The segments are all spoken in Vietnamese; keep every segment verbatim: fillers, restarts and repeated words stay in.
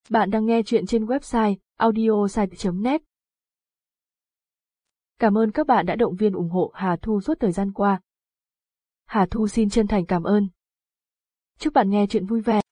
Bạn đang nghe chuyện trên website audiosite chấm net. Cảm ơn các bạn đã động viên ủng hộ Hà Thu suốt thời gian qua. Hà Thu xin chân thành cảm ơn. Chúc bạn nghe chuyện vui vẻ.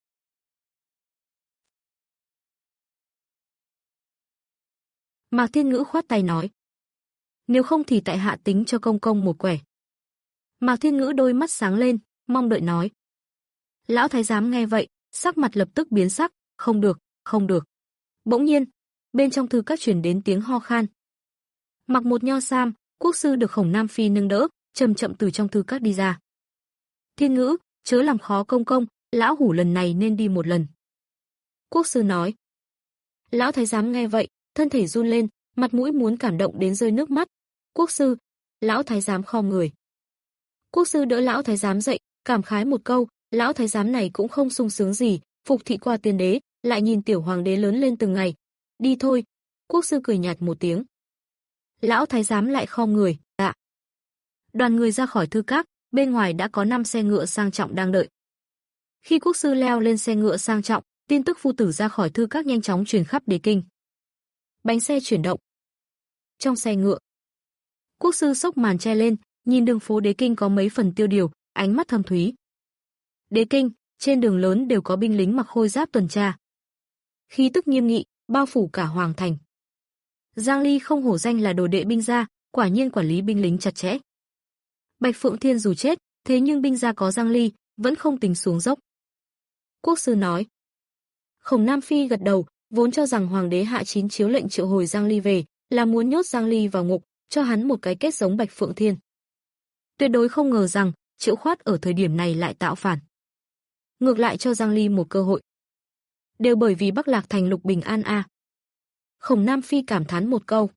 Mạc Thiên Ngữ khoát tay nói. Nếu không thì tại hạ tính cho công công một quẻ. Mạc Thiên Ngữ đôi mắt sáng lên, mong đợi nói. Lão thái giám nghe vậy, sắc mặt lập tức biến sắc, không được, không được. Bỗng nhiên, bên trong thư các truyền đến tiếng ho khan. Mặc một nho sam, quốc sư được Khổng Nam Phi nâng đỡ, chậm chậm từ trong thư các đi ra. Thiên Ngữ, chớ làm khó công công, lão hủ lần này nên đi một lần. Quốc sư nói. Lão thái giám nghe vậy, thân thể run lên, mặt mũi muốn cảm động đến rơi nước mắt. Quốc sư, lão thái giám khom người. Quốc sư đỡ lão thái giám dậy, cảm khái một câu, lão thái giám này cũng không sung sướng gì, phục thị qua tiên đế, lại nhìn tiểu hoàng đế lớn lên từng ngày. Đi thôi. Quốc sư cười nhạt một tiếng. Lão thái giám lại khom người, dạ. Đoàn người ra khỏi thư các, bên ngoài đã có năm xe ngựa sang trọng đang đợi. Khi quốc sư leo lên xe ngựa sang trọng, tin tức phu tử ra khỏi thư các nhanh chóng truyền khắp đế kinh. Bánh xe chuyển động. Trong xe ngựa, quốc sư xốc màn che lên, nhìn đường phố đế kinh có mấy phần tiêu điều, ánh mắt thâm thúy. Đế kinh, trên đường lớn đều có binh lính mặc khôi giáp tuần tra. Khí tức nghiêm nghị, bao phủ cả hoàng thành. Giang Ly không hổ danh là đồ đệ binh gia, quả nhiên quản lý binh lính chặt chẽ. Bạch Phượng Thiên dù chết, thế nhưng binh gia có Giang Ly, vẫn không tính xuống dốc. Quốc sư nói. Khổng Nam Phi gật đầu, vốn cho rằng hoàng đế hạ chín chiếu lệnh triệu hồi Giang Ly về, là muốn nhốt Giang Ly vào ngục, cho hắn một cái kết giống Bạch Phượng Thiên. Tuyệt đối không ngờ rằng, Triệu Khoát ở thời điểm này lại tạo phản. Ngược lại cho Giang Ly một cơ hội. Đều bởi vì Bắc Lạc thành Lục Bình An a. À. Khổng Nam Phi cảm thán một câu.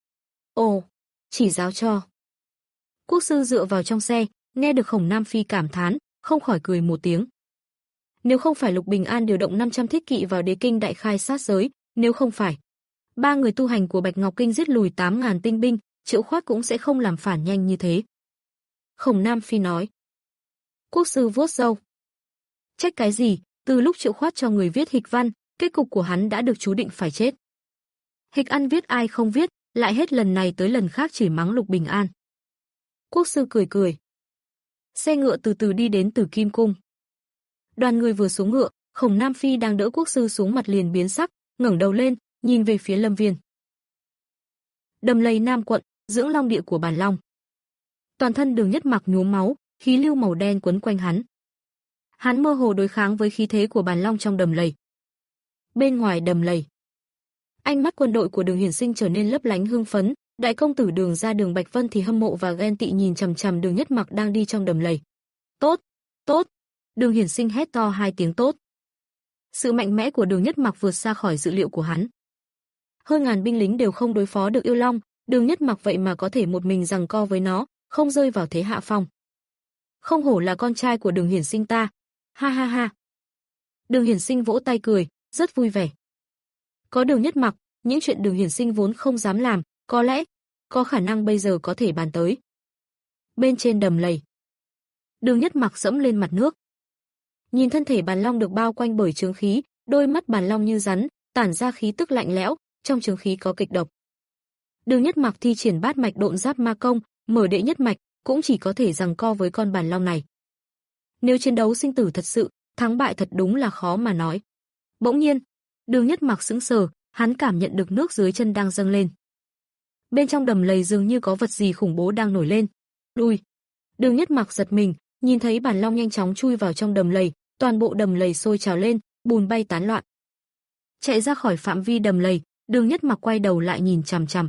Ồ, chỉ giáo cho. Quốc sư dựa vào trong xe, nghe được Khổng Nam Phi cảm thán, không khỏi cười một tiếng. Nếu không phải Lục Bình An điều động năm trăm thiết kỵ vào đế kinh đại khai sát giới, nếu không phải ba người tu hành của Bạch Ngọc Kinh giết lùi tám ngàn tinh binh, Triệu Khoát cũng sẽ không làm phản nhanh như thế. Khổng Nam Phi nói. Quốc sư vuốt râu. Trách cái gì, từ lúc Triệu Khoát cho người viết hịch văn, kết cục của hắn đã được chú định phải chết. Hịch ăn viết ai không viết, lại hết lần này tới lần khác chửi mắng Lục Bình An. Quốc sư cười cười. Xe ngựa từ từ đi đến Tử Kim Cung. Đoàn người vừa xuống ngựa, Khổng Nam Phi đang đỡ quốc sư xuống mặt liền biến sắc, ngẩng đầu lên, nhìn về phía Lâm Viên. Đầm lầy Nam quận, dưỡng long địa của Bản Long. Toàn thân Đường Nhất Mặc nhuốm máu, khí lưu màu đen quấn quanh hắn. Hắn mơ hồ đối kháng với khí thế của Bản Long trong đầm lầy. Bên ngoài đầm lầy, ánh mắt quân đội của Đường Hiển Sinh trở nên lấp lánh hưng phấn, đại công tử Đường ra Đường Bạch Vân thì hâm mộ và ghen tị nhìn chằm chằm Đường Nhất Mặc đang đi trong đầm lầy. Tốt, tốt. Đường Hiển Sinh hét to hai tiếng tốt. Sự mạnh mẽ của Đường Nhất Mặc vượt xa khỏi dự liệu của hắn. Hơn ngàn binh lính đều không đối phó được yêu long, Đường Nhất Mặc vậy mà có thể một mình giằng co với nó, không rơi vào thế hạ phong. Không hổ là con trai của Đường Hiển Sinh ta. Ha ha ha. Đường Hiển Sinh vỗ tay cười, rất vui vẻ. Có Đường Nhất Mặc, những chuyện Đường Hiển Sinh vốn không dám làm, có lẽ, có khả năng bây giờ có thể bàn tới. Bên trên đầm lầy, Đường Nhất Mặc dẫm lên mặt nước. Nhìn thân thể Bản Long được bao quanh bởi chướng khí, đôi mắt Bản Long như rắn, tản ra khí tức lạnh lẽo, trong chướng khí có kịch độc. Đường Nhất Mặc thi triển bát mạch độn giáp ma công, mở đệ nhất mạch, cũng chỉ có thể giằng co với con Bản Long này. Nếu chiến đấu sinh tử thật sự, thắng bại thật đúng là khó mà nói. Bỗng nhiên, Đường Nhất Mặc sững sờ, hắn cảm nhận được nước dưới chân đang dâng lên. Bên trong đầm lầy dường như có vật gì khủng bố đang nổi lên. Lui. Đường Nhất Mặc giật mình, nhìn thấy Bản Long nhanh chóng chui vào trong đầm lầy, toàn bộ đầm lầy sôi trào lên, bùn bay tán loạn. Chạy ra khỏi phạm vi đầm lầy, Đường Nhất Mặc quay đầu lại nhìn chằm chằm.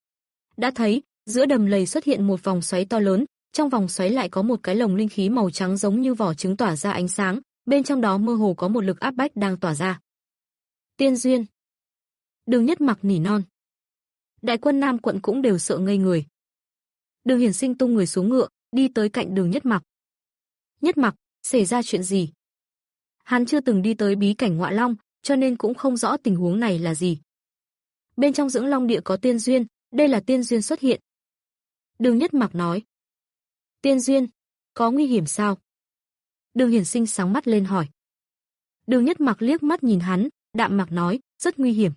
Đã thấy, giữa đầm lầy xuất hiện một vòng xoáy to lớn, trong vòng xoáy lại có một cái lồng linh khí màu trắng giống như vỏ trứng tỏa ra ánh sáng, bên trong đó mơ hồ có một lực áp bách đang tỏa ra. Tiên duyên. Đường Nhất Mặc nỉ non. Đại quân Nam quận cũng đều sợ ngây người. Đường Hiển Sinh tung người xuống ngựa, đi tới cạnh Đường Nhất Mặc. Nhất Mặc, xảy ra chuyện gì? Hắn chưa từng đi tới bí cảnh Ngọa Long, cho nên cũng không rõ tình huống này là gì. Bên trong dưỡng long địa có tiên duyên, đây là tiên duyên xuất hiện. Đường Nhất Mặc nói. Tiên duyên, có nguy hiểm sao? Đường Hiển Sinh sáng mắt lên hỏi. Đường Nhất Mặc liếc mắt nhìn hắn, đạm mạc nói, rất nguy hiểm.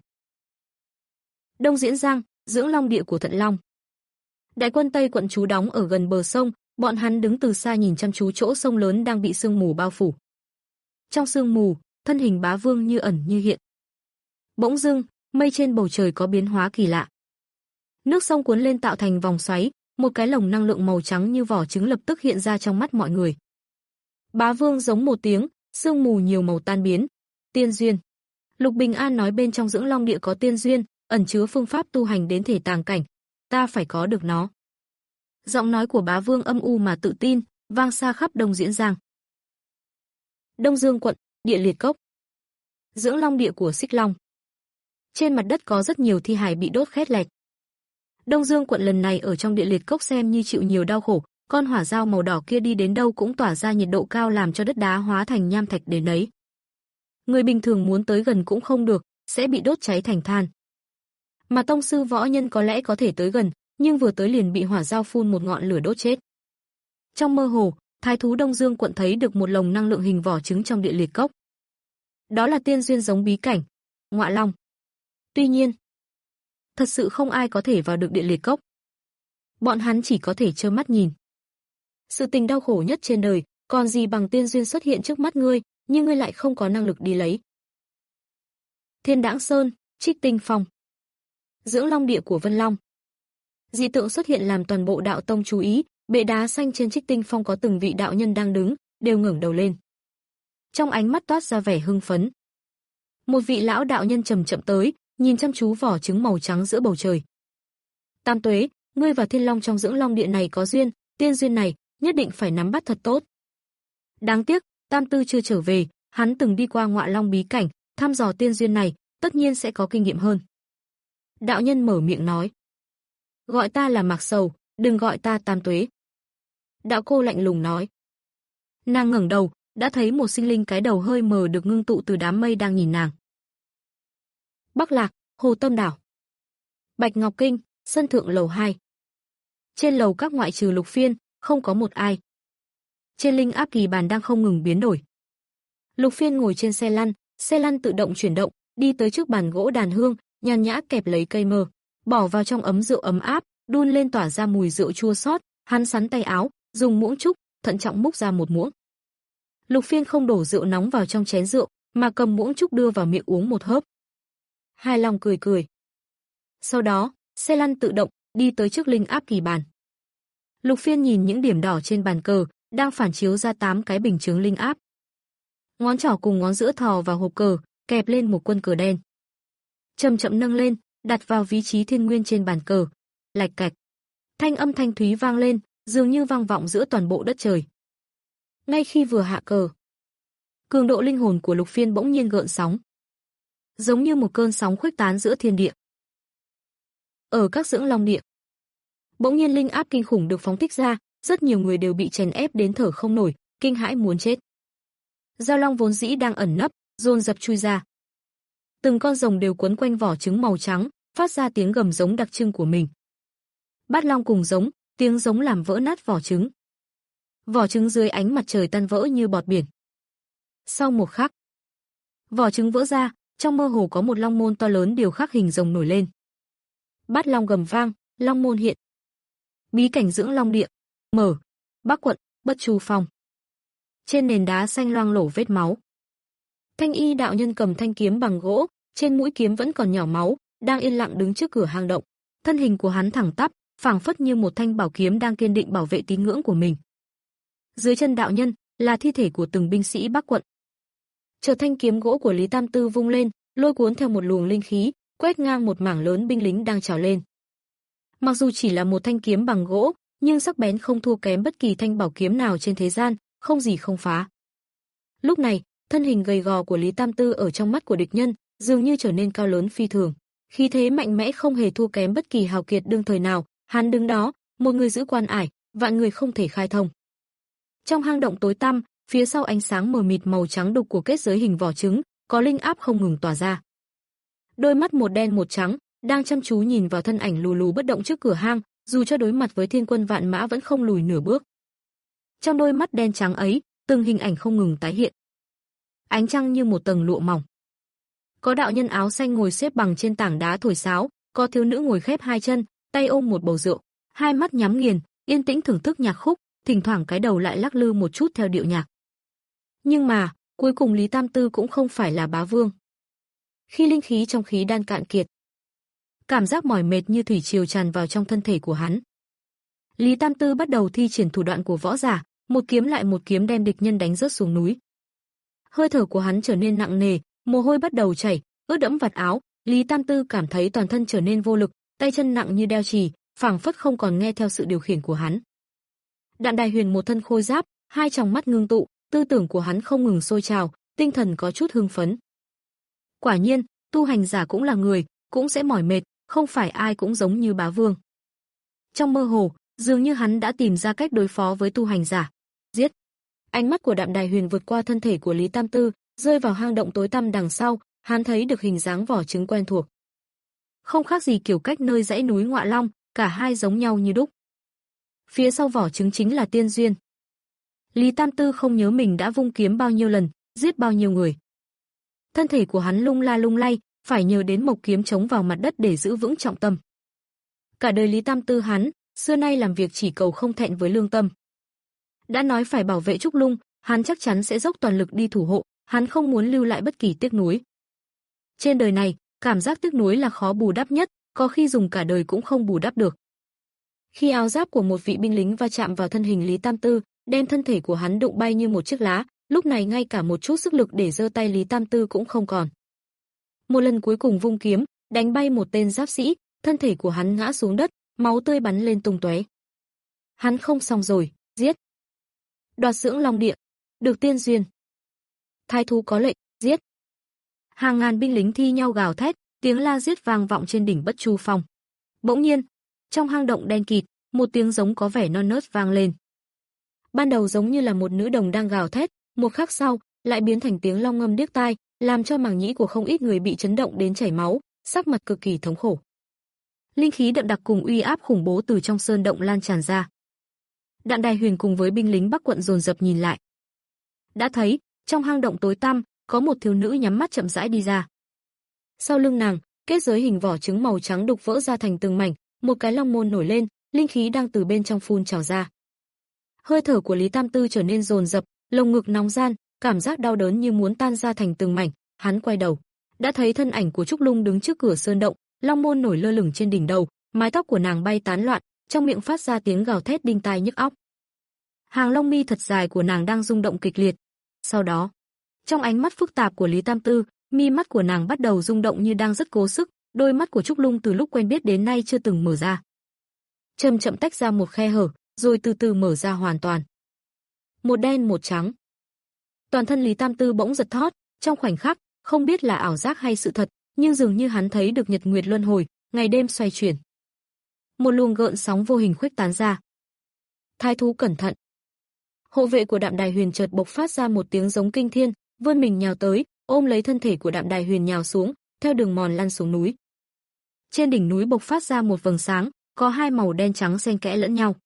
Đông Diễn Giang, dưỡng long địa của Thận Long. Đại quân Tây quận trú đóng ở gần bờ sông, bọn hắn đứng từ xa nhìn chăm chú chỗ sông lớn đang bị sương mù bao phủ. Trong sương mù, thân hình Bá Vương như ẩn như hiện. Bỗng dưng, mây trên bầu trời có biến hóa kỳ lạ. Nước sông cuốn lên tạo thành vòng xoáy, một cái lồng năng lượng màu trắng như vỏ trứng lập tức hiện ra trong mắt mọi người. Bá Vương giống một tiếng, sương mù nhiều màu tan biến. Tiên duyên. Lục Bình An nói bên trong dưỡng long địa có tiên duyên, ẩn chứa phương pháp tu hành đến thể tàng cảnh. Ta phải có được nó. Giọng nói của Bá Vương âm u mà tự tin, vang xa khắp Đông Diễn Giang. Đông Dương quận, địa liệt cốc. Dưỡng long địa của Xích Long. Trên mặt đất có rất nhiều thi hài bị đốt khét lẹt. Đông Dương quận lần này ở trong địa liệt cốc xem như chịu nhiều đau khổ, con hỏa dao màu đỏ kia đi đến đâu cũng tỏa ra nhiệt độ cao làm cho đất đá hóa thành nham thạch đến đấy. Người bình thường muốn tới gần cũng không được, sẽ bị đốt cháy thành than. Mà tông sư võ nhân có lẽ có thể tới gần, nhưng vừa tới liền bị hỏa dao phun một ngọn lửa đốt chết. Trong mơ hồ, thái thú Đông Dương quận thấy được một lồng năng lượng hình vỏ trứng trong địa liệt cốc. Đó là tiên duyên giống bí cảnh, Ngọa Long. Tuy nhiên, thật sự không ai có thể vào được địa liệt cốc. Bọn hắn chỉ có thể trơ mắt nhìn. Sự tình đau khổ nhất trên đời, còn gì bằng tiên duyên xuất hiện trước mắt ngươi, nhưng ngươi lại không có năng lực đi lấy. Thiên Đãng Sơn, Trích Tinh Phong. Dưỡng long địa của Vân Long. Dị tượng xuất hiện làm toàn bộ đạo tông chú ý, bệ đá xanh trên Trích Tinh Phong có từng vị đạo nhân đang đứng, đều ngẩng đầu lên. Trong ánh mắt toát ra vẻ hưng phấn. Một vị lão đạo nhân chậm chậm tới, nhìn chăm chú vỏ trứng màu trắng giữa bầu trời. Tam Tuế, ngươi và Thiên Long trong dưỡng long địa này có duyên, tiên duyên này nhất định phải nắm bắt thật tốt. Đáng tiếc, Tam Tư chưa trở về, hắn từng đi qua Ngọa Long bí cảnh, thăm dò tiên duyên này, tất nhiên sẽ có kinh nghiệm hơn. Đạo nhân mở miệng nói. Gọi ta là Mạc Sầu, đừng gọi ta Tam Tuế. Đạo cô lạnh lùng nói. Nàng ngẩng đầu, đã thấy một sinh linh cái đầu hơi mờ được ngưng tụ từ đám mây đang nhìn nàng. Bắc Lạc, Hồ Tâm Đảo. Bạch Ngọc Kinh, sân thượng lầu hai. Trên lầu các ngoại trừ Lục Phiên, không có một ai. Trên linh áp kỳ bàn đang không ngừng biến đổi. Lục Phiên ngồi trên xe lăn, xe lăn tự động chuyển động, đi tới trước bàn gỗ đàn hương, nhàn nhã kẹp lấy cây mơ, bỏ vào trong ấm rượu ấm áp, đun lên tỏa ra mùi rượu chua xót, hắn sắn tay áo, dùng muỗng trúc, thận trọng múc ra một muỗng. Lục Phiên không đổ rượu nóng vào trong chén rượu, mà cầm muỗng trúc đưa vào miệng uống một hớp. Hài lòng cười cười. Sau đó, xe lăn tự động đi tới trước linh áp kỳ bàn. Lục Phiên nhìn những điểm đỏ trên bàn cờ, đang phản chiếu ra tám cái bình chướng linh áp. Ngón trỏ cùng ngón giữa thò vào hộp cờ, kẹp lên một quân cờ đen. Chậm chậm nâng lên, đặt vào vị trí thiên nguyên trên bàn cờ. Lạch cạch. Thanh âm thanh thúy vang lên, dường như vang vọng giữa toàn bộ đất trời. Ngay khi vừa hạ cờ, cường độ linh hồn của Lục Phiên bỗng nhiên gợn sóng, giống như một cơn sóng khuếch tán giữa thiên địa. Ở các dưỡng long địa, bỗng nhiên linh áp kinh khủng được phóng thích ra, rất nhiều người đều bị chèn ép đến thở không nổi, kinh hãi muốn chết. Giao long vốn dĩ đang ẩn nấp, dồn dập chui ra. Từng con rồng đều quấn quanh vỏ trứng màu trắng, phát ra tiếng gầm giống đặc trưng của mình. Bát long cùng giống, tiếng giống làm vỡ nát vỏ trứng. Vỏ trứng dưới ánh mặt trời tan vỡ như bọt biển. Sau một khắc, vỏ trứng vỡ ra, trong mơ hồ có một long môn to lớn điều khắc hình rồng nổi lên. Bát long gầm vang, long môn hiện. Bí cảnh dưỡng long địa, mở, Bắc quận, Bất Chu Phong. Trên nền đá xanh loang lổ vết máu. Thanh y đạo nhân cầm thanh kiếm bằng gỗ, trên mũi kiếm vẫn còn nhỏ máu, đang yên lặng đứng trước cửa hang động. Thân hình của hắn thẳng tắp, phảng phất như một thanh bảo kiếm đang kiên định bảo vệ tín ngưỡng của mình. Dưới chân đạo nhân là thi thể của từng binh sĩ Bắc quận. Chợt thanh kiếm gỗ của Lý Tam Tư vung lên, lôi cuốn theo một luồng linh khí, quét ngang một mảng lớn binh lính đang trào lên. Mặc dù chỉ là một thanh kiếm bằng gỗ, nhưng sắc bén không thua kém bất kỳ thanh bảo kiếm nào trên thế gian, không gì không phá. Lúc này, thân hình gầy gò của Lý Tam Tư ở trong mắt của địch nhân, dường như trở nên cao lớn phi thường. Khí thế mạnh mẽ không hề thua kém bất kỳ hào kiệt đương thời nào, hắn đứng đó, một người giữ quan ải, vạn người không thể khai thông. Trong hang động tối tăm, phía sau ánh sáng mờ mịt màu trắng đục của kết giới hình vỏ trứng, có linh áp không ngừng tỏa ra. Đôi mắt một đen một trắng, đang chăm chú nhìn vào thân ảnh lù lù bất động trước cửa hang, dù cho đối mặt với thiên quân vạn mã vẫn không lùi nửa bước. Trong đôi mắt đen trắng ấy, từng hình ảnh không ngừng tái hiện. Ánh trăng như một tầng lụa mỏng. có đạo nhân áo xanh ngồi xếp bằng trên tảng đá thổi sáo, có thiếu nữ ngồi khép hai chân, tay ôm một bầu rượu, hai mắt nhắm nghiền, yên tĩnh thưởng thức nhạc khúc, thỉnh thoảng cái đầu lại lắc lư một chút theo điệu nhạc. Nhưng mà, cuối cùng Lý Tam Tư cũng không phải là bá vương. Khi linh khí trong khí đan cạn kiệt, cảm giác mỏi mệt như thủy triều tràn vào trong thân thể của hắn. Lý Tam Tư bắt đầu thi triển thủ đoạn của võ giả, một kiếm lại một kiếm đem địch nhân đánh rớt xuống núi. Hơi thở của hắn trở nên nặng nề, mồ hôi bắt đầu chảy, ướt đẫm vạt áo, Lý Tam Tư cảm thấy toàn thân trở nên vô lực, tay chân nặng như đeo chì, phảng phất không còn nghe theo sự điều khiển của hắn. Đạm Đài Huyền một thân khôi giáp, hai tròng mắt ngưng tụ, tư tưởng của hắn không ngừng sôi trào, tinh thần có chút hưng phấn. Quả nhiên, tu hành giả cũng là người, cũng sẽ mỏi mệt, không phải ai cũng giống như bá vương. Trong mơ hồ, dường như hắn đã tìm ra cách đối phó với tu hành giả. Giết! Ánh mắt của Đạm Đài Huyền vượt qua thân thể của Lý Tam Tư, rơi vào hang động tối tăm đằng sau, hắn thấy được hình dáng vỏ trứng quen thuộc. Không khác gì kiểu cách nơi dãy núi Ngọa Long, cả hai giống nhau như đúc. Phía sau vỏ trứng chính là tiên duyên. Lý Tam Tư không nhớ mình đã vung kiếm bao nhiêu lần, giết bao nhiêu người. Thân thể của hắn lung la lung lay, phải nhờ đến mộc kiếm chống vào mặt đất để giữ vững trọng tâm. Cả đời Lý Tam Tư hắn, xưa nay làm việc chỉ cầu không thẹn với lương tâm. Đã nói phải bảo vệ Trúc Lung, hắn chắc chắn sẽ dốc toàn lực đi thủ hộ, hắn không muốn lưu lại bất kỳ tiếc nuối. Trên đời này, cảm giác tiếc nuối là khó bù đắp nhất, có khi dùng cả đời cũng không bù đắp được. Khi áo giáp của một vị binh lính va chạm vào thân hình Lý Tam Tư, đem thân thể của hắn đụng bay như một chiếc lá, lúc này ngay cả một chút sức lực để giơ tay Lý Tam Tư cũng không còn. Một lần cuối cùng vung kiếm, đánh bay một tên giáp sĩ, thân thể của hắn ngã xuống đất, máu tươi bắn lên tung tóe. Hắn không xong rồi, giết. Đoạt dưỡng long địa, được tiên duyên. Thái thú có lệnh, giết. Hàng ngàn binh lính thi nhau gào thét, tiếng la giết vang vọng trên đỉnh Bất Chu Phong. Bỗng nhiên, trong hang động đen kịt, một tiếng giống có vẻ non nớt vang lên. Ban đầu giống như là một nữ đồng đang gào thét, một khắc sau lại biến thành tiếng long ngâm điếc tai, làm cho màng nhĩ của không ít người bị chấn động đến chảy máu, sắc mặt cực kỳ thống khổ. Linh khí đậm đặc cùng uy áp khủng bố từ trong sơn động lan tràn ra. Đạm Đài Huyền cùng với binh lính Bắc quận dồn dập nhìn lại. Đã thấy, trong hang động tối tăm, có một thiếu nữ nhắm mắt chậm rãi đi ra. Sau lưng nàng, kết giới hình vỏ trứng màu trắng đục vỡ ra thành từng mảnh, một cái long môn nổi lên, linh khí đang từ bên trong phun trào ra. Hơi thở của Lý Tam Tư trở nên dồn dập, lồng ngực nóng ran, cảm giác đau đớn như muốn tan ra thành từng mảnh, hắn quay đầu, đã thấy thân ảnh của Trúc Lung đứng trước cửa sơn động, long môn nổi lơ lửng trên đỉnh đầu, mái tóc của nàng bay tán loạn, trong miệng phát ra tiếng gào thét đinh tai nhức óc. Hàng lông mi thật dài của nàng đang rung động kịch liệt. Sau đó, trong ánh mắt phức tạp của Lý Tam Tư, mi mắt của nàng bắt đầu rung động như đang rất cố sức, đôi mắt của Trúc Lung từ lúc quen biết đến nay chưa từng mở ra. Chậm chậm tách ra một khe hở, rồi từ từ mở ra hoàn toàn. Một đen một trắng. Toàn thân Lý Tam Tư bỗng giật thót, trong khoảnh khắc, không biết là ảo giác hay sự thật, nhưng dường như hắn thấy được nhật nguyệt luân hồi, ngày đêm xoay chuyển. Một luồng gợn sóng vô hình khuếch tán ra. Thái thú cẩn thận. Hộ vệ của Đạm Đài Huyền chợt bộc phát ra một tiếng giống kinh thiên, vươn mình nhào tới, ôm lấy thân thể của Đạm Đài Huyền nhào xuống, theo đường mòn lăn xuống núi. Trên đỉnh núi bộc phát ra một vầng sáng, có hai màu đen trắng xen kẽ lẫn nhau.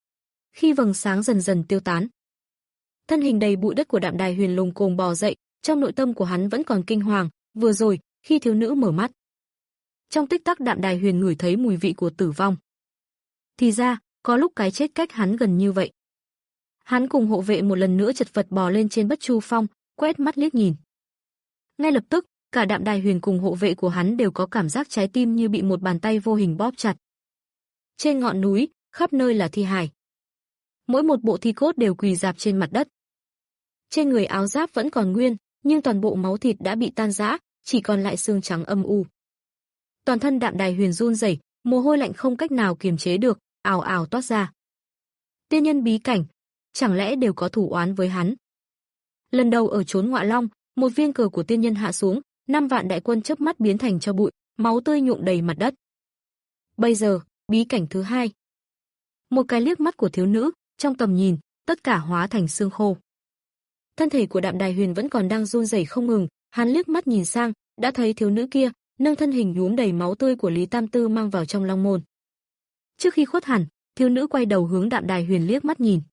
Khi vầng sáng dần dần tiêu tán, thân hình đầy bụi đất của Đạm Đài Huyền lùng cồm bò dậy, trong nội tâm của hắn vẫn còn kinh hoàng, vừa rồi, khi thiếu nữ mở mắt. Trong tích tắc Đạm Đài Huyền ngửi thấy mùi vị của tử vong. Thì ra, có lúc cái chết cách hắn gần như vậy. Hắn cùng hộ vệ một lần nữa chật vật bò lên trên Bất Chu Phong, quét mắt liếc nhìn. Ngay lập tức, cả Đạm Đài Huyền cùng hộ vệ của hắn đều có cảm giác trái tim như bị một bàn tay vô hình bóp chặt. Trên ngọn núi, khắp nơi là thi hài. Mỗi một bộ thi cốt đều quỳ rạp trên mặt đất. Trên người áo giáp vẫn còn nguyên, nhưng toàn bộ máu thịt đã bị tan rã, chỉ còn lại xương trắng âm u. Toàn thân Đạm Đài Huyền run rẩy, mồ hôi lạnh không cách nào kiềm chế được, ào ào toát ra. Tiên nhân bí cảnh, chẳng lẽ đều có thủ oán với hắn? Lần đầu ở chốn Ngọa Long, một viên cờ của tiên nhân hạ xuống, năm vạn đại quân chớp mắt biến thành tro bụi, máu tươi nhuộm đầy mặt đất. Bây giờ, bí cảnh thứ hai. Một cái liếc mắt của thiếu nữ, trong tầm nhìn, tất cả hóa thành xương khô. Thân thể của Đạm Đài Huyền vẫn còn đang run rẩy không ngừng, hắn liếc mắt nhìn sang, đã thấy thiếu nữ kia, nâng thân hình nhuốm đầy máu tươi của Lý Tam Tư mang vào trong long môn. Trước khi khuất hẳn, thiếu nữ quay đầu hướng Đạm Đài Huyền liếc mắt nhìn.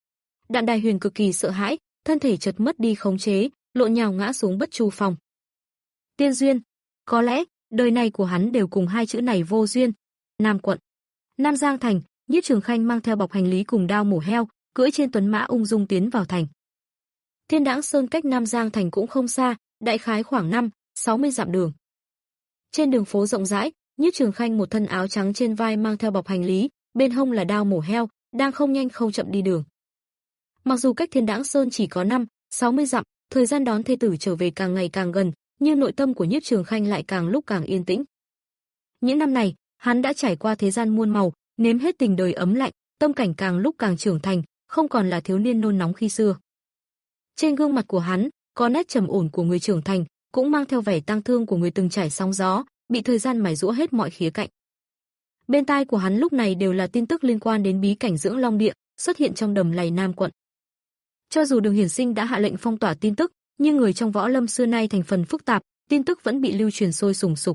Đạm Đài Huyền cực kỳ sợ hãi, thân thể chợt mất đi khống chế, lộn nhào ngã xuống Bất Chu Phong. Tiên duyên, có lẽ đời này của hắn đều cùng hai chữ này vô duyên. Nam quận, Nam Giang thành, Nhiếp Trường Khanh mang theo bọc hành lý cùng đao mổ heo, cưỡi trên tuấn mã ung dung tiến vào thành. Thiên Đãng Sơn cách Nam Giang thành cũng không xa, đại khái khoảng năm, sáu mươi dặm đường. Trên đường phố rộng rãi, Nhiếp Trường Khanh một thân áo trắng trên vai mang theo bọc hành lý, bên hông là đao mổ heo, đang không nhanh không chậm đi đường. Mặc dù cách Thiên Đãng Sơn chỉ có năm, sáu mươi dặm, thời gian đón thê tử trở về càng ngày càng gần, nhưng nội tâm của Nhiếp Trường Khanh lại càng lúc càng yên tĩnh. Những năm này, hắn đã trải qua thế gian muôn màu, nếm hết tình đời ấm lạnh, tâm cảnh càng lúc càng trưởng thành, không còn là thiếu niên nôn nóng khi xưa. Trên gương mặt của hắn, có nét trầm ổn của người trưởng thành, cũng mang theo vẻ tang thương của người từng trải sóng gió, bị thời gian mài giũa hết mọi khía cạnh. Bên tai của hắn lúc này đều là tin tức liên quan đến bí cảnh Dưỡng Long Địa, xuất hiện trong đầm lầy Nam quận. Cho dù Đường Hiển Sinh đã hạ lệnh phong tỏa tin tức, nhưng người trong võ lâm xưa nay thành phần phức tạp, tin tức vẫn bị lưu truyền sôi sùng sục.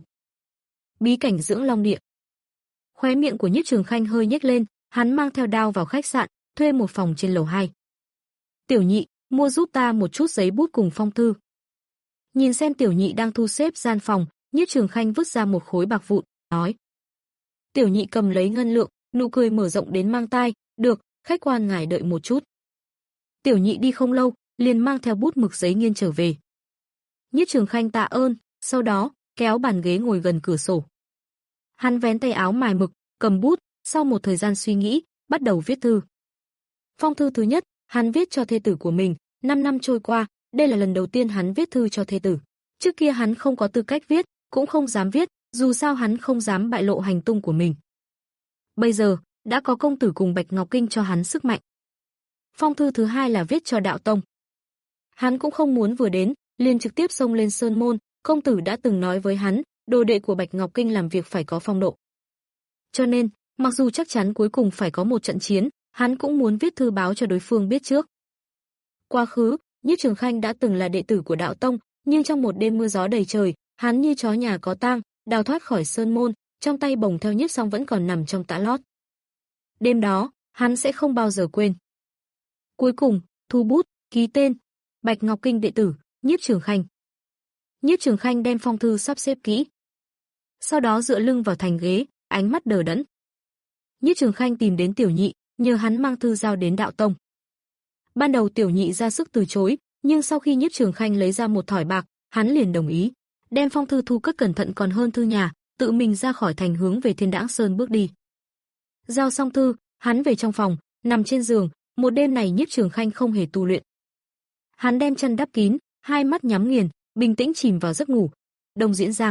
Bí cảnh Dưỡng Long Địa. Khóe miệng của Nhiếp Trường Khanh hơi nhếch lên, hắn mang theo đao vào khách sạn, thuê một phòng trên lầu hai. Tiểu Nhị, mua giúp ta một chút giấy bút cùng phong thư. Nhìn xem Tiểu Nhị đang thu xếp gian phòng, Nhiếp Trường Khanh vứt ra một khối bạc vụn, nói. Tiểu Nhị cầm lấy ngân lượng, nụ cười mở rộng đến mang tai, được, khách quan ngài đợi một chút. Tiểu Nhị đi không lâu, liền mang theo bút mực giấy nghiên trở về. Nhiếp Trường Khanh tạ ơn, sau đó, kéo bàn ghế ngồi gần cửa sổ. Hắn vén tay áo mài mực, cầm bút, sau một thời gian suy nghĩ, bắt đầu viết thư. Phong thư thứ nhất, hắn viết cho thê tử của mình, năm năm trôi qua, đây là lần đầu tiên hắn viết thư cho thê tử. Trước kia hắn không có tư cách viết, cũng không dám viết, dù sao hắn không dám bại lộ hành tung của mình. Bây giờ, đã có công tử cùng Bạch Ngọc Kinh cho hắn sức mạnh. Phong thư thứ hai là viết cho Đạo Tông. Hắn cũng không muốn vừa đến, liền trực tiếp xông lên sơn môn, công tử đã từng nói với hắn, đồ đệ của Bạch Ngọc Kinh làm việc phải có phong độ. Cho nên, mặc dù chắc chắn cuối cùng phải có một trận chiến, hắn cũng muốn viết thư báo cho đối phương biết trước. Quá khứ, Nhiếp Trường Khanh đã từng là đệ tử của Đạo Tông, nhưng trong một đêm mưa gió đầy trời, hắn như chó nhà có tang, đào thoát khỏi sơn môn, trong tay bồng theo nhiếp song vẫn còn nằm trong tã lót. Đêm đó, hắn sẽ không bao giờ quên. Cuối cùng, thu bút, ký tên, Bạch Ngọc Kinh đệ tử, Nhiếp Trường Khanh. Nhiếp Trường Khanh đem phong thư sắp xếp kỹ. Sau đó dựa lưng vào thành ghế, ánh mắt đờ đẫn. Nhiếp Trường Khanh tìm đến Tiểu Nhị, nhờ hắn mang thư giao đến Đạo Tông. Ban đầu Tiểu Nhị ra sức từ chối, nhưng sau khi Nhiếp Trường Khanh lấy ra một thỏi bạc, hắn liền đồng ý, đem phong thư thu cất cẩn thận còn hơn thư nhà, tự mình ra khỏi thành hướng về Thiên Đãng Sơn bước đi. Giao xong thư, hắn về trong phòng, nằm trên giường, một đêm này Nhiếp Trường Khanh không hề tu luyện. Hắn đem chân đắp kín, hai mắt nhắm nghiền, bình tĩnh chìm vào giấc ngủ. Đông Diễn Giang.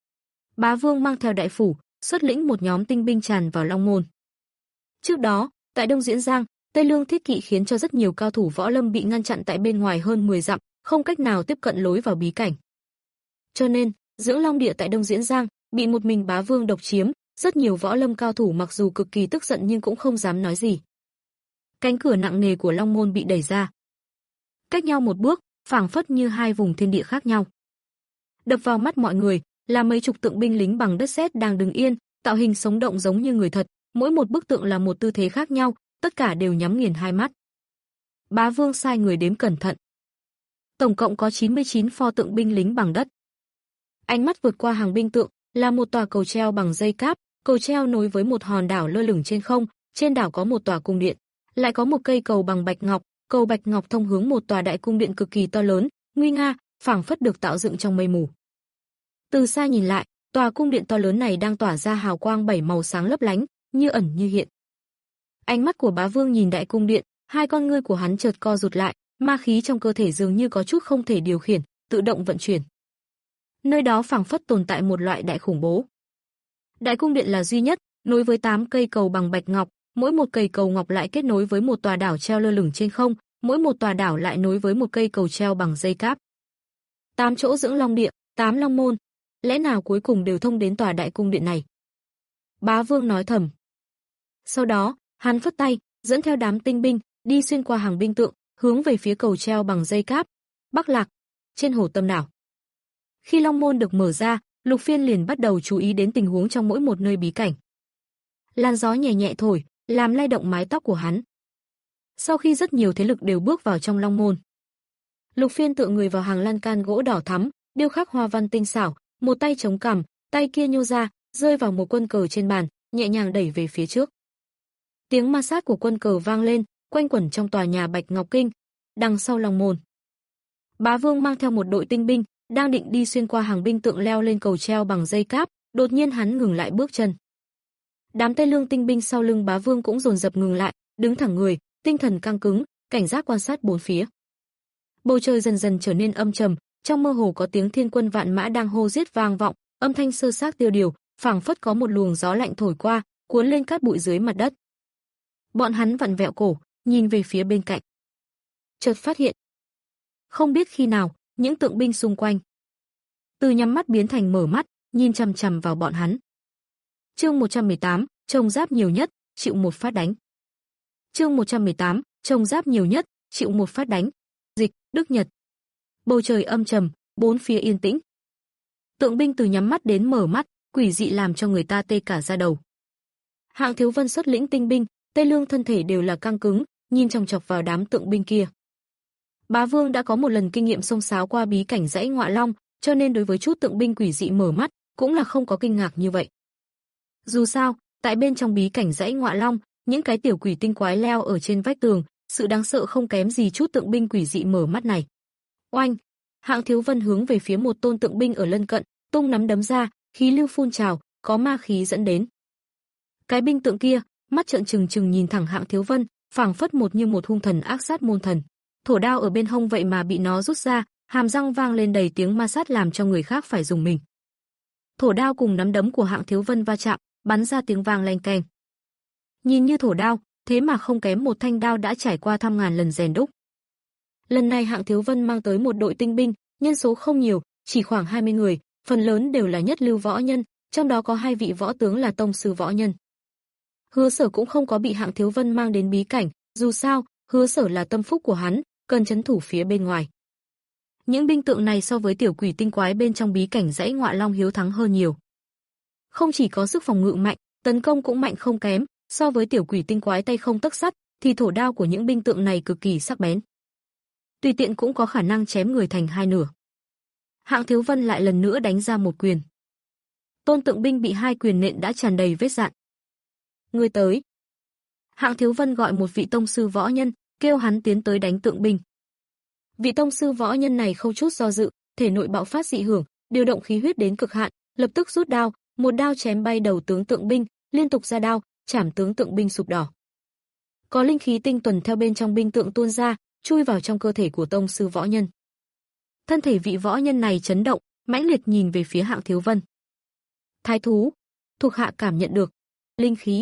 Bá Vương mang theo đại phủ, xuất lĩnh một nhóm tinh binh tràn vào Long Môn. Trước đó, tại Đông Diễn Giang, Tây Lương Thiết Kỵ khiến cho rất nhiều cao thủ võ lâm bị ngăn chặn tại bên ngoài hơn mười dặm, không cách nào tiếp cận lối vào bí cảnh. Cho nên, Dưỡng Long Địa tại Đông Diễn Giang bị một mình Bá Vương độc chiếm, rất nhiều võ lâm cao thủ mặc dù cực kỳ tức giận nhưng cũng không dám nói gì. Cánh cửa nặng nề của Long Môn bị đẩy ra. Cách nhau một bước, phảng phất như hai vùng thiên địa khác nhau. Đập vào mắt mọi người là mấy chục tượng binh lính bằng đất sét đang đứng yên, tạo hình sống động giống như người thật, mỗi một bức tượng là một tư thế khác nhau, tất cả đều nhắm nghiền hai mắt. Bá Vương sai người đếm cẩn thận. Tổng cộng có chín mươi chín pho tượng binh lính bằng đất. Ánh mắt vượt qua hàng binh tượng, là một tòa cầu treo bằng dây cáp, cầu treo nối với một hòn đảo lơ lửng trên không, trên đảo có một tòa cung điện, lại có một cây cầu bằng bạch ngọc, cầu bạch ngọc thông hướng một tòa đại cung điện cực kỳ to lớn, nguy nga, phảng phất được tạo dựng trong mây mù. Từ xa nhìn lại, tòa cung điện to lớn này đang tỏa ra hào quang bảy màu sáng lấp lánh, như ẩn như hiện. Ánh mắt của Bá Vương nhìn đại cung điện, hai con ngươi của hắn chợt co rụt lại, ma khí trong cơ thể dường như có chút không thể điều khiển, tự động vận chuyển. Nơi đó phảng phất tồn tại một loại đại khủng bố. Đại cung điện là duy nhất, nối với tám cây cầu bằng bạch ngọc, mỗi một cây cầu ngọc lại kết nối với một tòa đảo treo lơ lửng trên không, mỗi một tòa đảo lại nối với một cây cầu treo bằng dây cáp. Tám chỗ Dưỡng Long Địa, tám long môn, lẽ nào cuối cùng đều thông đến tòa đại cung điện này? Bá Vương nói thầm. Sau đó, hắn phất tay, dẫn theo đám tinh binh, đi xuyên qua hàng binh tượng, hướng về phía cầu treo bằng dây cáp. Bắc Lạc, trên hồ Tâm Đảo. Khi long môn được mở ra, Lục Phiên liền bắt đầu chú ý đến tình huống trong mỗi một nơi bí cảnh. Làn gió nhẹ nhẹ thổi, làm lay động mái tóc của hắn. Sau khi rất nhiều thế lực đều bước vào trong long môn, Lục Phiên tựa người vào hàng lan can gỗ đỏ thắm, điêu khắc hoa văn tinh xảo, một tay chống cằm, tay kia nhô ra, rơi vào một quân cờ trên bàn, nhẹ nhàng đẩy về phía trước. Tiếng ma sát của quân cờ vang lên, quanh quẩn trong tòa nhà Bạch Ngọc Kinh, đằng sau Long Môn. Bá Vương mang theo một đội tinh binh, đang định đi xuyên qua hàng binh tượng leo lên cầu treo bằng dây cáp, đột nhiên hắn ngừng lại bước chân. Đám Tây Lương tinh binh sau lưng Bá Vương cũng dồn dập ngừng lại, đứng thẳng người, tinh thần căng cứng, cảnh giác quan sát bốn phía. Bầu trời dần dần trở nên âm trầm, trong mơ hồ có tiếng thiên quân vạn mã đang hô giết vang vọng, âm thanh sơ xác tiêu điều, phảng phất có một luồng gió lạnh thổi qua, cuốn lên cát bụi dưới mặt đất. Bọn hắn vặn vẹo cổ, nhìn về phía bên cạnh. Chợt phát hiện, không biết khi nào, những tượng binh xung quanh từ nhắm mắt biến thành mở mắt, nhìn chằm chằm vào bọn hắn. Chương một trăm mười tám, trông giáp nhiều nhất, chịu một phát đánh. Chương một trăm mười tám, trông giáp nhiều nhất, chịu một phát đánh. Dịch, Đức Nhật. Bầu trời âm trầm, bốn phía yên tĩnh. Tượng binh từ nhắm mắt đến mở mắt, quỷ dị làm cho người ta tê cả da đầu. Hạng Thiếu Vân xuất lĩnh tinh binh, Tây Lương thân thể đều là căng cứng, nhìn chòng chọc vào đám tượng binh kia. Bá Vương đã có một lần kinh nghiệm xông xáo qua bí cảnh dãy Ngọa Long, cho nên đối với chút tượng binh quỷ dị mở mắt, cũng là không có kinh ngạc như vậy. Dù sao, tại bên trong bí cảnh dãy Ngọa Long, những cái tiểu quỷ tinh quái leo ở trên vách tường, sự đáng sợ không kém gì chút tượng binh quỷ dị mở mắt này. Oanh! Hạng Thiếu Vân hướng về phía một tôn tượng binh ở lân cận, tung nắm đấm ra, khí lưu phun trào, có ma khí dẫn đến. Cái binh tượng kia, mắt trợn trừng trừng nhìn thẳng Hạng Thiếu Vân, phảng phất một như một hung thần ác sát môn thần. Thổ đao ở bên hông vậy mà bị nó rút ra, hàm răng vang lên đầy tiếng ma sát làm cho người khác phải rùng mình. Thổ đao cùng nắm đấm của Hạng Thiếu Vân va chạm, bắn ra tiếng vang leng keng. Nhìn như thổ đao, thế mà không kém một thanh đao đã trải qua trăm ngàn lần rèn đúc. Lần này Hạng Thiếu Vân mang tới một đội tinh binh, nhân số không nhiều, chỉ khoảng hai mươi người, phần lớn đều là nhất lưu võ nhân, trong đó có hai vị võ tướng là tông sư võ nhân. Hứa Sở cũng không có bị Hạng Thiếu Vân mang đến bí cảnh, dù sao, Hứa Sở là tâm phúc của hắn, cần trấn thủ phía bên ngoài. Những binh tượng này so với tiểu quỷ tinh quái bên trong bí cảnh dãy Ngọa Long hiếu thắng hơn nhiều. Không chỉ có sức phòng ngự mạnh, tấn công cũng mạnh không kém, so với tiểu quỷ tinh quái tay không tấc sắt, thì thổ đao của những binh tượng này cực kỳ sắc bén. Tùy tiện cũng có khả năng chém người thành hai nửa. Hạng Thiếu Vân lại lần nữa đánh ra một quyền. Tôn tượng binh bị hai quyền nện đã tràn đầy vết rạn. Người tới. Hạng Thiếu Vân gọi một vị tông sư võ nhân, kêu hắn tiến tới đánh tượng binh. Vị tông sư võ nhân này không chút do dự, thể nội bạo phát dị hưởng, điều động khí huyết đến cực hạn, lập tức rút đao, một đao chém bay đầu tướng tượng binh, liên tục ra đao, chảm tướng tượng binh sụp đỏ. Có linh khí tinh tuần theo bên trong binh tượng tuôn ra, chui vào trong cơ thể của tông sư võ nhân. Thân thể vị võ nhân này chấn động, mãnh liệt nhìn về phía Hạng Thiếu Vân. Thái thú, thuộc hạ cảm nhận được linh khí.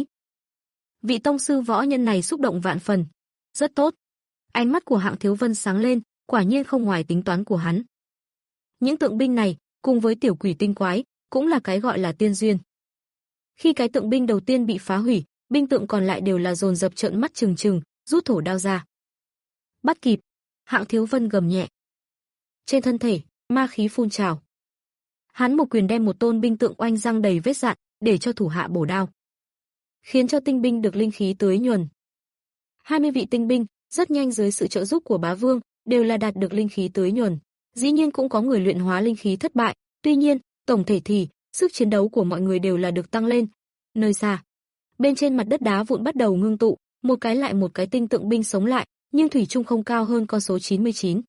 Vị tông sư võ nhân này xúc động vạn phần. Rất tốt. Ánh mắt của Hạng Thiếu Vân sáng lên, quả nhiên không ngoài tính toán của hắn. Những tượng binh này, cùng với tiểu quỷ tinh quái, cũng là cái gọi là tiên duyên. Khi cái tượng binh đầu tiên bị phá hủy, binh tượng còn lại đều là dồn dập trợn mắt trừng trừng, rút thổ đao ra. Bắt kịp, Hạng Thiếu Vân gầm nhẹ. Trên thân thể, ma khí phun trào. Hắn một quyền đem một tôn binh tượng oanh răng đầy vết rạn, để cho thủ hạ bổ đao, khiến cho tinh binh được linh khí tưới nhuần. hai mươi vị tinh binh, rất nhanh dưới sự trợ giúp của Bá Vương, đều là đạt được linh khí tưới nhuần. Dĩ nhiên cũng có người luyện hóa linh khí thất bại, tuy nhiên, tổng thể thì sức chiến đấu của mọi người đều là được tăng lên. Nơi xa, bên trên mặt đất đá vụn bắt đầu ngưng tụ, một cái lại một cái tinh tượng binh sống lại, nhưng thủy chung không cao hơn con số chín mươi chín.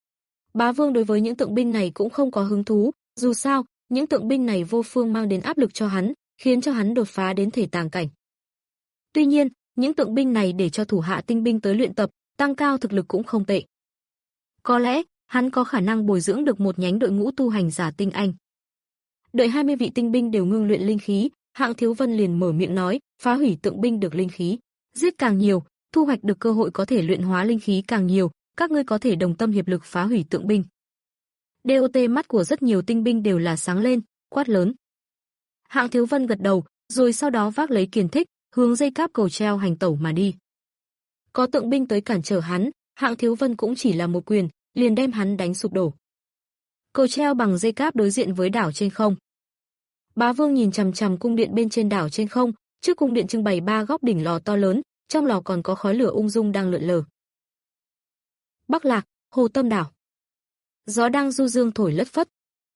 Bá Vương đối với những tượng binh này cũng không có hứng thú, dù sao, những tượng binh này vô phương mang đến áp lực cho hắn, khiến cho hắn đột phá đến thể tàng cảnh. Tuy nhiên, những tượng binh này để cho thủ hạ tinh binh tới luyện tập, tăng cao thực lực cũng không tệ. Có lẽ, hắn có khả năng bồi dưỡng được một nhánh đội ngũ tu hành giả tinh anh. Đợi hai mươi vị tinh binh đều ngưng luyện linh khí, Hạng Thiếu Vân liền mở miệng nói, phá hủy tượng binh được linh khí, giết càng nhiều, thu hoạch được cơ hội có thể luyện hóa linh khí càng nhiều, các ngươi có thể đồng tâm hiệp lực phá hủy tượng binh. đê o tê mắt của rất nhiều tinh binh đều là sáng lên, quát lớn. Hạng Thiếu Vân gật đầu, rồi sau đó vác lấy kiền thích, hướng dây cáp cầu treo hành tẩu mà đi. Có tượng binh tới cản trở hắn, Hạng Thiếu Vân cũng chỉ là một quyền, liền đem hắn đánh sụp đổ. Cầu treo bằng dây cáp đối diện với đảo trên không. Bá Vương nhìn chằm chằm cung điện bên trên đảo trên không, trước cung điện trưng bày ba góc đỉnh lò to lớn, trong lò còn có khói lửa ung dung đang lượn lờ. Bắc Lạc, Hồ Tâm đảo. Gió đang du dương thổi lất phất,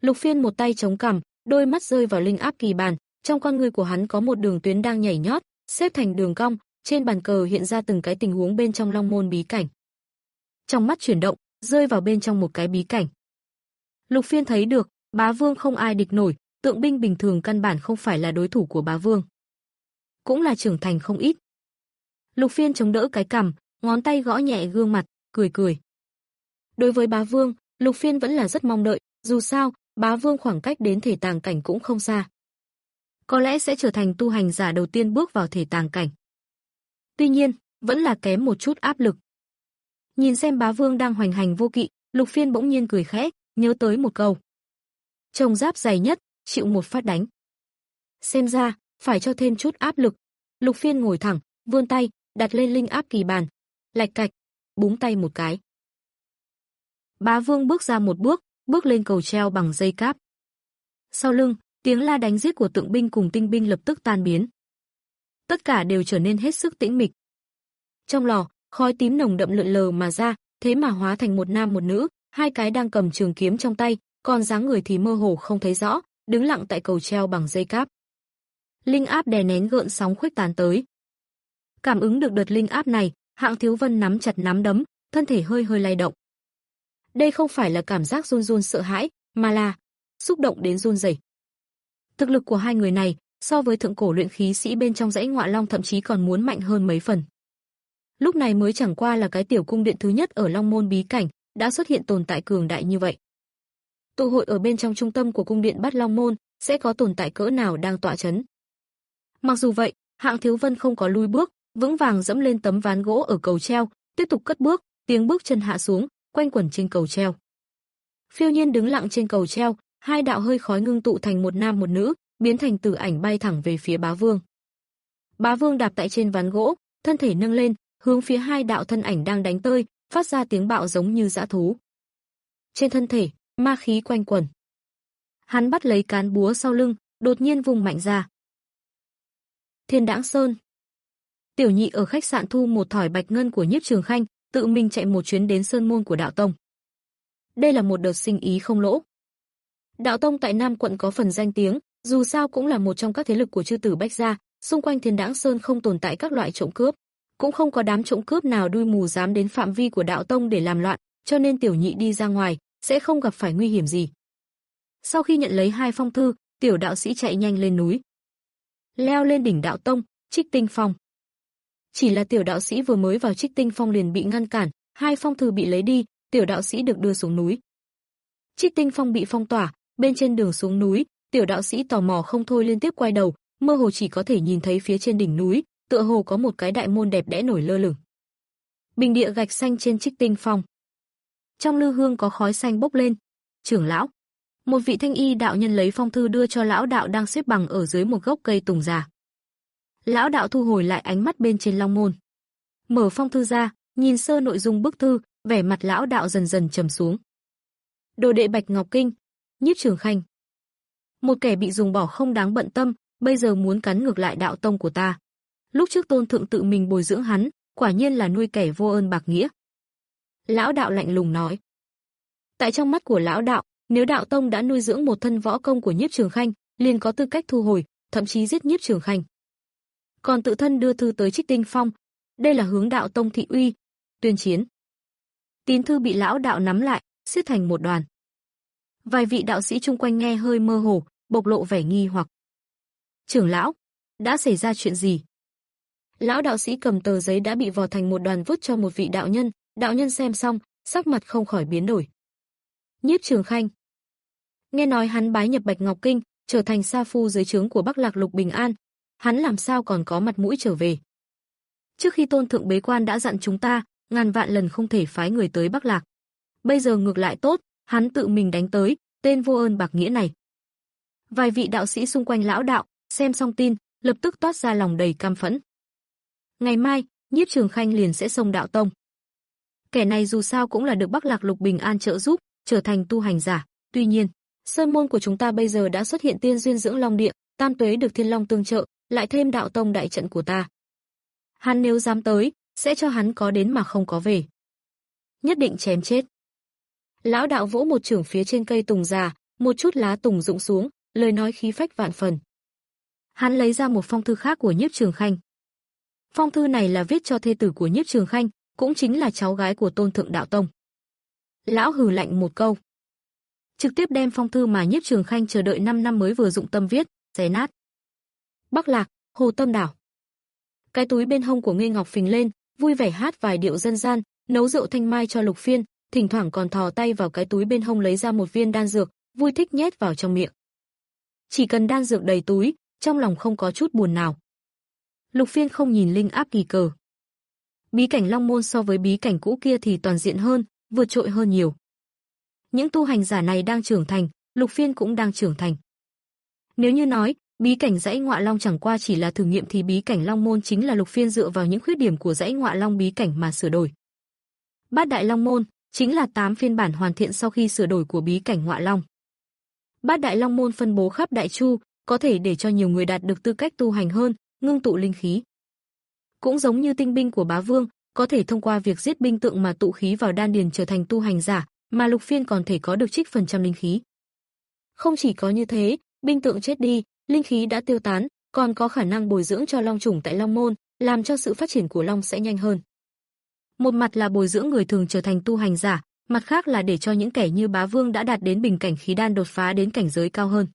Lục Phiên một tay chống cằm, đôi mắt rơi vào linh áp kỳ bàn, trong con ngươi của hắn có một đường tuyến đang nhảy nhót, xếp thành đường cong, trên bàn cờ hiện ra từng cái tình huống bên trong Long môn bí cảnh. Trong mắt chuyển động, rơi vào bên trong một cái bí cảnh. Lục Phiên thấy được, Bá Vương không ai địch nổi, tượng binh bình thường căn bản không phải là đối thủ của Bá Vương. Cũng là trưởng thành không ít. Lục Phiên chống đỡ cái cằm, ngón tay gõ nhẹ gương mặt, cười cười. Đối với Bá Vương, Lục Phiên vẫn là rất mong đợi, dù sao, Bá Vương khoảng cách đến thể tàng cảnh cũng không xa. Có lẽ sẽ trở thành tu hành giả đầu tiên bước vào thể tàng cảnh. Tuy nhiên, vẫn là kém một chút áp lực. Nhìn xem Bá Vương đang hoành hành vô kỵ, Lục Phiên bỗng nhiên cười khẽ, nhớ tới một câu. Trồng giáp dày nhất, chịu một phát đánh. Xem ra, phải cho thêm chút áp lực. Lục Phiên ngồi thẳng, vươn tay, đặt lên linh áp kỳ bàn. Lạch cạch, búng tay một cái. Bá Vương bước ra một bước, bước lên cầu treo bằng dây cáp. Sau lưng, tiếng la đánh giết của tượng binh cùng tinh binh lập tức tan biến. Tất cả đều trở nên hết sức tĩnh mịch. Trong lò, khói tím nồng đậm lượn lờ mà ra, thế mà hóa thành một nam một nữ, hai cái đang cầm trường kiếm trong tay, còn dáng người thì mơ hồ không thấy rõ, đứng lặng tại cầu treo bằng dây cáp. Linh áp đè nén gợn sóng khuếch tán tới. Cảm ứng được đợt linh áp này, Hạng Thiếu Vân nắm chặt nắm đấm, thân thể hơi hơi lay động. Đây không phải là cảm giác run run sợ hãi, mà là xúc động đến run rẩy. Thực lực của hai người này, so với thượng cổ luyện khí sĩ bên trong dãy Ngọa Long thậm chí còn muốn mạnh hơn mấy phần. Lúc này mới chẳng qua là cái tiểu cung điện thứ nhất ở Long môn bí cảnh, đã xuất hiện tồn tại cường đại như vậy. Tụ hội ở bên trong trung tâm của cung điện Bát Long môn, sẽ có tồn tại cỡ nào đang tọa chấn. Mặc dù vậy, Hạng Thiếu Vân không có lui bước, vững vàng dẫm lên tấm ván gỗ ở cầu treo, tiếp tục cất bước, tiếng bước chân hạ xuống, quanh quẩn trên cầu treo. Phiêu Nhiên đứng lặng trên cầu treo, hai đạo hơi khói ngưng tụ thành một nam một nữ, biến thành tử ảnh bay thẳng về phía Bá Vương. Bá Vương đạp tại trên ván gỗ, thân thể nâng lên, hướng phía hai đạo thân ảnh đang đánh tơi, phát ra tiếng bạo giống như dã thú. Trên thân thể, ma khí quanh quẩn. Hắn bắt lấy cán búa sau lưng, đột nhiên vùng mạnh ra. Thiên Đãng Sơn. Tiểu Nhị ở khách sạn thu một thỏi bạch ngân của Nhiếp Trường Khanh, tự mình chạy một chuyến đến sơn môn của đạo tông. Đây là một đợt sinh ý không lỗ. Đạo tông tại Nam quận có phần danh tiếng, dù sao cũng là một trong các thế lực của chư tử Bách gia, xung quanh Thiên Đãng Sơn không tồn tại các loại trộm cướp, cũng không có đám trộm cướp nào đuôi mù dám đến phạm vi của đạo tông để làm loạn, cho nên Tiểu Nhị đi ra ngoài sẽ không gặp phải nguy hiểm gì. Sau khi nhận lấy hai phong thư, tiểu đạo sĩ chạy nhanh lên núi, leo lên đỉnh đạo tông, Trích Tinh Phong. Chỉ là tiểu đạo sĩ vừa mới vào Trích Tinh Phong liền bị ngăn cản, hai phong thư bị lấy đi, tiểu đạo sĩ được đưa xuống núi. Trích Tinh Phong bị phong tỏa, bên trên đường xuống núi, tiểu đạo sĩ tò mò không thôi liên tiếp quay đầu, mơ hồ chỉ có thể nhìn thấy phía trên đỉnh núi, tựa hồ có một cái đại môn đẹp đẽ nổi lơ lửng. Bình địa gạch xanh trên Trích Tinh Phong. Trong lư hương có khói xanh bốc lên. Trưởng lão, một vị thanh y đạo nhân lấy phong thư đưa cho lão đạo đang xếp bằng ở dưới một gốc cây tùng già. Lão đạo thu hồi lại ánh mắt bên trên long môn, mở phong thư ra, nhìn sơ nội dung bức thư, vẻ mặt lão đạo dần dần trầm xuống. Đồ đệ Bạch Ngọc Kinh, Nhiếp Trường Khanh. Một kẻ bị dùng bỏ không đáng bận tâm, bây giờ muốn cắn ngược lại đạo tông của ta. Lúc trước tôn thượng tự mình bồi dưỡng hắn, quả nhiên là nuôi kẻ vô ơn bạc nghĩa. Lão đạo lạnh lùng nói. Tại trong mắt của lão đạo, nếu đạo tông đã nuôi dưỡng một thân võ công của Nhiếp Trường Khanh, liền có tư cách thu hồi, thậm chí giết Nhiếp Trường Khanh. Còn tự thân đưa thư tới Trích Tinh Phong, đây là hướng đạo tông thị uy, tuyên chiến. Tín thư bị lão đạo nắm lại, siết thành một đoàn. Vài vị đạo sĩ chung quanh nghe hơi mơ hồ, bộc lộ vẻ nghi hoặc. Trưởng lão, đã xảy ra chuyện gì? Lão đạo sĩ cầm tờ giấy đã bị vò thành một đoàn vứt cho một vị đạo nhân, đạo nhân xem xong, sắc mặt không khỏi biến đổi. Nhiếp Trường Khanh. Nghe nói hắn bái nhập Bạch Ngọc Kinh, trở thành sa phu dưới trướng của Bắc Lạc Lục Bình An, hắn làm sao còn có mặt mũi trở về? Trước khi tôn thượng bế quan đã dặn chúng ta, ngàn vạn lần không thể phái người tới Bắc Lạc. Bây giờ ngược lại tốt, hắn tự mình đánh tới, tên vô ơn bạc nghĩa này. Vài vị đạo sĩ xung quanh lão đạo, xem xong tin, lập tức toát ra lòng đầy căm phẫn. Ngày mai, Nhiếp Trường Khanh liền sẽ xông đạo tông. Kẻ này dù sao cũng là được Bắc Lạc Lục Bình An trợ giúp, trở thành tu hành giả. Tuy nhiên, sơn môn của chúng ta bây giờ đã xuất hiện tiên duyên dưỡng long địa, tam tuế được thiên long tương trợ, lại thêm đạo tông đại trận của ta. Hắn nếu dám tới, sẽ cho hắn có đến mà không có về. Nhất định chém chết. Lão đạo vỗ một chưởng phía trên cây tùng già, một chút lá tùng rụng xuống, lời nói khí phách vạn phần. Hắn lấy ra một phong thư khác của Nhiếp Trường Khanh. Phong thư này là viết cho thê tử của Nhiếp Trường Khanh, cũng chính là cháu gái của Tôn Thượng Đạo Tông. Lão hừ lạnh một câu, trực tiếp đem phong thư mà Nhiếp Trường Khanh chờ đợi năm năm mới vừa dụng tâm viết, xé nát. Bắc Lạc, Hồ Tâm Đảo. Cái túi bên hông của Nghê Ngọc phình lên, vui vẻ hát vài điệu dân gian, nấu rượu thanh mai cho Lục Phiên, thỉnh thoảng còn thò tay vào cái túi bên hông lấy ra một viên đan dược, vui thích nhét vào trong miệng. Chỉ cần đan dược đầy túi, trong lòng không có chút buồn nào. Lục Phiên không nhìn linh áp kỳ cờ. Bí cảnh Long Môn so với bí cảnh cũ kia thì toàn diện hơn, vượt trội hơn nhiều. Những tu hành giả này đang trưởng thành, Lục Phiên cũng đang trưởng thành. Nếu như nói, bí cảnh Dãy Ngọa Long chẳng qua chỉ là thử nghiệm thì bí cảnh Long Môn chính là Lục Phiên dựa vào những khuyết điểm của Dãy Ngọa Long bí cảnh mà sửa đổi. Bát Đại Long Môn chính là tám phiên bản hoàn thiện sau khi sửa đổi của bí cảnh Ngọa Long. Bát Đại Long Môn phân bố khắp Đại Chu, có thể để cho nhiều người đạt được tư cách tu hành hơn, ngưng tụ linh khí. Cũng giống như tinh binh của Bá Vương, có thể thông qua việc giết binh tượng mà tụ khí vào đan điền trở thành tu hành giả, mà Lục Phiên còn thể có được trích phần trăm linh khí. Không chỉ có như thế, binh tượng chết đi, linh khí đã tiêu tán, còn có khả năng bồi dưỡng cho long chủng tại Long Môn, làm cho sự phát triển của long sẽ nhanh hơn. Một mặt là bồi dưỡng người thường trở thành tu hành giả, mặt khác là để cho những kẻ như Bá Vương đã đạt đến bình cảnh khí đan đột phá đến cảnh giới cao hơn.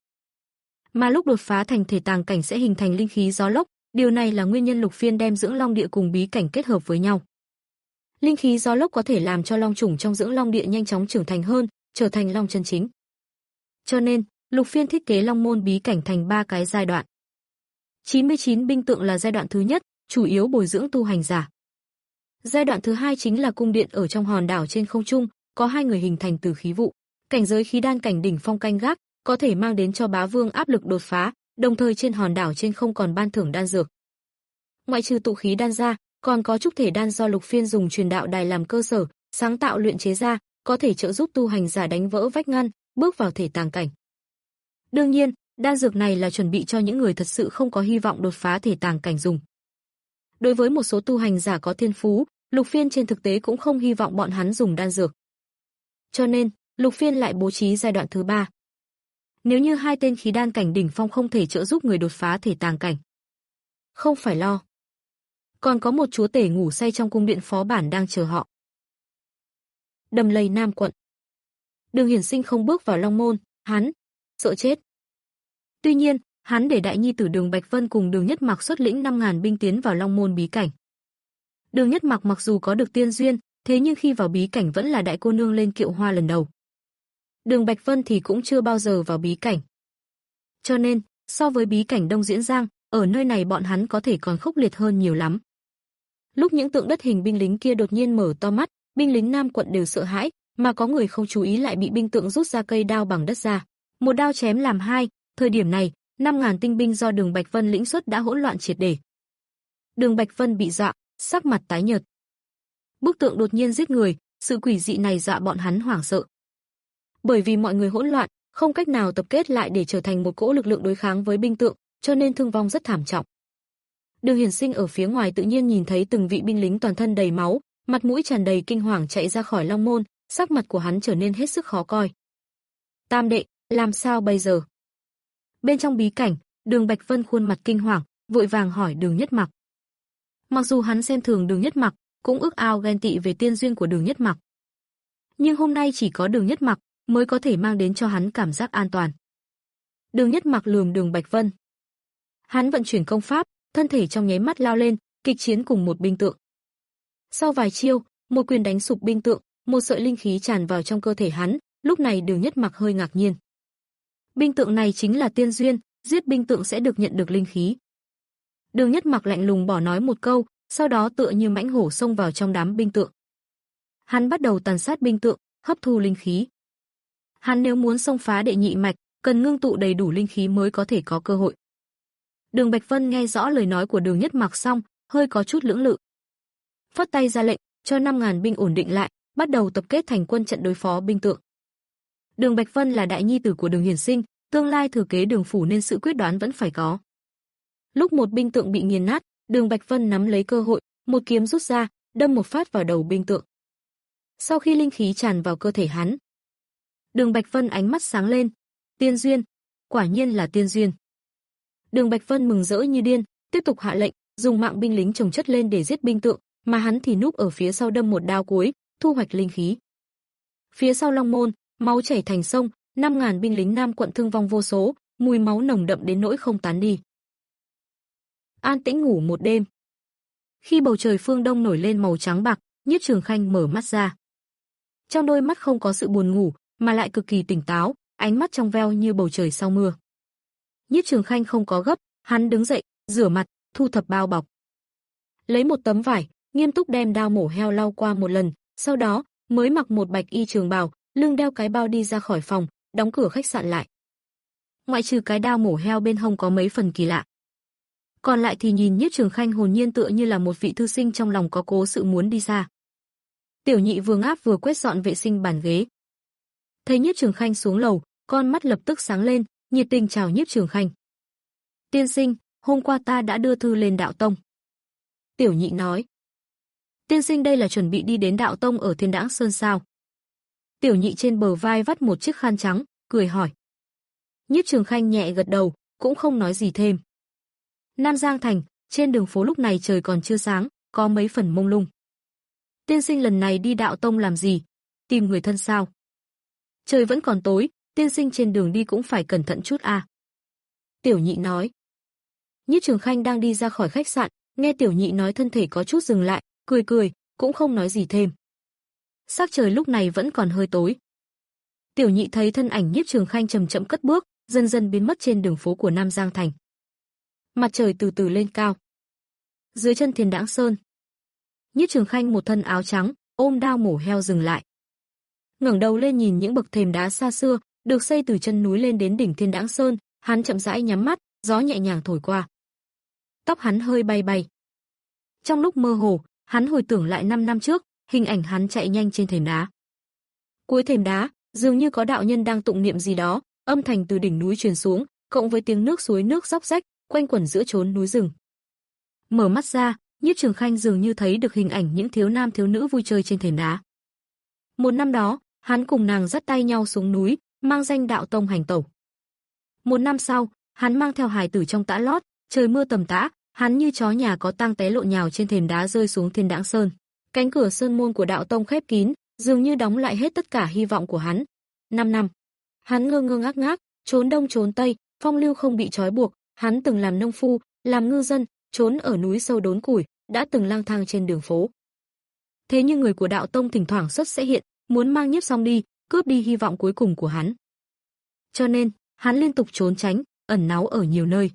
Mà lúc đột phá thành thể tàng cảnh sẽ hình thành linh khí gió lốc, điều này là nguyên nhân Lục Phiên đem dưỡng long địa cùng bí cảnh kết hợp với nhau. Linh khí gió lốc có thể làm cho long chủng trong dưỡng long địa nhanh chóng trưởng thành hơn, trở thành long chân chính. Cho nên, Lục Phiên thiết kế Long Môn bí cảnh thành ba cái giai đoạn. chín mươi chín binh tượng là giai đoạn thứ nhất, chủ yếu bồi dưỡng tu hành giả. Giai đoạn thứ hai chính là cung điện ở trong hòn đảo trên không trung, có hai người hình thành từ khí vụ, cảnh giới khí đan cảnh đỉnh phong canh gác, có thể mang đến cho Bá Vương áp lực đột phá, đồng thời trên hòn đảo trên không còn ban thưởng đan dược. Ngoại trừ tụ khí đan ra, còn có trúc thể đan do Lục Phiên dùng truyền đạo đài làm cơ sở, sáng tạo luyện chế ra, có thể trợ giúp tu hành giả đánh vỡ vách ngăn, bước vào thể tàng cảnh. Đương nhiên, đan dược này là chuẩn bị cho những người thật sự không có hy vọng đột phá thể tàng cảnh dùng. Đối với một số tu hành giả có thiên phú, Lục Phiên trên thực tế cũng không hy vọng bọn hắn dùng đan dược. Cho nên, Lục Phiên lại bố trí giai đoạn thứ ba. Nếu như hai tên khí đan cảnh đỉnh phong không thể trợ giúp người đột phá thể tàng cảnh, không phải lo. Còn có một chúa tể ngủ say trong cung điện phó bản đang chờ họ. Đầm Lầy Nam quận. Đường Hiển Sinh không bước vào Long Môn, hắn sợ chết. Tuy nhiên, hắn để đại nhi tử Đường Bạch Vân cùng Đường Nhất Mặc xuất lĩnh năm ngàn binh tiến vào Long Môn bí cảnh. Đường Nhất Mặc mặc dù có được tiên duyên, thế nhưng khi vào bí cảnh vẫn là đại cô nương lên kiệu hoa lần đầu. Đường Bạch Vân thì cũng chưa bao giờ vào bí cảnh. Cho nên, so với bí cảnh Đông Diễn Giang, ở nơi này bọn hắn có thể còn khốc liệt hơn nhiều lắm. Lúc những tượng đất hình binh lính kia đột nhiên mở to mắt, binh lính Nam quận đều sợ hãi, mà có người không chú ý lại bị binh tượng rút ra cây đao bằng đất ra. Một đao chém làm hai, thời điểm này, năm ngàn tinh binh do Đường Bạch Vân lĩnh xuất đã hỗn loạn triệt để. Đường Bạch Vân bị dọa, sắc mặt tái nhợt. Bức tượng đột nhiên giết người, sự quỷ dị này dọa bọn hắn hoảng sợ. Bởi vì mọi người hỗn loạn, không cách nào tập kết lại để trở thành một cỗ lực lượng đối kháng với binh tượng, cho nên thương vong rất thảm trọng. Đường Hiển Sinh ở phía ngoài tự nhiên nhìn thấy từng vị binh lính toàn thân đầy máu, mặt mũi tràn đầy kinh hoàng chạy ra khỏi Long Môn, sắc mặt của hắn trở nên hết sức khó coi. Tam đệ, làm sao bây giờ? Bên trong bí cảnh, Đường Bạch Vân khuôn mặt kinh hoàng, vội vàng hỏi Đường Nhất Mặc. Mặc dù hắn xem thường Đường Nhất Mặc, cũng ước ao ghen tị về tiên duyên của Đường Nhất Mặc. Nhưng hôm nay chỉ có Đường Nhất Mặc mới có thể mang đến cho hắn cảm giác an toàn. Đường Nhất Mặc lườm Đường Bạch Vân. Hắn vận chuyển công pháp, thân thể trong nháy mắt lao lên, kịch chiến cùng một binh tượng. Sau vài chiêu, một quyền đánh sụp binh tượng, một sợi linh khí tràn vào trong cơ thể hắn, lúc này Đường Nhất Mặc hơi ngạc nhiên. Binh tượng này chính là tiên duyên, giết binh tượng sẽ được nhận được linh khí. Đường Nhất Mặc lạnh lùng bỏ nói một câu, sau đó tựa như mãnh hổ xông vào trong đám binh tượng. Hắn bắt đầu tàn sát binh tượng, hấp thu linh khí. Hắn nếu muốn xông phá đệ nhị mạch, cần ngưng tụ đầy đủ linh khí mới có thể có cơ hội. Đường Bạch Vân nghe rõ lời nói của Đường Nhất Mặc xong, hơi có chút lưỡng lự. Phất tay ra lệnh, cho năm ngàn binh ổn định lại, bắt đầu tập kết thành quân trận đối phó binh tượng. Đường Bạch Vân là đại nhi tử của Đường Hiển Sinh, tương lai thừa kế Đường phủ nên sự quyết đoán vẫn phải có. Lúc một binh tượng bị nghiền nát, Đường Bạch Vân nắm lấy cơ hội, một kiếm rút ra, đâm một phát vào đầu binh tượng. Sau khi linh khí tràn vào cơ thể hắn, Đường Bạch Vân ánh mắt sáng lên, Tiên duyên, quả nhiên là tiên duyên. Đường Bạch Vân mừng rỡ như điên, tiếp tục hạ lệnh, dùng mạng binh lính chồng chất lên để giết binh tượng, mà hắn thì núp ở phía sau đâm một đao cuối, thu hoạch linh khí. Phía sau Long Môn, máu chảy thành sông, năm ngàn binh lính Nam quận thương vong vô số, mùi máu nồng đậm đến nỗi không tán đi. An tĩnh ngủ một đêm. Khi bầu trời phương đông nổi lên màu trắng bạc, Nhiếp Trường Khanh mở mắt ra. Trong đôi mắt không có sự buồn ngủ, mà lại cực kỳ tỉnh táo, ánh mắt trong veo như bầu trời sau mưa. Nhiếp Trường Khanh không có gấp, hắn đứng dậy, rửa mặt, thu thập bao bọc. Lấy một tấm vải, nghiêm túc đem dao mổ heo lau qua một lần, sau đó mới mặc một bạch y trường bào, lưng đeo cái bao đi ra khỏi phòng, đóng cửa khách sạn lại. Ngoại trừ cái dao mổ heo bên hông có mấy phần kỳ lạ. Còn lại thì nhìn Nhiếp Trường Khanh hồn nhiên tựa như là một vị thư sinh trong lòng có cố sự muốn đi xa. Tiểu Nhị vừa ngáp vừa quét dọn vệ sinh bàn ghế. Thấy Nhiếp Trường Khanh xuống lầu, con mắt lập tức sáng lên, nhiệt tình chào Nhiếp Trường Khanh. Tiên sinh, hôm qua ta đã đưa thư lên Đạo Tông. Tiểu Nhị nói. Tiên sinh đây là chuẩn bị đi đến Đạo Tông ở Thiên Đãng Sơn sao? Tiểu Nhị trên bờ vai vắt một chiếc khăn trắng, cười hỏi. Nhiếp Trường Khanh nhẹ gật đầu, cũng không nói gì thêm. Nam Giang Thành, trên đường phố lúc này trời còn chưa sáng, có mấy phần mông lung. Tiên sinh lần này đi Đạo Tông làm gì? Tìm người thân sao? Trời vẫn còn tối, tiên sinh trên đường đi cũng phải cẩn thận chút à. Tiểu Nhị nói. Nhiếp Trường Khanh đang đi ra khỏi khách sạn, nghe Tiểu Nhị nói thân thể có chút dừng lại, cười cười, cũng không nói gì thêm. Sắc trời lúc này vẫn còn hơi tối. Tiểu Nhị thấy thân ảnh Nhiếp Trường Khanh chậm chậm cất bước, dần dần biến mất trên đường phố của Nam Giang Thành. Mặt trời từ từ lên cao. Dưới chân Thiên Đãng Sơn, Nhiếp Trường Khanh một thân áo trắng, ôm dao mổ heo dừng lại. Ngẩng đầu lên nhìn những bậc thềm đá xa xưa, được xây từ chân núi lên đến đỉnh Thiên Đãng Sơn, hắn chậm rãi nhắm mắt, gió nhẹ nhàng thổi qua. Tóc hắn hơi bay bay. Trong lúc mơ hồ, hắn hồi tưởng lại năm năm trước, hình ảnh hắn chạy nhanh trên thềm đá. Cuối thềm đá, dường như có đạo nhân đang tụng niệm gì đó, âm thanh từ đỉnh núi truyền xuống, cộng với tiếng nước suối nước róc rách, quanh quẩn giữa chốn núi rừng. Mở mắt ra, Nhiếp Trường Khanh dường như thấy được hình ảnh những thiếu nam thiếu nữ vui chơi trên thềm đá. Một năm đó, hắn cùng nàng dắt tay nhau xuống núi, mang danh Đạo Tông hành tẩu. Một năm sau, hắn mang theo hài tử trong tã lót, trời mưa tầm tã, hắn như chó nhà có tang té lộn nhào trên thềm đá rơi xuống Thiên Đãng Sơn. Cánh cửa sơn môn của Đạo Tông khép kín, dường như đóng lại hết tất cả hy vọng của hắn. Năm năm, hắn ngơ ngơ ngác ngác, trốn đông trốn tây, phong lưu không bị trói buộc, hắn từng làm nông phu, làm ngư dân, trốn ở núi sâu đốn củi, đã từng lang thang trên đường phố. Thế nhưng người của Đạo Tông thỉnh thoảng xuất sẽ hiện, muốn mang Nhiếp Song đi, cướp đi hy vọng cuối cùng của hắn. Cho nên, hắn liên tục trốn tránh, ẩn náu ở nhiều nơi.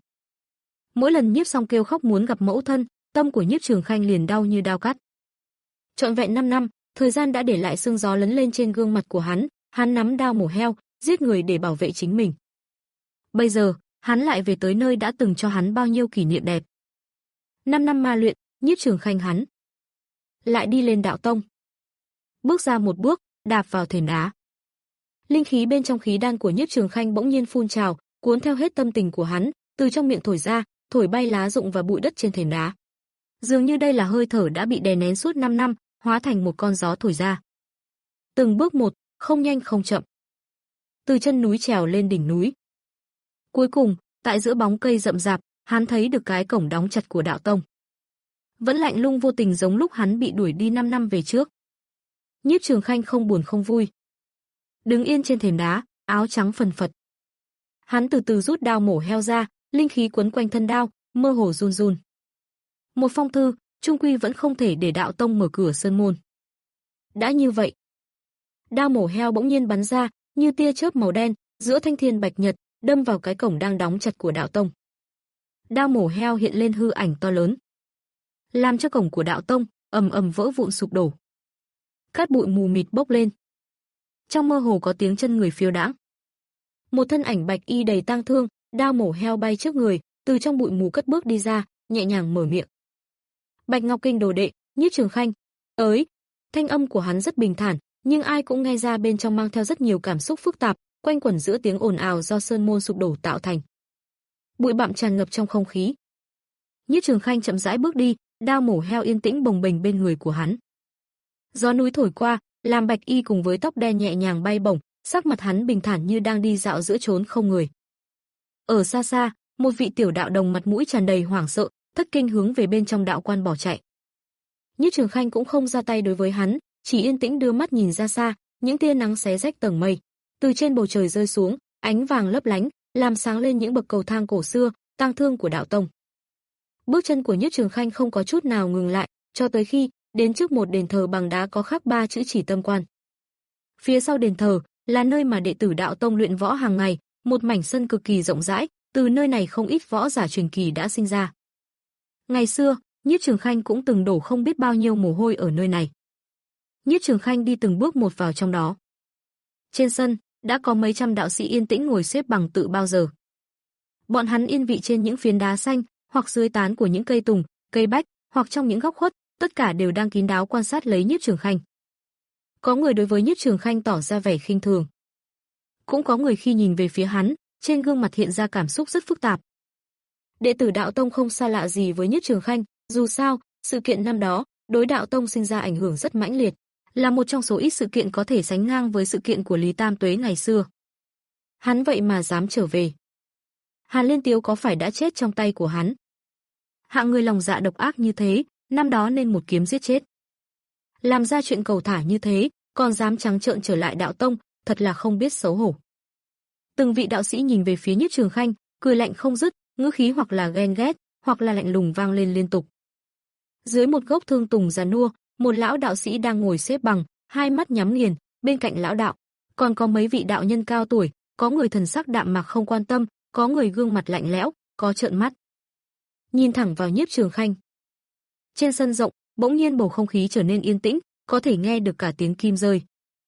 Mỗi lần Nhiếp Song kêu khóc muốn gặp mẫu thân, tâm của Nhiếp Trường Khanh liền đau như dao cắt. Trọn vẹn năm năm, thời gian đã để lại sương gió lấn lên trên gương mặt của hắn, hắn nắm dao mổ heo, giết người để bảo vệ chính mình. Bây giờ, hắn lại về tới nơi đã từng cho hắn bao nhiêu kỷ niệm đẹp. Năm năm ma luyện, Nhiếp Trường Khanh hắn lại đi lên Đạo Tông. Bước ra một bước, đạp vào thềm đá. Linh khí bên trong khí đan của Nhiếp Trường Khanh bỗng nhiên phun trào, cuốn theo hết tâm tình của hắn, từ trong miệng thổi ra, thổi bay lá rụng và bụi đất trên thềm đá. Dường như đây là hơi thở đã bị đè nén suốt năm năm, hóa thành một con gió thổi ra. Từng bước một, không nhanh không chậm. Từ chân núi trèo lên đỉnh núi. Cuối cùng, tại giữa bóng cây rậm rạp, hắn thấy được cái cổng đóng chặt của Đạo Tông. Vẫn lạnh lùng vô tình giống lúc hắn bị đuổi đi năm năm về trước. Nhiếp Trường Khanh không buồn không vui. Đứng yên trên thềm đá, áo trắng phần phật. Hắn từ từ rút dao mổ heo ra, linh khí quấn quanh thân đao, mơ hồ run run. Một phong thư, chung quy vẫn không thể để Đạo Tông mở cửa sơn môn. Đã như vậy, dao mổ heo bỗng nhiên bắn ra, như tia chớp màu đen, giữa thanh thiên bạch nhật, đâm vào cái cổng đang đóng chặt của Đạo Tông. Dao mổ heo hiện lên hư ảnh to lớn, làm cho cổng của Đạo Tông ầm ầm vỡ vụn sụp đổ. Cát bụi mù mịt bốc lên. Trong mơ hồ có tiếng chân người phiêu đãng. Một thân ảnh bạch y đầy tang thương, dao mổ heo bay trước người, từ trong bụi mù cất bước đi ra, nhẹ nhàng mở miệng. Bạch Ngọc Kinh đồ đệ, Nhiếp Trường Khanh. Ới, thanh âm của hắn rất bình thản, nhưng ai cũng nghe ra bên trong mang theo rất nhiều cảm xúc phức tạp, quanh quẩn giữa tiếng ồn ào do sơn môn sụp đổ tạo thành. Bụi bặm tràn ngập trong không khí. Nhiếp Trường Khanh chậm rãi bước đi, dao mổ heo yên tĩnh bồng bềnh bên người của hắn. Gió núi thổi qua, làm bạch y cùng với tóc đen nhẹ nhàng bay bổng, Sắc mặt hắn bình thản như đang đi dạo giữa chốn không người. Ở xa xa, một vị tiểu đạo đồng mặt mũi tràn đầy hoảng sợ, thất kinh hướng về bên trong đạo quan bỏ chạy. Nhiếp Trường Khanh cũng không ra tay đối với hắn, chỉ yên tĩnh đưa mắt nhìn ra xa, những tia nắng xé rách tầng mây, từ trên bầu trời rơi xuống, ánh vàng lấp lánh, làm sáng lên những bậc cầu thang cổ xưa, tang thương của đạo tông. Bước chân của Nhiếp Trường Khanh không có chút nào ngừng lại, cho tới khi đến trước một đền thờ bằng đá có khắc ba chữ Chỉ Tâm Quan. Phía sau đền thờ là nơi mà đệ tử đạo tông luyện võ hàng ngày, một mảnh sân cực kỳ rộng rãi, từ nơi này không ít võ giả truyền kỳ đã sinh ra. Ngày xưa, Nhiếp Trường Khanh cũng từng đổ không biết bao nhiêu mồ hôi ở nơi này. Nhiếp Trường Khanh đi từng bước một vào trong đó. Trên sân, đã có mấy trăm đạo sĩ yên tĩnh ngồi xếp bằng tự bao giờ. Bọn hắn yên vị trên những phiến đá xanh, hoặc dưới tán của những cây tùng, cây bách, hoặc trong những góc khuất, tất cả đều đang kín đáo quan sát lấy Nhiếp Trường Khanh. Có người đối với Nhiếp Trường Khanh tỏ ra vẻ khinh thường. Cũng có người khi nhìn về phía hắn, trên gương mặt hiện ra cảm xúc rất phức tạp. Đệ tử đạo tông không xa lạ gì với Nhiếp Trường Khanh, dù sao, sự kiện năm đó, đối đạo tông sinh ra ảnh hưởng rất mãnh liệt, là một trong số ít sự kiện có thể sánh ngang với sự kiện của Lý Tam Tuế ngày xưa. Hắn vậy mà dám trở về. Hàn Liên Tiếu có phải đã chết trong tay của hắn? Hạng người lòng dạ độc ác như thế, năm đó nên một kiếm giết chết. Làm ra chuyện cầu thả như thế, còn dám trắng trợn trở lại đạo tông, thật là không biết xấu hổ. Từng vị đạo sĩ nhìn về phía Nhiếp Trường Khanh, cười lạnh không dứt, ngữ khí hoặc là ghen ghét, hoặc là lạnh lùng vang lên liên tục. Dưới một gốc thương tùng già nua, một lão đạo sĩ đang ngồi xếp bằng, hai mắt nhắm nghiền, bên cạnh lão đạo, còn có mấy vị đạo nhân cao tuổi, có người thần sắc đạm mạc không quan tâm, có người gương mặt lạnh lẽo, có trợn mắt. Nhìn thẳng vào Nhiếp Trường Khanh. Trên sân rộng, bỗng nhiên bầu không khí trở nên yên tĩnh, có thể nghe được cả tiếng kim rơi.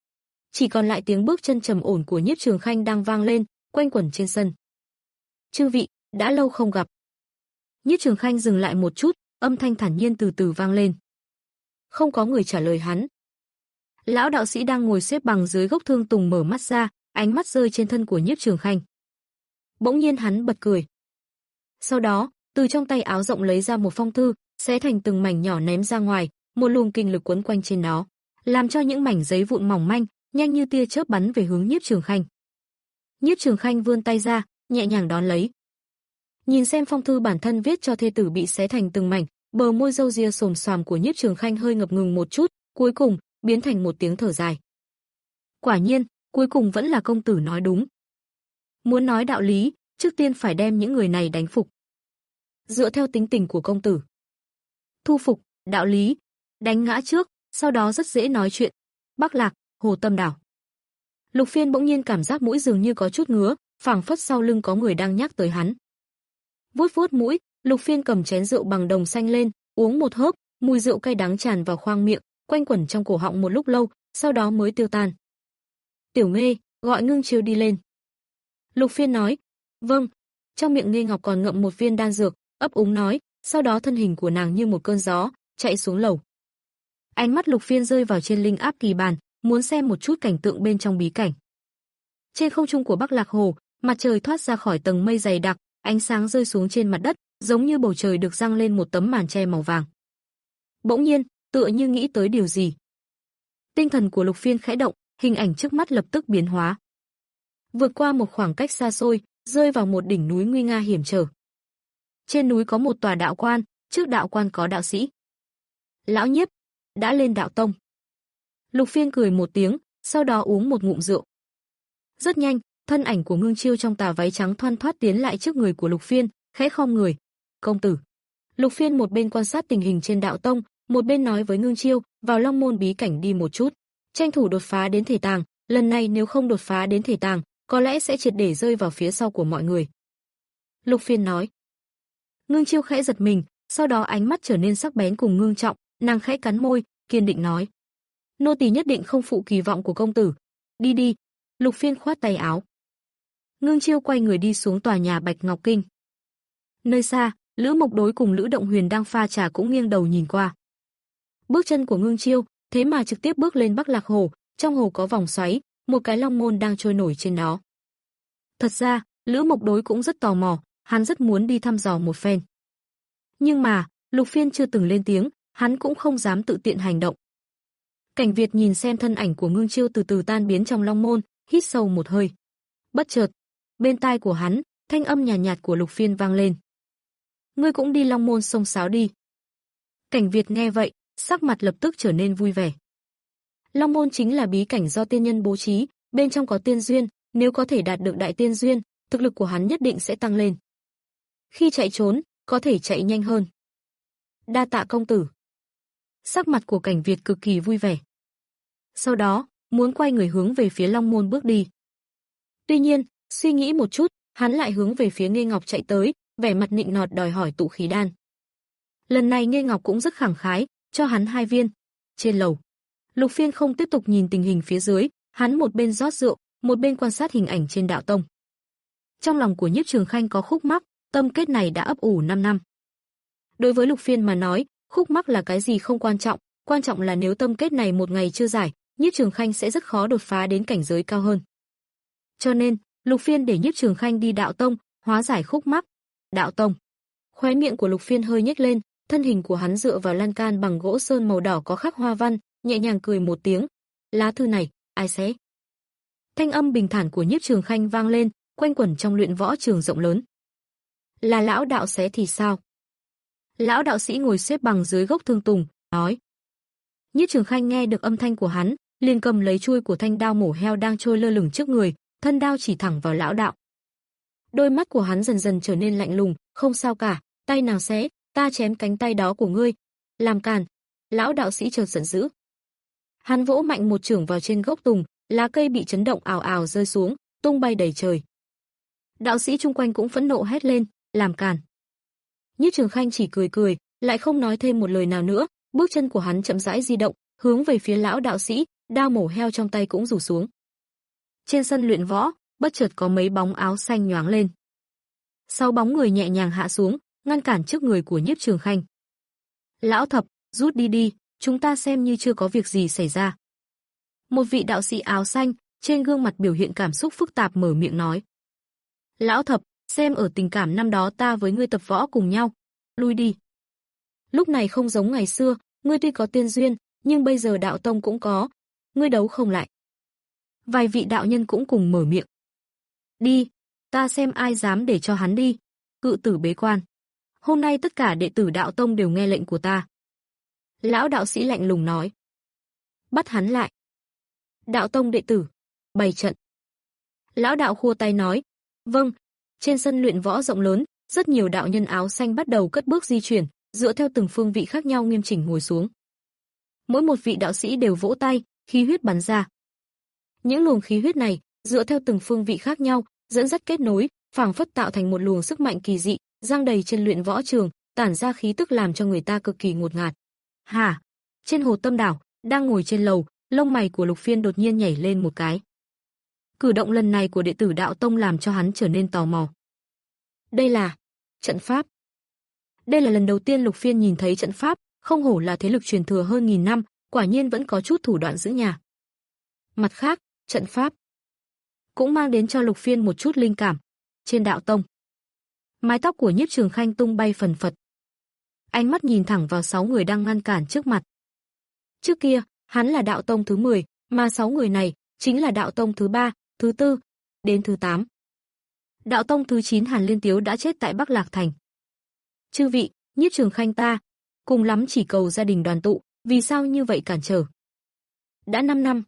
Chỉ còn lại tiếng bước chân trầm ổn của Nhiếp Trường Khanh đang vang lên, quanh quẩn trên sân. Chư vị, đã lâu không gặp. Nhiếp Trường Khanh dừng lại một chút, âm thanh thản nhiên từ từ vang lên. Không có người trả lời hắn. Lão đạo sĩ đang ngồi xếp bằng dưới gốc thương tùng mở mắt ra, ánh mắt rơi trên thân của Nhiếp Trường Khanh. Bỗng nhiên hắn bật cười. Sau đó, từ trong tay áo rộng lấy ra một phong thư, xé thành từng mảnh nhỏ ném ra ngoài, một luồng kinh lực quấn quanh trên nó, làm cho những mảnh giấy vụn mỏng manh, nhanh như tia chớp bắn về hướng Nhiếp Trường Khanh. Nhiếp Trường Khanh vươn tay ra, nhẹ nhàng đón lấy. Nhìn xem phong thư bản thân viết cho thê tử bị xé thành từng mảnh, bờ môi râu ria xồm xoàm của Nhiếp Trường Khanh hơi ngập ngừng một chút, cuối cùng biến thành một tiếng thở dài. Quả nhiên, cuối cùng vẫn là công tử nói đúng. Muốn nói đạo lý, trước tiên phải đem những người này đánh phục. Dựa theo tính tình của công tử, thu phục, đạo lý, đánh ngã trước, sau đó rất dễ nói chuyện. Bắc Lạc, Hồ Tâm Đảo. Lục Phiên bỗng nhiên cảm giác mũi dường như có chút ngứa, phảng phất sau lưng có người đang nhắc tới hắn. Vuốt vuốt mũi, Lục Phiên cầm chén rượu bằng đồng xanh lên, uống một hớp, mùi rượu cay đắng tràn vào khoang miệng, quanh quẩn trong cổ họng một lúc lâu, sau đó mới tiêu tan. Tiểu Nghê, gọi Ngưng Chiêu đi lên. Lục Phiên nói, vâng. Trong miệng Nghê Ngọc còn ngậm một viên đan dược, ấp úng nói, sau đó thân hình của nàng như một cơn gió, chạy xuống lầu. Ánh mắt Lục Phiên rơi vào trên linh áp kỳ bàn, muốn xem một chút cảnh tượng bên trong bí cảnh. Trên không trung của Bắc Lạc Hồ, mặt trời thoát ra khỏi tầng mây dày đặc, ánh sáng rơi xuống trên mặt đất, giống như bầu trời được răng lên một tấm màn che màu vàng. Bỗng nhiên, tựa như nghĩ tới điều gì, tinh thần của Lục Phiên khẽ động, hình ảnh trước mắt lập tức biến hóa. Vượt qua một khoảng cách xa xôi, rơi vào một đỉnh núi nguy nga hiểm trở. Trên núi có một tòa đạo quan, trước đạo quan có đạo sĩ. Lão Nhiếp, đã lên đạo tông. Lục Phiên cười một tiếng, sau đó uống một ngụm rượu. Rất nhanh, thân ảnh của Ngưng Chiêu trong tà váy trắng thoăn thoắt tiến lại trước người của Lục Phiên, khẽ khom người. Công tử. Lục Phiên một bên quan sát tình hình trên đạo tông, một bên nói với Ngưng Chiêu, vào Long Môn bí cảnh đi một chút, tranh thủ đột phá đến thể tàng, lần này nếu không đột phá đến thể tàng, có lẽ sẽ triệt để rơi vào phía sau của mọi người. Lục Phiên nói. Ngưng Chiêu khẽ giật mình, sau đó ánh mắt trở nên sắc bén cùng ngưng trọng, nàng khẽ cắn môi, kiên định nói: "Nô tỳ nhất định không phụ kỳ vọng của công tử. Đi đi." Lục Phiên khoát tay áo. Ngưng Chiêu quay người đi xuống tòa nhà Bạch Ngọc Kinh. Nơi xa, Lữ Mộc Đối cùng Lữ Động Huyền đang pha trà cũng nghiêng đầu nhìn qua. Bước chân của Ngưng Chiêu, thế mà trực tiếp bước lên Bắc Lạc Hồ, trong hồ có vòng xoáy, một cái long môn đang trôi nổi trên đó. Thật ra, Lữ Mộc Đối cũng rất tò mò, hắn rất muốn đi thăm dò một phen. Nhưng mà, Lục Phiên chưa từng lên tiếng, hắn cũng không dám tự tiện hành động. Cảnh Việt nhìn xem thân ảnh của Ngưng Chiêu từ từ tan biến trong long môn, hít sâu một hơi. Bất chợt, bên tai của hắn, thanh âm nhàn nhạt, nhạt của Lục Phiên vang lên. Ngươi cũng đi Long Môn sông sáo đi. Cảnh Việt nghe vậy, sắc mặt lập tức trở nên vui vẻ. Long Môn chính là bí cảnh do tiên nhân bố trí, bên trong có tiên duyên, nếu có thể đạt được đại tiên duyên, thực lực của hắn nhất định sẽ tăng lên. Khi chạy trốn, có thể chạy nhanh hơn. Đa tạ công tử. Sắc mặt của Cảnh Việt cực kỳ vui vẻ. Sau đó, muốn quay người hướng về phía Long Môn bước đi. Tuy nhiên, suy nghĩ một chút, hắn lại hướng về phía Nghê Ngọc chạy tới, vẻ mặt nịnh nọt đòi hỏi tụ khí đan. Lần này Nghê Ngọc cũng rất khẳng khái, cho hắn hai viên. Trên lầu, Lục Phiên không tiếp tục nhìn tình hình phía dưới, hắn một bên rót rượu, một bên quan sát hình ảnh trên đạo tông. Trong lòng của Nhiếp Trường Khanh có khúc mắc, tâm kết này đã ấp ủ năm năm. Đối với Lục Phiên mà nói, khúc mắc là cái gì không quan trọng, quan trọng là nếu tâm kết này một ngày chưa giải, Nhiếp Trường Khanh sẽ rất khó đột phá đến cảnh giới cao hơn. Cho nên, Lục Phiên để Nhiếp Trường Khanh đi đạo tông, hóa giải khúc mắc. Đạo tông. Khóe miệng của Lục Phiên hơi nhếch lên, thân hình của hắn dựa vào lan can bằng gỗ sơn màu đỏ có khắc hoa văn, nhẹ nhàng cười một tiếng. Lá thư này, ai xé? Thanh âm bình thản của Nhiếp Trường Khanh vang lên, quanh quẩn trong luyện võ trường rộng lớn. Là lão đạo xé thì sao? Lão đạo sĩ ngồi xếp bằng dưới gốc thương tùng, nói. Nhiếp Trường Khanh nghe được âm thanh của hắn, liền cầm lấy chuôi của thanh đao mổ heo đang trôi lơ lửng trước người, thân đao chỉ thẳng vào lão đạo. Đôi mắt của hắn dần dần trở nên lạnh lùng, không sao cả, tay nào xé, ta chém cánh tay đó của ngươi. Làm càn. Lão đạo sĩ chợt giận dữ. Hắn vỗ mạnh một chưởng vào trên gốc tùng, lá cây bị chấn động ào ào rơi xuống, tung bay đầy trời. Đạo sĩ chung quanh cũng phẫn nộ hét lên, làm càn. Nhiếp Trường Khanh chỉ cười cười, lại không nói thêm một lời nào nữa, bước chân của hắn chậm rãi di động, hướng về phía lão đạo sĩ, đao mổ heo trong tay cũng rủ xuống. Trên sân luyện võ, bất chợt có mấy bóng áo xanh nhoáng lên. Sáu bóng người nhẹ nhàng hạ xuống, ngăn cản trước người của Nhiếp Trường Khanh. Lão thập, rút đi đi, chúng ta xem như chưa có việc gì xảy ra. Một vị đạo sĩ áo xanh, trên gương mặt biểu hiện cảm xúc phức tạp mở miệng nói. Lão thập, xem ở tình cảm năm đó ta với ngươi tập võ cùng nhau, lui đi. Lúc này không giống ngày xưa, ngươi tuy có tiên duyên, nhưng bây giờ đạo tông cũng có, ngươi đấu không lại. Vài vị đạo nhân cũng cùng mở miệng. Đi, ta xem ai dám để cho hắn đi. Cự tử bế quan. Hôm nay tất cả đệ tử đạo tông đều nghe lệnh của ta. Lão đạo sĩ lạnh lùng nói. Bắt hắn lại. Đạo tông đệ tử, bày trận. Lão đạo khua tay nói. Vâng. Trên sân luyện võ rộng lớn, rất nhiều đạo nhân áo xanh bắt đầu cất bước di chuyển, dựa theo từng phương vị khác nhau nghiêm chỉnh ngồi xuống. Mỗi một vị đạo sĩ đều vỗ tay, khí huyết bắn ra. Những luồng khí huyết này, dựa theo từng phương vị khác nhau, dẫn dắt kết nối, phảng phất tạo thành một luồng sức mạnh kỳ dị, giăng đầy trên luyện võ trường, tản ra khí tức làm cho người ta cực kỳ ngột ngạt. Hả? Trên hồ Tâm Đảo, đang ngồi trên lầu, lông mày của Lục Phiên đột nhiên nhảy lên một cái. Cử động lần này của đệ tử đạo tông làm cho hắn trở nên tò mò. Đây là trận pháp. Đây là lần đầu tiên Lục Phiên nhìn thấy trận pháp, không hổ là thế lực truyền thừa hơn nghìn năm, quả nhiên vẫn có chút thủ đoạn giữ nhà. Mặt khác, trận pháp cũng mang đến cho Lục Phiên một chút linh cảm. Trên đạo tông, mái tóc của Nhiếp Trường Khanh tung bay phần phật. Ánh mắt nhìn thẳng vào sáu người đang ngăn cản trước mặt. Trước kia, hắn là đạo tông thứ mười, mà sáu người này chính là đạo tông thứ ba, thứ tư, đến thứ tám. Đạo tông thứ chín Hàn Liên Tiếu đã chết tại Bắc Lạc Thành. Chư vị, Nhiếp Trường Khanh ta, cùng lắm chỉ cầu gia đình đoàn tụ, vì sao như vậy cản trở? Đã năm năm,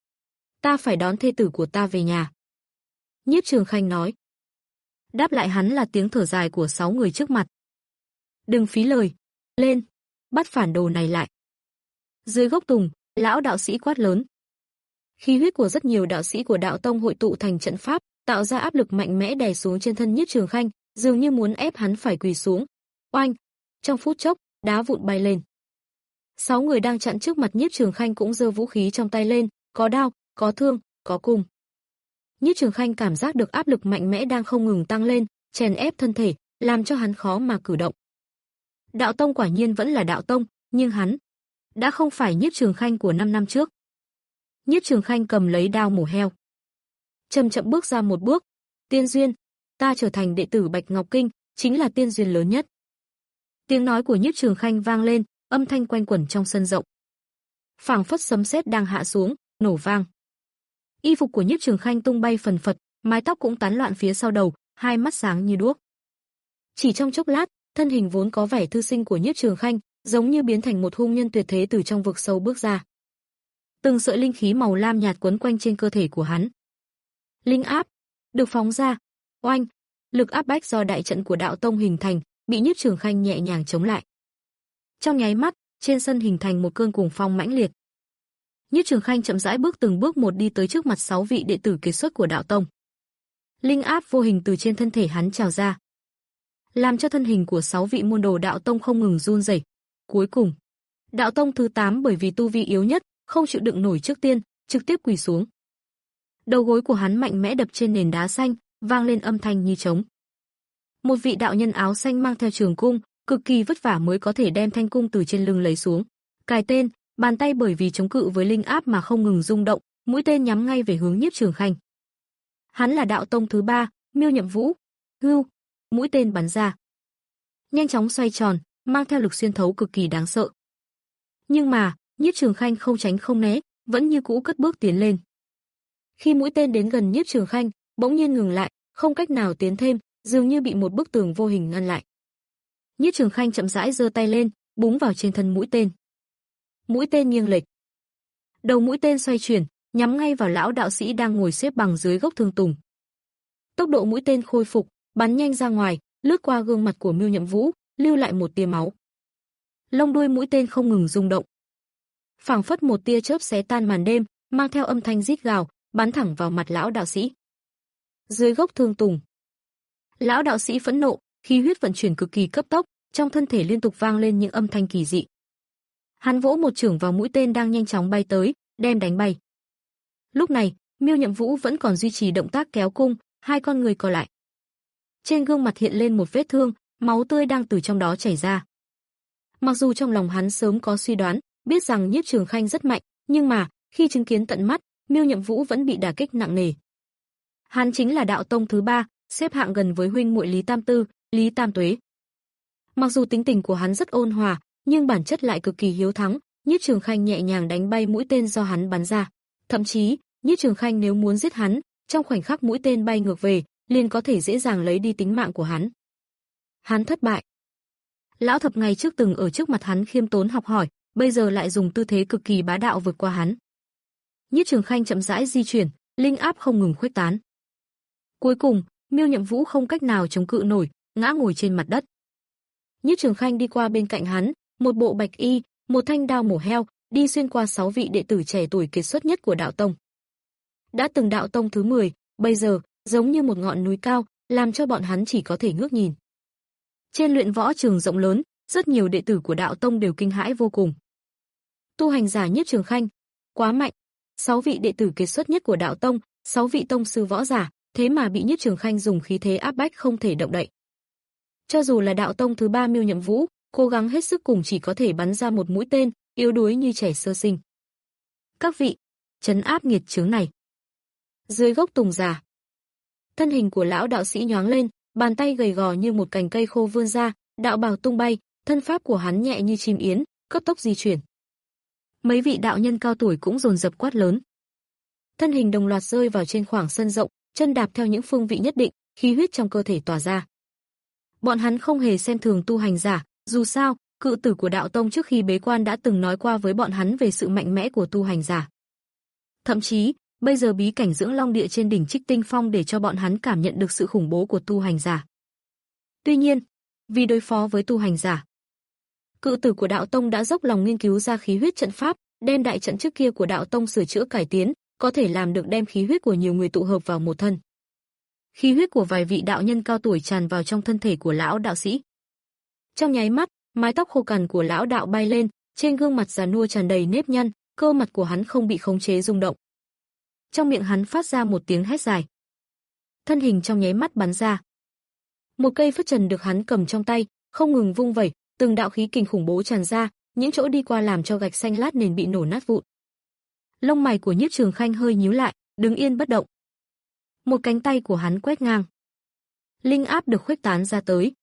ta phải đón thê tử của ta về nhà. Nhiếp Trường Khanh nói. Đáp lại hắn là tiếng thở dài của sáu người trước mặt. Đừng phí lời, lên, bắt phản đồ này lại. Dưới gốc tùng, lão đạo sĩ quát lớn. Khí huyết của rất nhiều đạo sĩ của đạo tông hội tụ thành trận pháp, tạo ra áp lực mạnh mẽ đè xuống trên thân Nhiếp Trường Khanh, dường như muốn ép hắn phải quỳ xuống. Oanh! Trong phút chốc, đá vụn bay lên. Sáu người đang chặn trước mặt Nhiếp Trường Khanh cũng giơ vũ khí trong tay lên, có đao, có thương, có cung. Nhiếp Trường Khanh cảm giác được áp lực mạnh mẽ đang không ngừng tăng lên, chèn ép thân thể, làm cho hắn khó mà cử động. Đạo tông quả nhiên vẫn là đạo tông, nhưng hắn đã không phải Nhiếp Trường Khanh của năm năm trước. Nhiếp Trường Khanh cầm lấy đao mổ heo, chậm chậm bước ra một bước. Tiên duyên, ta trở thành đệ tử Bạch Ngọc Kinh, chính là tiên duyên lớn nhất. Tiếng nói của Nhiếp Trường Khanh vang lên, âm thanh quanh quẩn trong sân rộng. Phảng phất sấm sét đang hạ xuống, nổ vang. Y phục của Nhiếp Trường Khanh tung bay phần phật, mái tóc cũng tán loạn phía sau đầu, hai mắt sáng như đuốc. Chỉ trong chốc lát, thân hình vốn có vẻ thư sinh của Nhiếp Trường Khanh, giống như biến thành một hung nhân tuyệt thế từ trong vực sâu bước ra. Từng sợi linh khí màu lam nhạt quấn quanh trên cơ thể của hắn. Linh áp được phóng ra, oanh, lực áp bách do đại trận của đạo tông hình thành, bị Nhiếp Trường Khanh nhẹ nhàng chống lại. Trong nháy mắt, trên sân hình thành một cơn cuồng phong mãnh liệt. Nhiếp Trường Khanh chậm rãi bước từng bước một đi tới trước mặt sáu vị đệ tử kiệt xuất của đạo tông. Linh áp vô hình từ trên thân thể hắn trào ra, làm cho thân hình của sáu vị môn đồ đạo tông không ngừng run rẩy. Cuối cùng, đạo tông thứ tám bởi vì tu vi yếu nhất, không chịu đựng nổi trước tiên, trực tiếp quỳ xuống. Đầu gối của hắn mạnh mẽ đập trên nền đá xanh, vang lên âm thanh như trống. Một vị đạo nhân áo xanh mang theo trường cung, cực kỳ vất vả mới có thể đem thanh cung từ trên lưng lấy xuống. Cài tên, bàn tay bởi vì chống cự với linh áp mà không ngừng rung động, mũi tên nhắm ngay về hướng Nhiếp Trường Khanh. Hắn là đạo tông thứ ba, Miêu Nhậm Vũ. Hưu, mũi tên bắn ra, nhanh chóng xoay tròn, mang theo lực xuyên thấu cực kỳ đáng sợ. Nhưng mà, Nhiếp Trường Khanh không tránh không né, vẫn như cũ cất bước tiến lên. Khi mũi tên đến gần Nhiếp Trường Khanh, bỗng nhiên ngừng lại, không cách nào tiến thêm, dường như bị một bức tường vô hình ngăn lại. Nhiếp Trường Khanh chậm rãi giơ tay lên, búng vào trên thân mũi tên. Mũi tên nghiêng lệch. Đầu mũi tên xoay chuyển, nhắm ngay vào lão đạo sĩ đang ngồi xếp bằng dưới gốc thương tùng. Tốc độ mũi tên khôi phục, bắn nhanh ra ngoài, lướt qua gương mặt của Miêu Nhậm Vũ, lưu lại một tia máu. Lông đuôi mũi tên không ngừng rung động, phảng phất một tia chớp xé tan màn đêm, mang theo âm thanh rít gào, bắn thẳng vào mặt lão đạo sĩ. Dưới gốc thương tùng, lão đạo sĩ phẫn nộ, khí huyết vận chuyển cực kỳ cấp tốc, trong thân thể liên tục vang lên những âm thanh kỳ dị. Hắn vỗ một chưởng vào mũi tên đang nhanh chóng bay tới, đem đánh bay. Lúc này, Miêu Nhậm Vũ vẫn còn duy trì động tác kéo cung, hai con người co lại. Trên gương mặt hiện lên một vết thương, máu tươi đang từ trong đó chảy ra. Mặc dù trong lòng hắn sớm có suy đoán, biết rằng Nhiếp Trường Khanh rất mạnh, nhưng mà, khi chứng kiến tận mắt, Miêu Nhậm Vũ vẫn bị đả kích nặng nề. Hắn chính là đạo tông thứ ba, xếp hạng gần với huynh muội Lý Tam Tư, Lý Tam Tuế. Mặc dù tính tình của hắn rất ôn hòa, nhưng bản chất lại cực kỳ hiếu thắng, Nhiếp Trường Khanh nhẹ nhàng đánh bay mũi tên do hắn bắn ra. Thậm chí, Nhiếp Trường Khanh nếu muốn giết hắn, trong khoảnh khắc mũi tên bay ngược về, liền có thể dễ dàng lấy đi tính mạng của hắn. Hắn thất bại. Lão thập ngày trước từng ở trước mặt hắn khiêm tốn học hỏi, bây giờ lại dùng tư thế cực kỳ bá đạo vượt qua hắn. Nhiếp Trường Khanh chậm rãi di chuyển, linh áp không ngừng khuếch tán. Cuối cùng, Miêu Nhậm Vũ không cách nào chống cự nổi, ngã ngồi trên mặt đất. Nhiếp Trường Khanh đi qua bên cạnh hắn, một bộ bạch y, một thanh đao mổ heo, đi xuyên qua sáu vị đệ tử trẻ tuổi kiệt xuất nhất của đạo tông. Đã từng đạo tông thứ mười, bây giờ giống như một ngọn núi cao, làm cho bọn hắn chỉ có thể ngước nhìn. Trên luyện võ trường rộng lớn, rất nhiều đệ tử của đạo tông đều kinh hãi vô cùng. Tu hành giả Nhiếp Trường Khanh, quá mạnh. Sáu vị đệ tử kiệt xuất nhất của đạo tông, sáu vị tông sư võ giả, thế mà bị Nhiếp Trường Khanh dùng khí thế áp bách không thể động đậy. Cho dù là đạo tông thứ ba Miêu Nhậm Vũ, cố gắng hết sức cùng chỉ có thể bắn ra một mũi tên, yếu đuối như trẻ sơ sinh. Các vị, trấn áp nghiệt chướng này. Dưới gốc tùng già, thân hình của lão đạo sĩ nhoáng lên, bàn tay gầy gò như một cành cây khô vươn ra, đạo bào tung bay, thân pháp của hắn nhẹ như chim yến, cấp tốc di chuyển. Mấy vị đạo nhân cao tuổi cũng dồn dập quát lớn. Thân hình đồng loạt rơi vào trên khoảng sân rộng, chân đạp theo những phương vị nhất định, khí huyết trong cơ thể tỏa ra. Bọn hắn không hề xem thường tu hành giả, dù sao, cự tử của đạo tông trước khi bế quan đã từng nói qua với bọn hắn về sự mạnh mẽ của tu hành giả. Thậm chí, bây giờ bí cảnh Dưỡng Long Địa trên đỉnh Trích Tinh Phong để cho bọn hắn cảm nhận được sự khủng bố của tu hành giả. Tuy nhiên, vì đối phó với tu hành giả, cự tử của đạo tông đã dốc lòng nghiên cứu ra khí huyết trận pháp, đem đại trận trước kia của đạo tông sửa chữa cải tiến, có thể làm được đem khí huyết của nhiều người tụ hợp vào một thân. Khí huyết của vài vị đạo nhân cao tuổi tràn vào trong thân thể của lão đạo sĩ. Trong nháy mắt, mái tóc khô cằn của lão đạo bay lên, trên gương mặt già nua tràn đầy nếp nhăn, cơ mặt của hắn không bị khống chế rung động. Trong miệng hắn phát ra một tiếng hét dài. Thân hình trong nháy mắt bắn ra. Một cây phất trần được hắn cầm trong tay, không ngừng vung vẩy, từng đạo khí kình khủng bố tràn ra, những chỗ đi qua làm cho gạch xanh lát nền bị nổ nát vụn. Lông mày của Nhiếp Trường Khanh hơi nhíu lại, đứng yên bất động. Một cánh tay của hắn quét ngang. Linh áp được khuếch tán ra tới.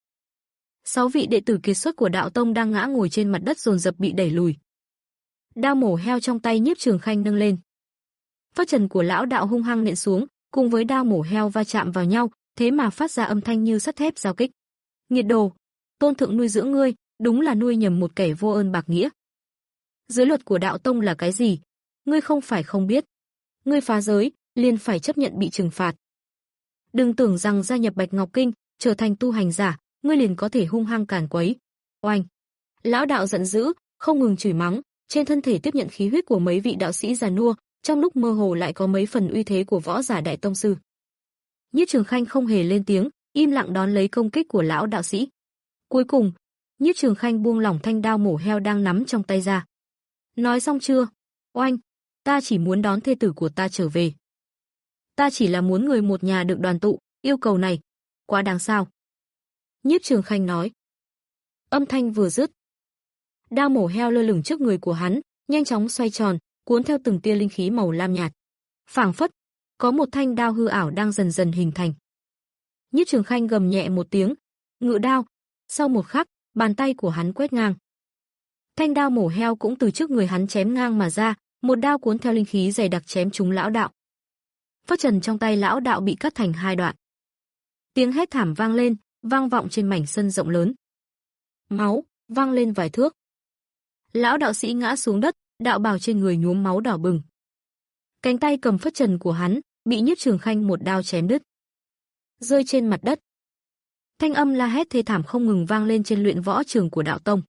Sáu vị đệ tử kiệt xuất của đạo tông đang ngã ngồi trên mặt đất dồn dập bị đẩy lùi. Đao mổ heo trong tay Nhiếp Trường Khanh nâng lên. Phát trần của lão đạo hung hăng nện xuống, cùng với đao mổ heo va chạm vào nhau, thế mà phát ra âm thanh như sắt thép giao kích. Nghiệt đồ, tôn thượng nuôi dưỡng ngươi, đúng là nuôi nhầm một kẻ vô ơn bạc nghĩa. Giới luật của đạo tông là cái gì? Ngươi không phải không biết. Ngươi phá giới, liền phải chấp nhận bị trừng phạt. Đừng tưởng rằng gia nhập Bạch Ngọc Kinh, trở thành tu hành giả, ngươi liền có thể hung hăng càn quấy. Oanh! Lão đạo giận dữ, không ngừng chửi mắng, trên thân thể tiếp nhận khí huyết của mấy vị đạo sĩ già nua, trong lúc mơ hồ lại có mấy phần uy thế của võ giả đại tông sư. Nhiếp Trường Khanh không hề lên tiếng, im lặng đón lấy công kích của lão đạo sĩ. Cuối cùng, Nhiếp Trường Khanh buông lỏng thanh đao mổ heo đang nắm trong tay ra. Nói xong chưa? Oanh! Ta chỉ muốn đón thê tử của ta trở về. Ta chỉ là muốn người một nhà được đoàn tụ, yêu cầu này quá đáng sao? Nhiếp Trường Khanh nói. Âm thanh vừa dứt, đao mổ heo lơ lửng trước người của hắn, nhanh chóng xoay tròn, cuốn theo từng tia linh khí màu lam nhạt. Phảng phất có một thanh đao hư ảo đang dần dần hình thành. Nhiếp Trường Khanh gầm nhẹ một tiếng, ngự đao. Sau một khắc, bàn tay của hắn quét ngang. Thanh đao mổ heo cũng từ trước người hắn chém ngang mà ra, một đao cuốn theo linh khí dày đặc chém trúng lão đạo. Phất trần trong tay lão đạo bị cắt thành hai đoạn. Tiếng hét thảm vang lên, vang vọng trên mảnh sân rộng lớn. Máu vang lên vài thước. Lão đạo sĩ ngã xuống đất, đạo bào trên người nhuốm máu đỏ bừng. Cánh tay cầm phất trần của hắn bị Nhiếp Trường Khanh một đao chém đứt, rơi trên mặt đất. Thanh âm la hét thê thảm không ngừng vang lên trên luyện võ trường của đạo tông.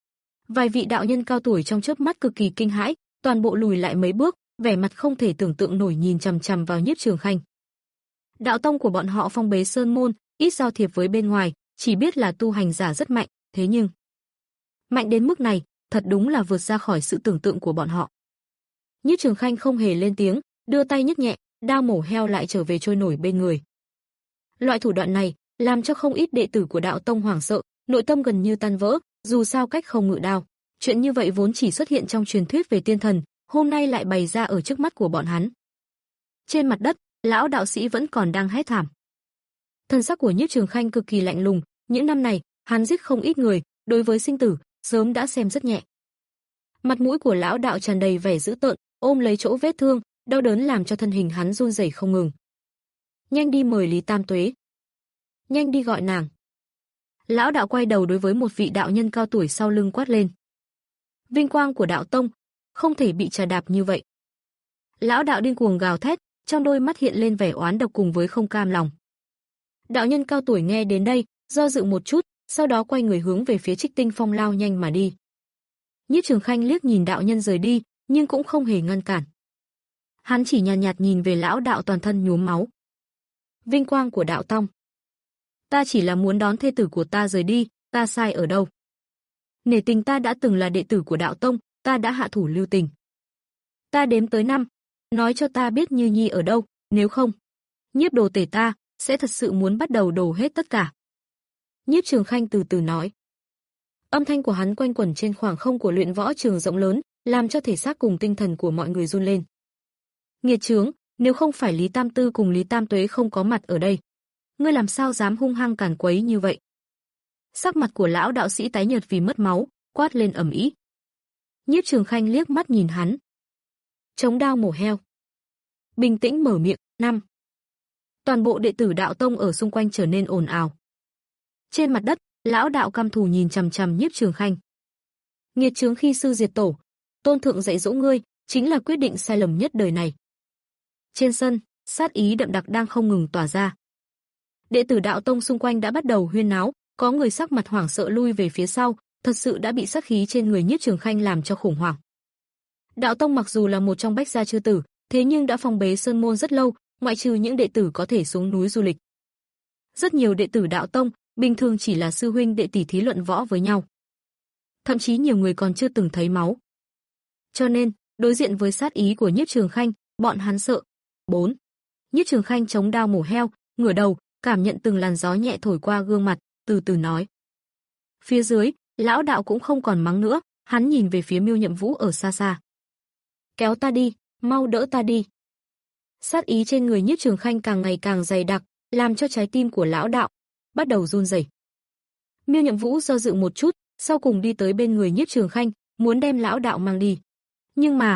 Vài vị đạo nhân cao tuổi trong chớp mắt cực kỳ kinh hãi, toàn bộ lùi lại mấy bước, vẻ mặt không thể tưởng tượng nổi nhìn chằm chằm vào Nhiếp Trường Khanh. Đạo tông của bọn họ phong bế sơn môn, ít giao thiệp với bên ngoài, chỉ biết là tu hành giả rất mạnh, thế nhưng mạnh đến mức này, thật đúng là vượt ra khỏi sự tưởng tượng của bọn họ. Nhiếp Trường Khanh không hề lên tiếng, đưa tay nhấc nhẹ, đao mổ heo lại trở về trôi nổi bên người. Loại thủ đoạn này làm cho không ít đệ tử của đạo tông hoảng sợ, nội tâm gần như tan vỡ, dù sao cách không ngự đao, chuyện như vậy vốn chỉ xuất hiện trong truyền thuyết về tiên thần, hôm nay lại bày ra ở trước mắt của bọn hắn. Trên mặt đất, lão đạo sĩ vẫn còn đang hét thảm. Thân sắc của Nhiếp Trường Khanh cực kỳ lạnh lùng, những năm này, hắn giết không ít người, đối với sinh tử, sớm đã xem rất nhẹ. Mặt mũi của lão đạo tràn đầy vẻ dữ tợn, ôm lấy chỗ vết thương, đau đớn làm cho thân hình hắn run rẩy không ngừng. Nhanh đi mời Lý Tam Tuế. Nhanh đi gọi nàng. Lão đạo quay đầu đối với một vị đạo nhân cao tuổi sau lưng quát lên. Vinh quang của đạo tông không thể bị trà đạp như vậy. Lão đạo điên cuồng gào thét, trong đôi mắt hiện lên vẻ oán độc cùng với không cam lòng. Đạo nhân cao tuổi nghe đến đây, do dự một chút, sau đó quay người hướng về phía Trích Tinh Phong lao nhanh mà đi. Nhiếp Trường Khanh liếc nhìn đạo nhân rời đi, nhưng cũng không hề ngăn cản. Hắn chỉ nhàn nhạt, nhạt nhìn về lão đạo toàn thân nhuốm máu. Vinh quang của đạo tông. Ta chỉ là muốn đón thê tử của ta rời đi, ta sai ở đâu? Nể tình ta đã từng là đệ tử của đạo tông, ta đã hạ thủ lưu tình. Ta đếm tới năm, nói cho ta biết Như Nhi ở đâu, nếu không, Nhiếp đồ tể ta sẽ thật sự muốn bắt đầu đổ hết tất cả. Nhiếp Trường Khanh từ từ nói. Âm thanh của hắn quanh quẩn trên khoảng không của luyện võ trường rộng lớn, làm cho thể xác cùng tinh thần của mọi người run lên. Nghiệt chướng, nếu không phải Lý Tam Tư cùng Lý Tam Tuế không có mặt ở đây, ngươi làm sao dám hung hăng càn quấy như vậy? Sắc mặt của lão đạo sĩ tái nhợt vì mất máu, quát lên ầm ĩ. Nhiếp Trường Khanh liếc mắt nhìn hắn. Chống đao mổ heo. Bình tĩnh mở miệng, năm. Toàn bộ đệ tử đạo tông ở xung quanh trở nên ồn ào. Trên mặt đất, lão đạo căm thù nhìn chằm chằm Nhiếp Trường Khanh. Nghiệt chướng khi sư diệt tổ, tôn thượng dạy dỗ ngươi, chính là quyết định sai lầm nhất đời này. Trên sân, sát ý đậm đặc đang không ngừng tỏa ra. Đệ tử đạo tông xung quanh đã bắt đầu huyên náo, có người sắc mặt hoảng sợ lui về phía sau, thật sự đã bị sát khí trên người Nhiếp Trường Khanh làm cho khủng hoảng. Đạo tông mặc dù là một trong bách gia chư tử, thế nhưng đã phong bế sơn môn rất lâu, ngoại trừ những đệ tử có thể xuống núi du lịch. Rất nhiều đệ tử đạo tông bình thường chỉ là sư huynh đệ tỷ thí luận võ với nhau. Thậm chí nhiều người còn chưa từng thấy máu. Cho nên, đối diện với sát ý của Nhiếp Trường Khanh, bọn hắn sợ. bốn. Nhiếp Trường Khanh chống đao mổ heo, ngửa đầu, cảm nhận từng làn gió nhẹ thổi qua gương mặt, từ từ nói. Phía dưới, lão đạo cũng không còn mắng nữa, hắn nhìn về phía Miêu Nhậm Vũ ở xa xa. Kéo ta đi, mau đỡ ta đi. Sát ý trên người Nhiếp Trường Khanh càng ngày càng dày đặc, làm cho trái tim của lão đạo bắt đầu run rẩy. Miêu Nhậm Vũ do dự một chút, sau cùng đi tới bên người Nhiếp Trường Khanh, muốn đem lão đạo mang đi. Nhưng mà,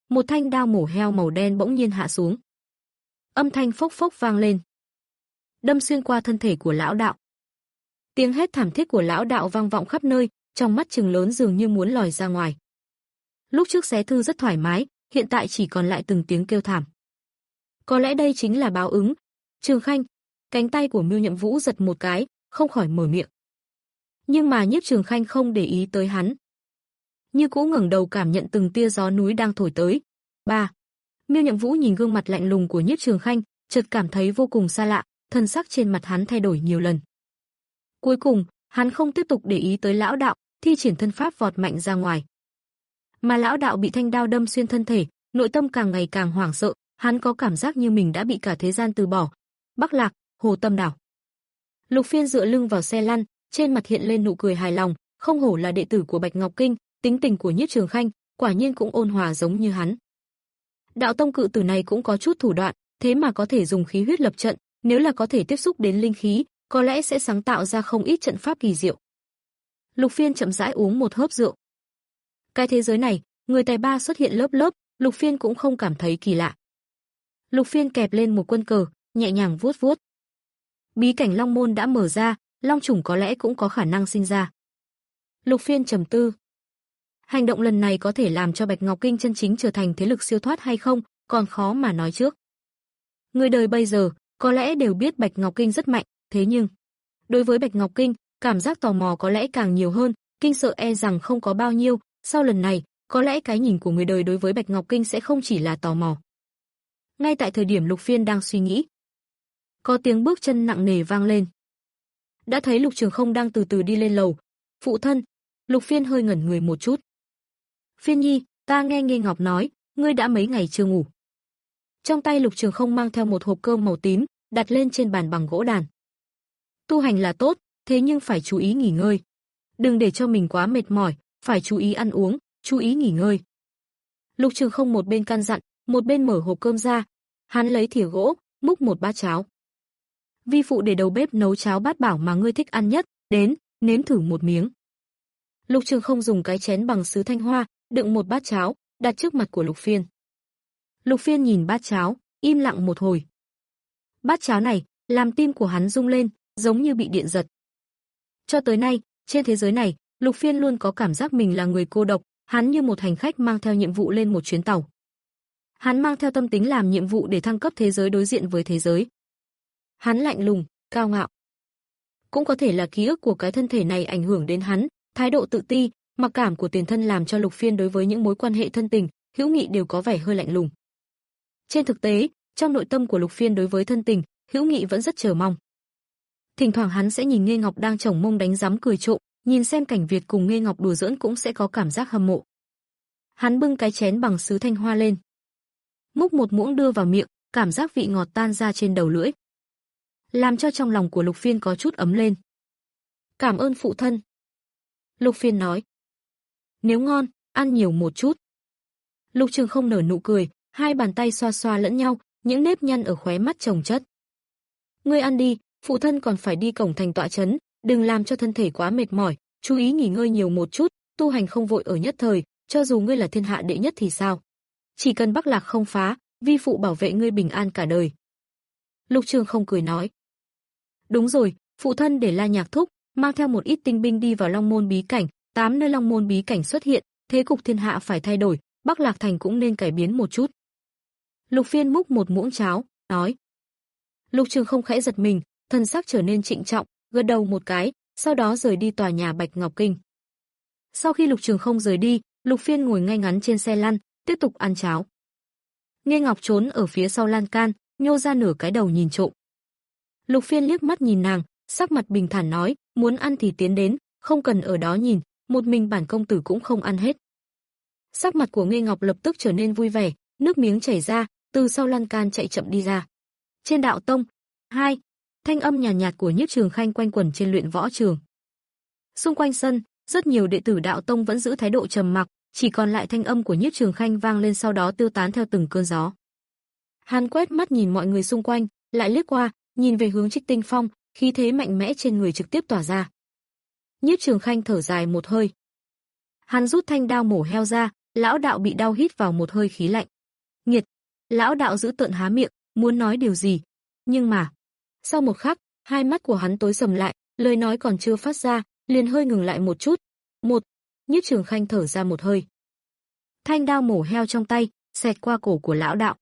Một thanh đao mổ heo màu đen bỗng nhiên hạ xuống. Âm thanh phốc phốc vang lên, đâm xuyên qua thân thể của lão đạo. Tiếng hét thảm thiết của lão đạo vang vọng khắp nơi, trong mắt trừng lớn dường như muốn lòi ra ngoài. Lúc trước xé thư rất thoải mái, hiện tại chỉ còn lại từng tiếng kêu thảm. Có lẽ đây chính là báo ứng. Trường Khanh, cánh tay của Miêu Nhậm Vũ giật một cái, không khỏi mở miệng. Nhưng mà Nhiếp Trường Khanh không để ý tới hắn. Như cũ ngẩng đầu cảm nhận từng tia gió núi đang thổi tới. Ba. Miêu Nhậm Vũ nhìn gương mặt lạnh lùng của Nhiếp Trường Khanh, chợt cảm thấy vô cùng xa lạ, thân sắc trên mặt hắn thay đổi nhiều lần. Cuối cùng, hắn không tiếp tục để ý tới lão đạo, thi triển thân pháp vọt mạnh ra ngoài. Mà lão đạo bị thanh đao đâm xuyên thân thể, nội tâm càng ngày càng hoảng sợ, hắn có cảm giác như mình đã bị cả thế gian từ bỏ. Bắc Lạc, Hồ Tâm Đảo. Lục Phiên dựa lưng vào xe lăn, trên mặt hiện lên nụ cười hài lòng, không hổ là đệ tử của Bạch Ngọc Kinh, tính tình của Nhiếp Trường Khanh, quả nhiên cũng ôn hòa giống như hắn. Đạo tông cự tử này cũng có chút thủ đoạn, thế mà có thể dùng khí huyết lập trận, nếu là có thể tiếp xúc đến linh khí, có lẽ sẽ sáng tạo ra không ít trận pháp kỳ diệu. Lục Phiên chậm rãi uống một hớp rượu. Cái thế giới này, người tài ba xuất hiện lớp lớp, Lục Phiên cũng không cảm thấy kỳ lạ. Lục Phiên kẹp lên một quân cờ, nhẹ nhàng vuốt vuốt. Bí cảnh Long Môn đã mở ra, long trùng có lẽ cũng có khả năng sinh ra. Lục Phiên trầm tư. Hành động lần này có thể làm cho Bạch Ngọc Kinh chân chính trở thành thế lực siêu thoát hay không, còn khó mà nói trước. Người đời bây giờ, có lẽ đều biết Bạch Ngọc Kinh rất mạnh, thế nhưng, đối với Bạch Ngọc Kinh, cảm giác tò mò có lẽ càng nhiều hơn, kinh sợ e rằng không có bao nhiêu, sau lần này, có lẽ cái nhìn của người đời đối với Bạch Ngọc Kinh sẽ không chỉ là tò mò. Ngay tại thời điểm Lục Phiên đang suy nghĩ, có tiếng bước chân nặng nề vang lên. Đã thấy Lục Trường Không đang từ từ đi lên lầu. Phụ thân, Lục Phiên hơi ngẩn người một chút. Phiên nhi, ta nghe Nghê Ngọc nói, ngươi đã mấy ngày chưa ngủ. Trong tay Lục Trường Không mang theo một hộp cơm màu tím, đặt lên trên bàn bằng gỗ đàn. Tu hành là tốt, thế nhưng phải chú ý nghỉ ngơi. Đừng để cho mình quá mệt mỏi, phải chú ý ăn uống, chú ý nghỉ ngơi. Lục Trường Không một bên căn dặn, một bên mở hộp cơm ra. Hắn lấy thìa gỗ, múc một bát cháo. Vi phụ để đầu bếp nấu cháo bát bảo mà ngươi thích ăn nhất, đến, nếm thử một miếng. Lục Trường Không dùng cái chén bằng sứ thanh hoa, đựng một bát cháo, đặt trước mặt của Lục Phiên. Lục Phiên nhìn bát cháo, im lặng một hồi. Bát cháo này, làm tim của hắn rung lên, giống như bị điện giật. Cho tới nay, trên thế giới này, Lục Phiên luôn có cảm giác mình là người cô độc, hắn như một hành khách mang theo nhiệm vụ lên một chuyến tàu. Hắn mang theo tâm tính làm nhiệm vụ để thăng cấp thế giới đối diện với thế giới. Hắn lạnh lùng, cao ngạo. Cũng có thể là ký ức của cái thân thể này ảnh hưởng đến hắn, thái độ tự ti, mặc cảm của tiền thân làm cho Lục Phiên đối với những mối quan hệ thân tình, hữu nghị đều có vẻ hơi lạnh lùng. Trên thực tế, trong nội tâm của Lục Phiên đối với thân tình, hữu nghị vẫn rất chờ mong. Thỉnh thoảng hắn sẽ nhìn Nghê Ngọc đang chồng mông đánh giấm cười trộm, nhìn xem Cảnh Việt cùng Nghê Ngọc đùa giỡn cũng sẽ có cảm giác hâm mộ. Hắn bưng cái chén bằng sứ thanh hoa lên, múc một muỗng đưa vào miệng, cảm giác vị ngọt tan ra trên đầu lưỡi, làm cho trong lòng của Lục Phiên có chút ấm lên. Cảm ơn phụ thân. Lục Phiên nói. Nếu ngon, ăn nhiều một chút. Lục Trường Không nở nụ cười, hai bàn tay xoa xoa lẫn nhau, những nếp nhăn ở khóe mắt chồng chất. Ngươi ăn đi, phụ thân còn phải đi cổng thành tọa trấn, đừng làm cho thân thể quá mệt mỏi, chú ý nghỉ ngơi nhiều một chút, tu hành không vội ở nhất thời, cho dù ngươi là thiên hạ đệ nhất thì sao? Chỉ cần Bắc Lạc không phá, vi phụ bảo vệ ngươi bình an cả đời. Lục Trường Không cười nói. Đúng rồi, phụ thân để La Nhạc thúc mang theo một ít tinh binh đi vào Long Môn bí cảnh, tám nơi Long Môn bí cảnh xuất hiện, thế cục thiên hạ phải thay đổi, Bắc Lạc thành cũng nên cải biến một chút. Lục Phiên múc một muỗng cháo, nói. Lục Trường Không khẽ giật mình, thân sắc trở nên trịnh trọng, gật đầu một cái, sau đó rời đi tòa nhà Bạch Ngọc Kinh. Sau khi Lục Trường Không rời đi, Lục Phiên ngồi ngay ngắn trên xe lăn, tiếp tục ăn cháo. Nghê Ngọc trốn ở phía sau lan can, nhô ra nửa cái đầu nhìn trộm. Lục Phiên liếc mắt nhìn nàng, sắc mặt bình thản nói, muốn ăn thì tiến đến, không cần ở đó nhìn, một mình bản công tử cũng không ăn hết. Sắc mặt của Nghê Ngọc lập tức trở nên vui vẻ, nước miếng chảy ra, từ sau lan can chạy chậm đi ra. Trên đạo tông, hai, thanh âm nhàn nhạt, nhạt của Nhiếp Trường Khanh quanh quẩn trên luyện võ trường. Xung quanh sân, rất nhiều đệ tử đạo tông vẫn giữ thái độ trầm mặc, chỉ còn lại thanh âm của Nhiếp Trường Khanh vang lên sau đó tiêu tán theo từng cơn gió. Hắn quét mắt nhìn mọi người xung quanh, lại liếc qua, nhìn về hướng Trích Tinh Phong, khí thế mạnh mẽ trên người trực tiếp tỏa ra. Nhiếp Trường Khanh thở dài một hơi. Hắn rút thanh đao mổ heo ra, Lão đạo bị đau hít vào một hơi khí lạnh. Nghiệt! Lão đạo giữ tợn há miệng, muốn nói điều gì. Nhưng mà, sau một khắc, hai mắt của hắn tối sầm lại, lời nói còn chưa phát ra, liền hơi ngừng lại một chút. Một, Nhiếp Trường Khanh thở ra một hơi. Thanh đao mổ heo trong tay, xẹt qua cổ của lão đạo.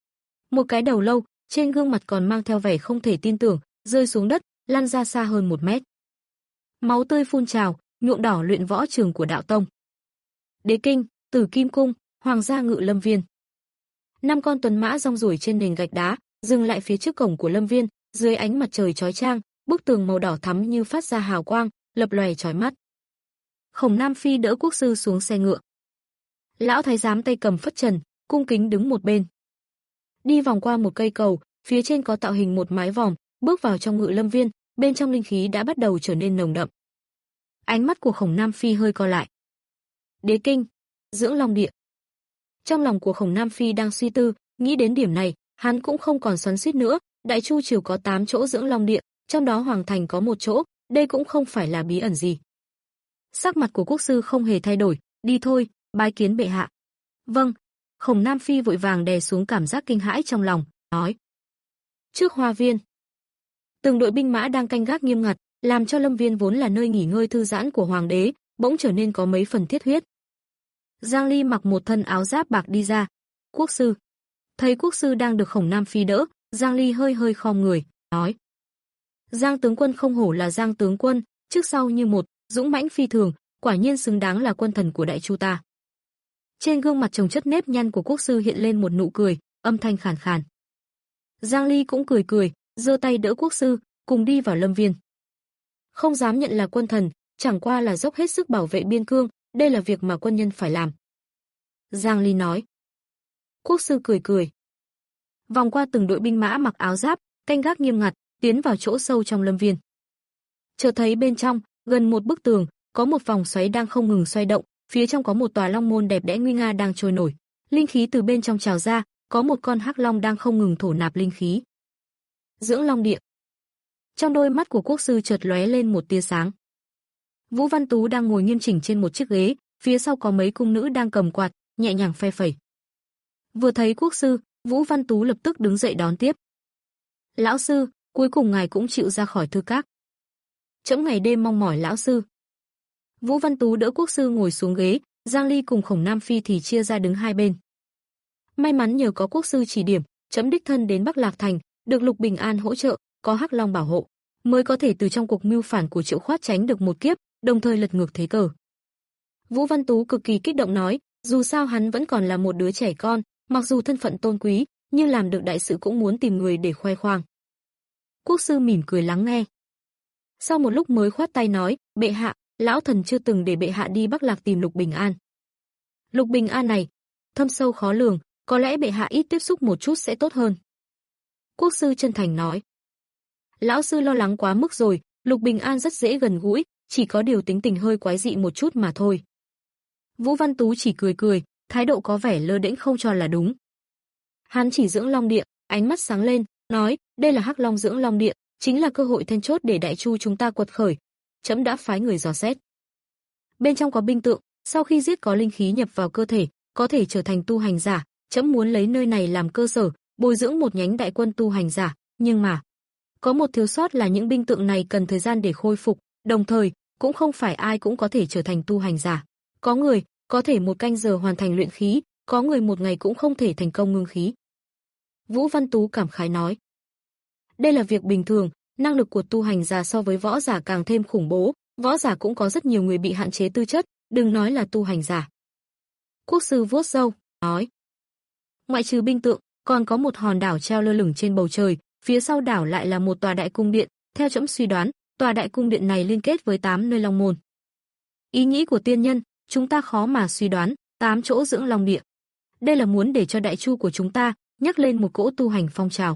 Một cái đầu lâu, trên gương mặt còn mang theo vẻ không thể tin tưởng, rơi xuống đất, lăn ra xa hơn một mét. Máu tươi phun trào, nhuộm đỏ luyện võ trường của đạo tông. Đế kinh, Tử Kim cung, Hoàng gia ngự lâm viên. Năm con tuần mã rong ruổi trên nền gạch đá, dừng lại phía trước cổng của lâm viên, dưới ánh mặt trời chói chang, bức tường màu đỏ thắm như phát ra hào quang, lập lòe chói mắt. Khổng Nam Phi đỡ quốc sư xuống xe ngựa. Lão thái giám tay cầm phất trần, cung kính đứng một bên. Đi vòng qua một cây cầu, phía trên có tạo hình một mái vòm, bước vào trong ngự lâm viên, bên trong linh khí đã bắt đầu trở nên nồng đậm. Ánh mắt của Khổng Nam Phi hơi co lại. Đế kinh, Dưỡng Long địa. Trong lòng của Khổng Nam Phi đang suy tư, nghĩ đến điểm này, hắn cũng không còn xoắn xuýt nữa, Đại Chu triều có tám chỗ Dưỡng Long địa, trong đó Hoàng thành có một chỗ, đây cũng không phải là bí ẩn gì. Sắc mặt của quốc sư không hề thay đổi, đi thôi, bái kiến bệ hạ. Vâng. Khổng Nam Phi vội vàng đè xuống cảm giác kinh hãi trong lòng, nói. Trước hoa viên, từng đội binh mã đang canh gác nghiêm ngặt, làm cho lâm viên vốn là nơi nghỉ ngơi thư giãn của hoàng đế, bỗng trở nên có mấy phần thiết huyết. Giang Ly mặc một thân áo giáp bạc đi ra. Quốc sư. Thấy quốc sư đang được Khổng Nam Phi đỡ, Giang Ly hơi hơi khom người, nói. Giang tướng quân không hổ là Giang tướng quân, trước sau như một, dũng mãnh phi thường, quả nhiên xứng đáng là quân thần của Đại Chu ta. Trên gương mặt chồng chất nếp nhăn của quốc sư hiện lên một nụ cười, âm thanh khàn khàn. Giang Ly cũng cười cười, giơ tay đỡ quốc sư, cùng đi vào lâm viên. Không dám nhận là quân thần, chẳng qua là dốc hết sức bảo vệ biên cương, đây là việc mà quân nhân phải làm. Giang Ly nói. Quốc sư cười cười. Vòng qua từng đội binh mã mặc áo giáp, canh gác nghiêm ngặt, tiến vào chỗ sâu trong lâm viên. Chợt thấy bên trong, gần một bức tường, có một vòng xoáy đang không ngừng xoay động, phía trong có một tòa long môn đẹp đẽ nguy nga đang trôi nổi. Linh khí từ bên trong trào ra, có một con hắc long đang không ngừng thổ nạp linh khí. Dưỡng Long địa. Trong đôi mắt của quốc sư chợt lóe lên một tia sáng. Vũ Văn Tú đang ngồi nghiêm chỉnh trên một chiếc ghế, phía sau có mấy cung nữ đang cầm quạt, nhẹ nhàng phe phẩy. Vừa thấy quốc sư, Vũ Văn Tú lập tức đứng dậy đón tiếp. Lão sư, cuối cùng ngài cũng chịu ra khỏi thư các. Trẫm ngày đêm mong mỏi lão sư. Vũ Văn Tú đỡ quốc sư ngồi xuống ghế, Giang Ly cùng Khổng Nam Phi thì chia ra đứng hai bên. May mắn nhờ có quốc sư chỉ điểm, trẫm đích thân đến Bắc Lạc Thành, được Lục Bình An hỗ trợ, có Hắc Long bảo hộ, mới có thể từ trong cuộc mưu phản của Triệu Khoát tránh được một kiếp, đồng thời lật ngược thế cờ. Vũ Văn Tú cực kỳ kích động nói, dù sao hắn vẫn còn là một đứa trẻ con, mặc dù thân phận tôn quý, nhưng làm được đại sự cũng muốn tìm người để khoe khoang. Quốc sư mỉm cười lắng nghe. Sau một lúc mới khoát tay nói, bệ hạ, lão thần chưa từng để bệ hạ đi Bắc Lạc tìm Lục Bình An. Lục Bình An này, thâm sâu khó lường, có lẽ bệ hạ ít tiếp xúc một chút sẽ tốt hơn. Quốc sư chân thành nói. Lão sư lo lắng quá mức rồi, Lục Bình An rất dễ gần gũi, chỉ có điều tính tình hơi quái dị một chút mà thôi. Vũ Văn Tú chỉ cười cười, thái độ có vẻ lơ đễnh không cho là đúng. Hắn chỉ Dưỡng Long địa, ánh mắt sáng lên, nói, đây là Hắc Long Dưỡng Long địa, chính là cơ hội then chốt để Đại Chu chúng ta quật khởi. Trẫm đã phái người dò xét. Bên trong có binh tượng, sau khi giết có linh khí nhập vào cơ thể, có thể trở thành tu hành giả, trẫm muốn lấy nơi này làm cơ sở, bồi dưỡng một nhánh đại quân tu hành giả, nhưng mà có một thiếu sót là những binh tượng này cần thời gian để khôi phục, đồng thời cũng không phải ai cũng có thể trở thành tu hành giả. Có người có thể một canh giờ hoàn thành luyện khí, có người một ngày cũng không thể thành công ngưng khí. Vũ Văn Tú cảm khái nói, đây là việc bình thường, năng lực của tu hành giả so với võ giả càng thêm khủng bố, võ giả cũng có rất nhiều người bị hạn chế tư chất, đừng nói là tu hành giả. Quốc sư vuốt râu, nói, ngoại trừ binh tượng, còn có một hòn đảo treo lơ lửng trên bầu trời, phía sau đảo lại là một tòa đại cung điện, theo trẫm suy đoán, tòa đại cung điện này liên kết với tám nơi long môn. Ý nghĩ của tiên nhân, chúng ta khó mà suy đoán, tám chỗ Dưỡng Long địa. Đây là muốn để cho Đại Chu của chúng ta nhắc lên một cỗ tu hành phong trào.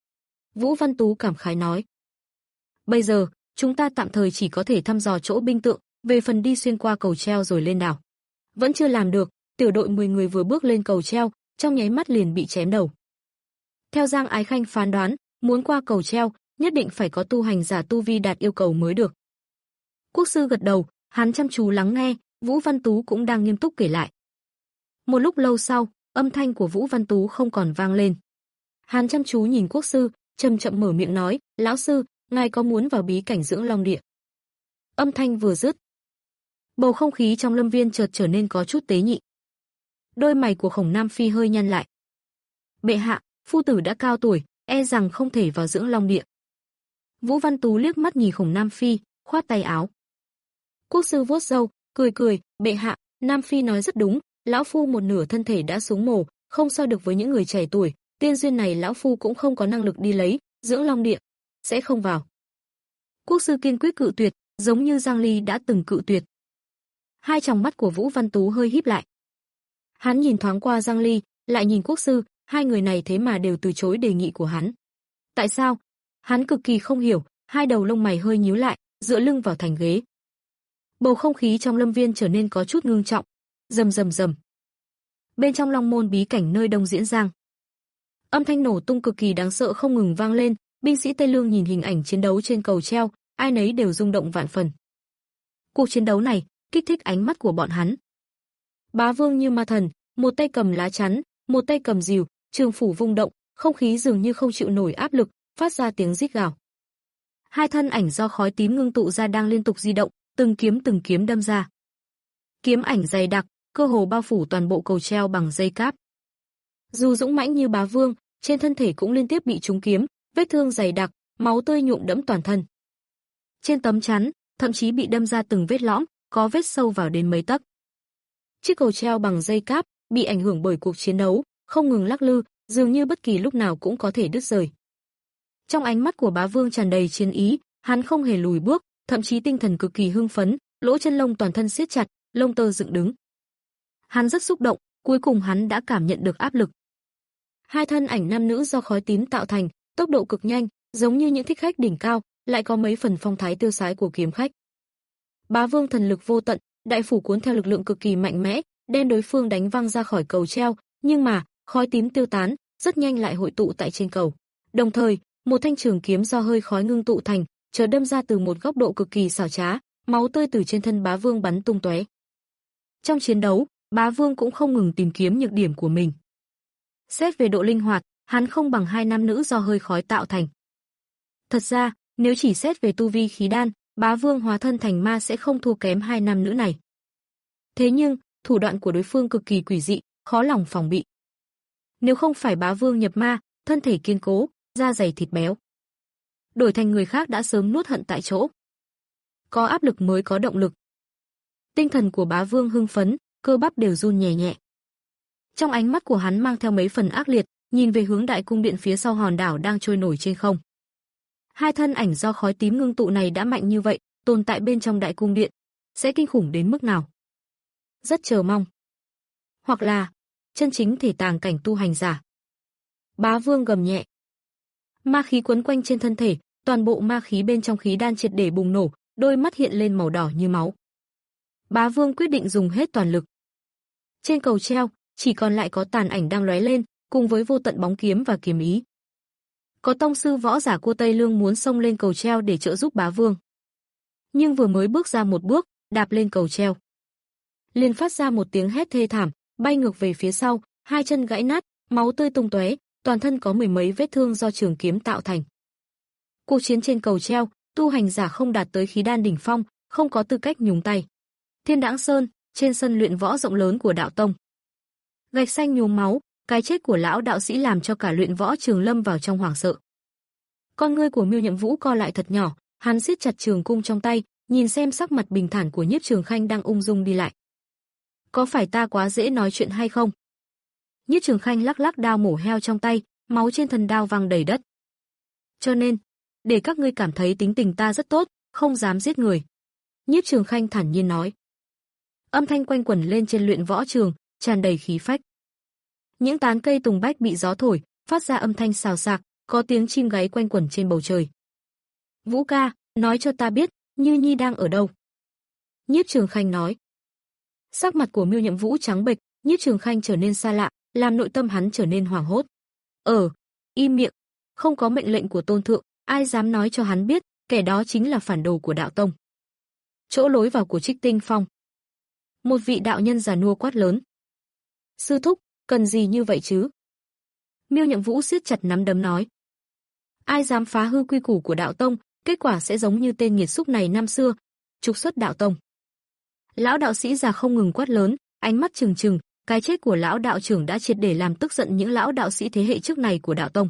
Vũ Văn Tú cảm khái nói, bây giờ, chúng ta tạm thời chỉ có thể thăm dò chỗ binh tượng, về phần đi xuyên qua cầu treo rồi lên đảo. Vẫn chưa làm được, tiểu đội mười người vừa bước lên cầu treo, trong nháy mắt liền bị chém đầu. Theo Giang Ái Khanh phán đoán, muốn qua cầu treo, nhất định phải có tu hành giả tu vi đạt yêu cầu mới được. Quốc sư gật đầu, hắn chăm chú lắng nghe, Vũ Văn Tú cũng đang nghiêm túc kể lại. Một lúc lâu sau, âm thanh của Vũ Văn Tú không còn vang lên. Hắn chăm chú nhìn quốc sư, chậm chậm mở miệng nói, lão sư, ngài có muốn vào bí cảnh dưỡng long địa? Âm thanh vừa dứt, bầu không khí trong lâm viên chợt trở nên có chút tế nhị. Đôi mày của Khổng Nam Phi hơi nhăn lại. Bệ hạ, phu tử đã cao tuổi, e rằng không thể vào dưỡng long địa. Vũ Văn Tú liếc mắt nhìn Khổng Nam Phi, khoát tay áo. Quốc sư vuốt râu, cười cười, bệ hạ, Nam Phi nói rất đúng, lão phu một nửa thân thể đã xuống mồ, không so được với những người trẻ tuổi, tiên duyên này lão phu cũng không có năng lực đi lấy, dưỡng long địa, sẽ không vào. Quốc sư kiên quyết cự tuyệt, giống như Giang Ly đã từng cự tuyệt. Hai tròng mắt của Vũ Văn Tú hơi híp lại. Hắn nhìn thoáng qua Giang Ly, lại nhìn quốc sư, hai người này thế mà đều từ chối đề nghị của hắn. Tại sao? Hắn cực kỳ không hiểu, hai đầu lông mày hơi nhíu lại, dựa lưng vào thành ghế. Bầu không khí trong lâm viên trở nên có chút ngưng trọng. Rầm rầm rầm. Bên trong Long Môn bí cảnh nơi Đông Diễn Giang, âm thanh nổ tung cực kỳ đáng sợ không ngừng vang lên, binh sĩ Tây Lương nhìn hình ảnh chiến đấu trên cầu treo, ai nấy đều rung động vạn phần. Cuộc chiến đấu này kích thích ánh mắt của bọn hắn. Bá Vương như ma thần, một tay cầm lá chắn, một tay cầm rìu, trường phủ vung động, không khí dường như không chịu nổi áp lực, phát ra tiếng rít gào. Hai thân ảnh do khói tím ngưng tụ ra đang liên tục di động, từng kiếm từng kiếm đâm ra. Kiếm ảnh dày đặc, cơ hồ bao phủ toàn bộ cầu treo bằng dây cáp. Dù dũng mãnh như Bá Vương, trên thân thể cũng liên tiếp bị trúng kiếm, vết thương dày đặc, máu tươi nhuộm đẫm toàn thân. Trên tấm chắn, thậm chí bị đâm ra từng vết lõm, có vết sâu vào đến mấy tấc. Chiếc cầu treo bằng dây cáp bị ảnh hưởng bởi cuộc chiến đấu, không ngừng lắc lư, dường như bất kỳ lúc nào cũng có thể đứt rời. Trong ánh mắt của Bá Vương tràn đầy chiến ý, hắn không hề lùi bước, thậm chí tinh thần cực kỳ hưng phấn, lỗ chân lông toàn thân siết chặt, lông tơ dựng đứng. Hắn rất xúc động, cuối cùng hắn đã cảm nhận được áp lực. Hai thân ảnh nam nữ do khói tím tạo thành, tốc độ cực nhanh, giống như những thích khách đỉnh cao, lại có mấy phần phong thái tiêu sái của kiếm khách. Bá Vương thần lực vô tận, đại phủ cuốn theo lực lượng cực kỳ mạnh mẽ, đem đối phương đánh văng ra khỏi cầu treo, nhưng mà, khói tím tiêu tán, rất nhanh lại hội tụ tại trên cầu. Đồng thời, một thanh trường kiếm do hơi khói ngưng tụ thành, chợt đâm ra từ một góc độ cực kỳ xảo trá, máu tươi từ trên thân Bá Vương bắn tung tóe. Trong chiến đấu, Bá Vương cũng không ngừng tìm kiếm nhược điểm của mình. Xét về độ linh hoạt, hắn không bằng hai nam nữ do hơi khói tạo thành. Thật ra, nếu chỉ xét về tu vi khí đan, Bá Vương hóa thân thành ma sẽ không thua kém hai nam nữ này. Thế nhưng, thủ đoạn của đối phương cực kỳ quỷ dị, khó lòng phòng bị. Nếu không phải Bá Vương nhập ma, thân thể kiên cố, da dày thịt béo, đổi thành người khác đã sớm nuốt hận tại chỗ. Có áp lực mới có động lực. Tinh thần của Bá Vương hưng phấn, cơ bắp đều run nhẹ nhẹ. Trong ánh mắt của hắn mang theo mấy phần ác liệt, nhìn về hướng đại cung điện phía sau hòn đảo đang trôi nổi trên không. Hai thân ảnh do khói tím ngưng tụ này đã mạnh như vậy, tồn tại bên trong đại cung điện, sẽ kinh khủng đến mức nào? Rất chờ mong. Hoặc là, chân chính thể tàng cảnh tu hành giả. Bá Vương gầm nhẹ. Ma khí quấn quanh trên thân thể, toàn bộ ma khí bên trong khí đan triệt để bùng nổ, đôi mắt hiện lên màu đỏ như máu. Bá Vương quyết định dùng hết toàn lực. Trên cầu treo, chỉ còn lại có tàn ảnh đang lóe lên, cùng với vô tận bóng kiếm và kiếm ý. Có tông sư võ giả của Tây Lương muốn xông lên cầu treo để trợ giúp Bá Vương. Nhưng vừa mới bước ra một bước, đạp lên cầu treo, liền phát ra một tiếng hét thê thảm, bay ngược về phía sau, hai chân gãy nát, máu tươi tung tóe, toàn thân có mười mấy vết thương do trường kiếm tạo thành. Cuộc chiến trên cầu treo, tu hành giả không đạt tới khí đan đỉnh phong, không có tư cách nhúng tay. Thiên Đãng Sơn, trên sân luyện võ rộng lớn của đạo tông. Gạch xanh nhuốm máu, cái chết của lão đạo sĩ làm cho cả luyện võ trường lâm vào trong hoảng sợ. Con ngươi của Miêu Nhậm Vũ co lại thật nhỏ, hắn siết chặt trường cung trong tay, nhìn xem sắc mặt bình thản của Nhiếp Trường Khanh đang ung dung đi lại. Có phải ta quá dễ nói chuyện hay không? Nhiếp Trường Khanh lắc lắc đao mổ heo trong tay, máu trên thân đao văng đầy đất. Cho nên, để các ngươi cảm thấy tính tình ta rất tốt, không dám giết người. Nhiếp Trường Khanh thản nhiên nói. Âm thanh quanh quẩn lên trên luyện võ trường, tràn đầy khí phách. Những tán cây tùng bách bị gió thổi, phát ra âm thanh xào xạc, có tiếng chim gáy quanh quẩn trên bầu trời. Vũ ca, nói cho ta biết, Như Nhi đang ở đâu? Nhiếp Trường Khanh nói. Sắc mặt của Miêu Nhậm Vũ trắng bệch, Nhiếp Trường Khanh trở nên xa lạ, làm nội tâm hắn trở nên hoảng hốt. Ờ, im miệng, không có mệnh lệnh của tôn thượng, ai dám nói cho hắn biết, kẻ đó chính là phản đồ của đạo tông. Chỗ lối vào của Trích Tinh Phong. Một vị đạo nhân già nua quát lớn. Sư thúc, cần gì như vậy chứ? Miêu Nhậm Vũ siết chặt nắm đấm nói. Ai dám phá hư quy củ của đạo tông, kết quả sẽ giống như tên nghiệt xúc này năm xưa, trục xuất đạo tông. Lão đạo sĩ già không ngừng quát lớn, ánh mắt trừng trừng, cái chết của lão đạo trưởng đã triệt để làm tức giận những lão đạo sĩ thế hệ trước này của đạo tông.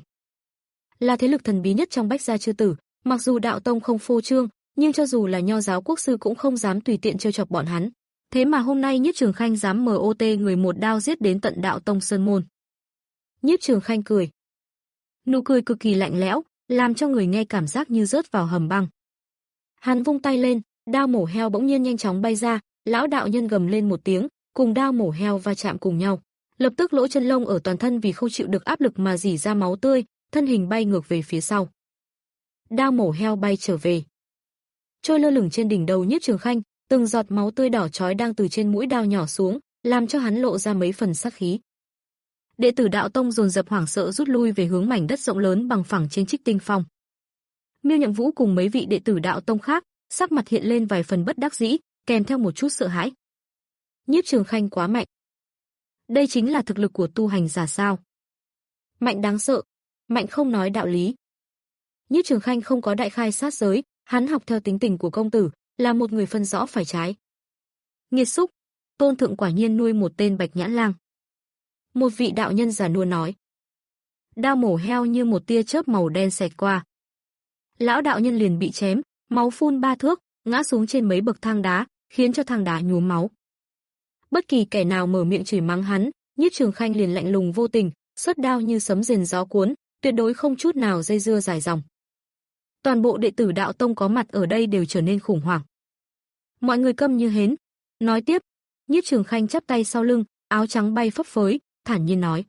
Là thế lực thần bí nhất trong Bách Gia Chư Tử, mặc dù đạo tông không phô trương, nhưng cho dù là nho giáo quốc sư cũng không dám tùy tiện trêu chọc bọn hắn. Thế mà hôm nay Nhiếp Trường Khanh dám mot người một đao giết đến tận đạo tông sơn môn. Nhiếp Trường Khanh cười. Nụ cười cực kỳ lạnh lẽo, làm cho người nghe cảm giác như rớt vào hầm băng. Hắn vung tay lên, đao mổ heo bỗng nhiên nhanh chóng bay ra, lão đạo nhân gầm lên một tiếng, cùng đao mổ heo va chạm cùng nhau. Lập tức lỗ chân lông ở toàn thân vì không chịu được áp lực mà rỉ ra máu tươi, thân hình bay ngược về phía sau. Đao mổ heo bay trở về. Trôi lơ lửng trên đỉnh đầu Nhiếp Trường Khanh, từng giọt máu tươi đỏ chói đang từ trên mũi đao nhỏ xuống, làm cho hắn lộ ra mấy phần sát khí. Đệ tử đạo tông dồn dập hoảng sợ rút lui về hướng mảnh đất rộng lớn bằng phẳng trên Trích Tinh Phong. Miêu Nhậm Vũ cùng mấy vị đệ tử đạo tông khác, sắc mặt hiện lên vài phần bất đắc dĩ, kèm theo một chút sợ hãi. Nhiếp Trường Khanh quá mạnh. Đây chính là thực lực của tu hành giả sao? Mạnh đáng sợ, mạnh không nói đạo lý. Nhiếp Trường Khanh không có đại khai sát giới, hắn học theo tính tình của công tử, là một người phân rõ phải trái. Nghiệt xúc, Tôn thượng quả nhiên nuôi một tên Bạch Nhãn Lang. Một vị đạo nhân già nua nói. Đao mổ heo như một tia chớp màu đen xẹt qua. Lão đạo nhân liền bị chém, máu phun ba thước, ngã xuống trên mấy bậc thang đá, khiến cho thang đá nhuốm máu. Bất kỳ kẻ nào mở miệng chửi mắng hắn, Nhiếp Trường Khanh liền lạnh lùng vô tình, xuất đao như sấm rền gió cuốn, tuyệt đối không chút nào dây dưa dài dòng. Toàn bộ đệ tử đạo tông có mặt ở đây đều trở nên khủng hoảng. Mọi người câm như hến. Nói tiếp, Nhiếp Trường Khanh chắp tay sau lưng, áo trắng bay phấp phới, thản nhiên nói.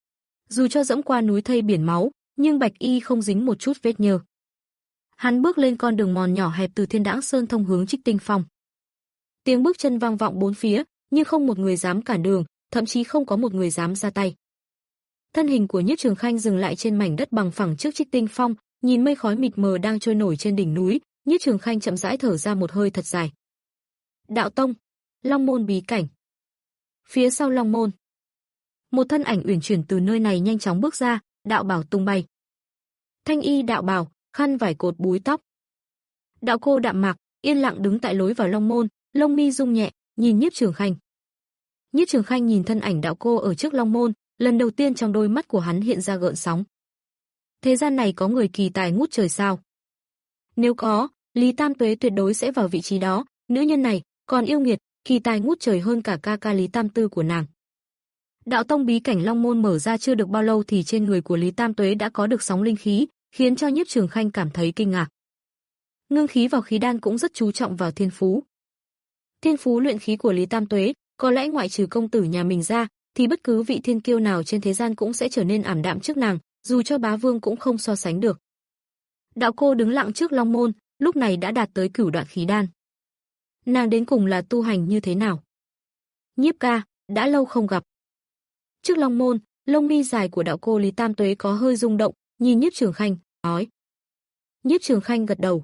Dù cho dẫm qua núi thây biển máu, nhưng bạch y không dính một chút vết nhơ. Hắn bước lên con đường mòn nhỏ hẹp từ Thiên Đãng Sơn thông hướng Trích Tinh Phong. Tiếng bước chân vang vọng bốn phía, nhưng không một người dám cản đường, thậm chí không có một người dám ra tay. Thân hình của Nhiếp Trường Khanh dừng lại trên mảnh đất bằng phẳng trước Trích Tinh Phong, nhìn mây khói mịt mờ đang trôi nổi trên đỉnh núi, Nhiếp Trường Khanh chậm rãi thở ra một hơi thật dài. Đạo tông, Long môn bí cảnh. Phía sau Long môn, một thân ảnh uyển chuyển từ nơi này nhanh chóng bước ra, đạo bào tung bay. Thanh y đạo bào, khăn vải cột búi tóc. Đạo cô đạm mạc, yên lặng đứng tại lối vào Long môn, lông mi rung nhẹ, nhìn Nhiếp Trường Khanh. Nhiếp Trường Khanh nhìn thân ảnh đạo cô ở trước Long môn, lần đầu tiên trong đôi mắt của hắn hiện ra gợn sóng. Thế gian này có người kỳ tài ngút trời sao? Nếu có, Lý Tam Tuế tuyệt đối sẽ vào vị trí đó, nữ nhân này còn yêu nghiệt, kỳ tài ngút trời hơn cả ca ca Lý Tam Tư của nàng. Đạo tông bí cảnh Long môn mở ra chưa được bao lâu thì trên người của Lý Tam Tuế đã có được sóng linh khí, khiến cho Nhiếp Trường Khanh cảm thấy kinh ngạc. Ngưng khí vào khí đan cũng rất chú trọng vào thiên phú. Thiên phú luyện khí của Lý Tam Tuế, có lẽ ngoại trừ công tử nhà mình ra, thì bất cứ vị thiên kiêu nào trên thế gian cũng sẽ trở nên ảm đạm trước nàng, dù cho bá vương cũng không so sánh được. Đạo cô đứng lặng trước Long môn, lúc này đã đạt tới cửu đoạn khí đan. Nàng đến cùng là tu hành như thế nào? Nhiếp ca, đã lâu không gặp. Trước Long môn, lông mi dài của đạo cô Lý Tam Tuế có hơi rung động, nhìn Nhiếp Trường Khanh, nói. Nhiếp Trường Khanh gật đầu.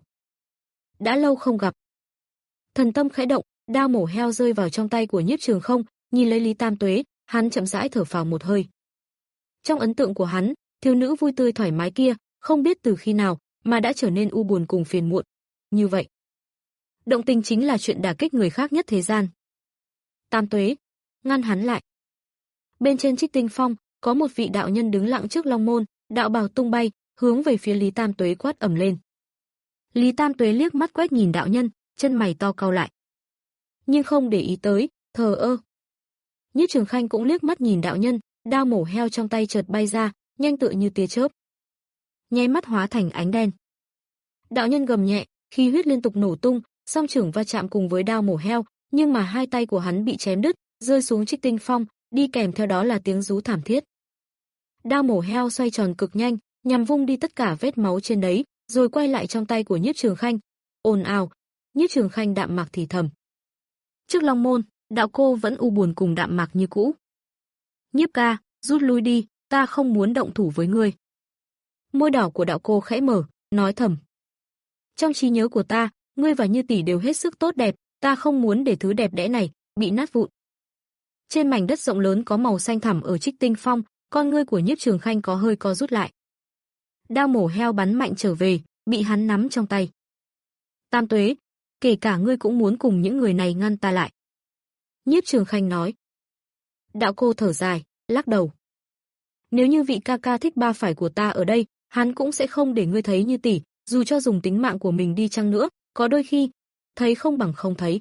Đã lâu không gặp. Thần tâm khẽ động, đao mổ heo rơi vào trong tay của Nhiếp Trường Không, nhìn lấy Lý Tam Tuế, hắn chậm rãi thở phào một hơi. Trong ấn tượng của hắn, thiếu nữ vui tươi thoải mái kia, không biết từ khi nào mà đã trở nên u buồn cùng phiền muộn. Như vậy, động tình chính là chuyện đả kích người khác nhất thế gian. Tam Tuế, ngăn hắn lại. Bên trên Trích Tinh Phong, có một vị đạo nhân đứng lặng trước Long môn, đạo bào tung bay, hướng về phía Lý Tam Tuế quát ầm lên. Lý Tam Tuế liếc mắt quét nhìn đạo nhân, chân mày to cau lại. Nhưng không để ý tới, thờ ơ. Nhiếp Trường Khanh cũng liếc mắt nhìn đạo nhân, đao mổ heo trong tay chợt bay ra, nhanh tựa như tia chớp. Nháy mắt hóa thành ánh đen. Đạo nhân gầm nhẹ, khí huyết liên tục nổ tung, song trưởng va chạm cùng với đao mổ heo, nhưng mà hai tay của hắn bị chém đứt, rơi xuống Trích Tinh Phong, đi kèm theo đó là tiếng rú thảm thiết. Đao mổ heo xoay tròn cực nhanh, nhằm vung đi tất cả vết máu trên đấy, rồi quay lại trong tay của Nhiếp Trường Khanh. Ồn ào, Nhiếp Trường Khanh đạm mạc thì thầm. Trước Long môn, đạo cô vẫn u buồn cùng đạm mạc như cũ. Nhiếp ca, rút lui đi, ta không muốn động thủ với ngươi. Môi đỏ của đạo cô khẽ mở, nói thầm. Trong trí nhớ của ta, ngươi và Như tỷ đều hết sức tốt đẹp, ta không muốn để thứ đẹp đẽ này bị nát vụn. Trên mảnh đất rộng lớn có màu xanh thẳm ở Trích Tinh Phong, con ngươi của Nhiếp Trường Khanh có hơi co rút lại. Đao mổ heo bắn mạnh trở về, bị hắn nắm trong tay. Tam Tuế, kể cả ngươi cũng muốn cùng những người này ngăn ta lại. Nhiếp Trường Khanh nói. Đạo cô thở dài, lắc đầu. Nếu như vị ca ca thích ba phải của ta ở đây, hắn cũng sẽ không để ngươi thấy Như tỷ, dù cho dùng tính mạng của mình đi chăng nữa, có đôi khi, thấy không bằng không thấy.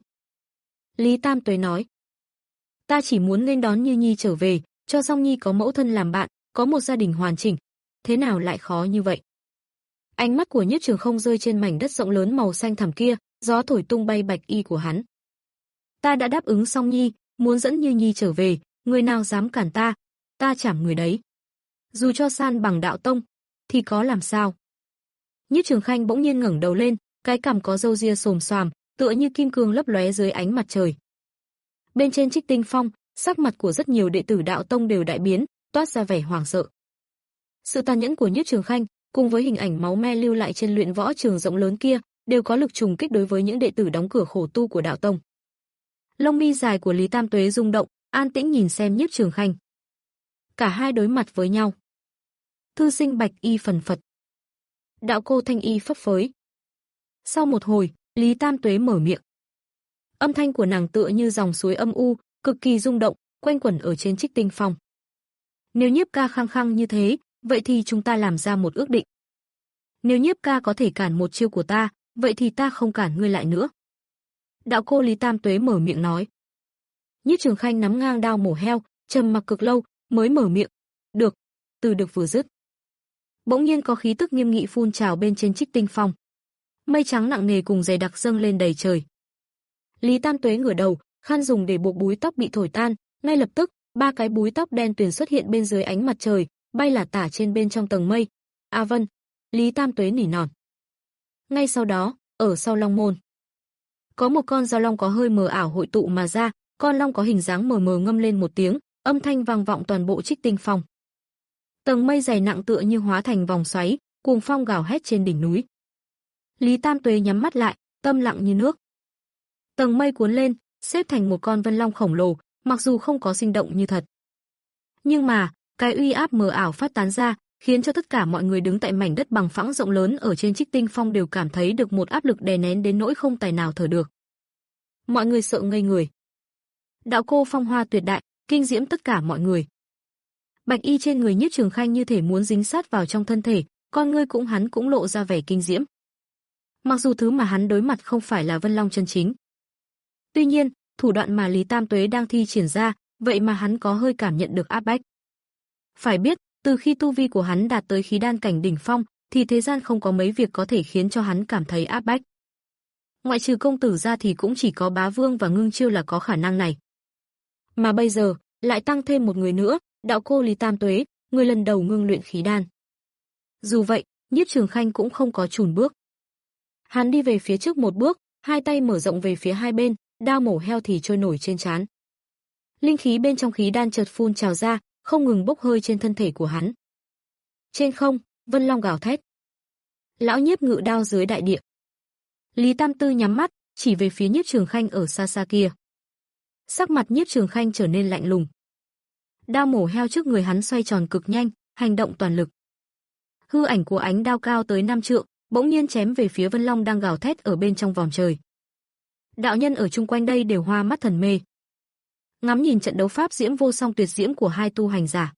Lý Tam Tuế nói. Ta chỉ muốn nghênh đón Như Nhi trở về, cho Song Nhi có mẫu thân làm bạn, có một gia đình hoàn chỉnh. Thế nào lại khó như vậy? Ánh mắt của Nhiếp Trường Không rơi trên mảnh đất rộng lớn màu xanh thẳm kia, gió thổi tung bay bạch y của hắn. Ta đã đáp ứng Song Nhi, muốn dẫn Như Nhi trở về, người nào dám cản ta, ta chảm người đấy. Dù cho san bằng đạo tông, thì có làm sao? Nhiếp Trường Khanh bỗng nhiên ngẩng đầu lên, cái cằm có râu ria xồm xoàm, tựa như kim cương lấp lóe dưới ánh mặt trời. Bên trên Trích Tinh Phong, sắc mặt của rất nhiều đệ tử đạo tông đều đại biến, toát ra vẻ hoảng sợ. Sự tàn nhẫn của Nhiếp Trường Khanh, cùng với hình ảnh máu me lưu lại trên luyện võ trường rộng lớn kia, đều có lực trùng kích đối với những đệ tử đóng cửa khổ tu của đạo tông. Lông mi dài của Lý Tam Tuế rung động, an tĩnh nhìn xem Nhiếp Trường Khanh. Cả hai đối mặt với nhau. Thư sinh bạch y phần phật. Đạo cô thanh y phấp phới. Sau một hồi, Lý Tam Tuế mở miệng. Âm thanh của nàng tựa như dòng suối âm u, cực kỳ rung động, quanh quẩn ở trên Trích Tinh Phong. Nếu Nhiếp ca khăng khăng như thế, vậy thì chúng ta làm ra một ước định. Nếu Nhiếp ca có thể cản một chiêu của ta, vậy thì ta không cản ngươi lại nữa. Đạo cô Lý Tam Tuế mở miệng nói. Nhiếp Trường Khanh nắm ngang đao mổ heo, trầm mặc cực lâu, mới mở miệng. Được, từ được vừa dứt. Bỗng nhiên có khí tức nghiêm nghị phun trào bên trên Trích Tinh Phong. Mây trắng nặng nề cùng dày đặc dâng lên đầy trời. Lý Tam Tuế ngửa đầu, khăn dùng để buộc búi tóc bị thổi tan, ngay lập tức, ba cái búi tóc đen tuyền xuất hiện bên dưới ánh mặt trời, bay lả tả trên bên trong tầng mây. A Vân, Lý Tam Tuế nỉ non. Ngay sau đó, ở sau long môn, có một con dao long có hơi mờ ảo hội tụ mà ra, con long có hình dáng mờ mờ ngâm lên một tiếng, âm thanh vang vọng toàn bộ Trích Tinh Phong. Tầng mây dày nặng tựa như hóa thành vòng xoáy, cuồng phong gào hét trên đỉnh núi. Lý Tam Tuế nhắm mắt lại, tâm lặng như nước. Tầng mây cuốn lên, xếp thành một con vân long khổng lồ, mặc dù không có sinh động như thật. Nhưng mà, cái uy áp mờ ảo phát tán ra, khiến cho tất cả mọi người đứng tại mảnh đất bằng phẳng rộng lớn ở trên Trích Tinh Phong đều cảm thấy được một áp lực đè nén đến nỗi không tài nào thở được. Mọi người sợ ngây người. Đạo cô phong hoa tuyệt đại, kinh diễm tất cả mọi người. Bạch y trên người Nhiếp Trường Khanh như thể muốn dính sát vào trong thân thể, con ngươi cũng hắn cũng lộ ra vẻ kinh diễm. Mặc dù thứ mà hắn đối mặt không phải là Vân Long chân chính. Tuy nhiên, thủ đoạn mà Lý Tam Tuế đang thi triển ra, vậy mà hắn có hơi cảm nhận được áp bách. Phải biết, từ khi tu vi của hắn đạt tới khí đan cảnh đỉnh phong, thì thế gian không có mấy việc có thể khiến cho hắn cảm thấy áp bách. Ngoại trừ công tử ra thì cũng chỉ có Bá Vương và Ngưng Chiêu là có khả năng này. Mà bây giờ, lại tăng thêm một người nữa, đạo cô Lý Tam Tuế, người lần đầu ngưng luyện khí đan. Dù vậy, Nhiếp Trường Khanh cũng không có chùn bước. Hắn đi về phía trước một bước, hai tay mở rộng về phía hai bên, đao mổ heo thì trôi nổi trên trán. Linh khí bên trong khí đan chợt phun trào ra, không ngừng bốc hơi trên thân thể của hắn. Trên không, Vân Long gào thét. Lão Nhiếp ngự đao dưới đại địa. Lý Tam Tư nhắm mắt, chỉ về phía Nhiếp Trường Khanh ở xa xa kia. Sắc mặt Nhiếp Trường Khanh trở nên lạnh lùng. Đao mổ heo trước người hắn xoay tròn cực nhanh, hành động toàn lực. Hư ảnh của ánh đao cao tới năm trượng, bỗng nhiên chém về phía Vân Long đang gào thét ở bên trong vòm trời. Đạo nhân ở chung quanh đây đều hoa mắt thần mê, ngắm nhìn trận đấu pháp diễm vô song tuyệt diễm của hai tu hành giả.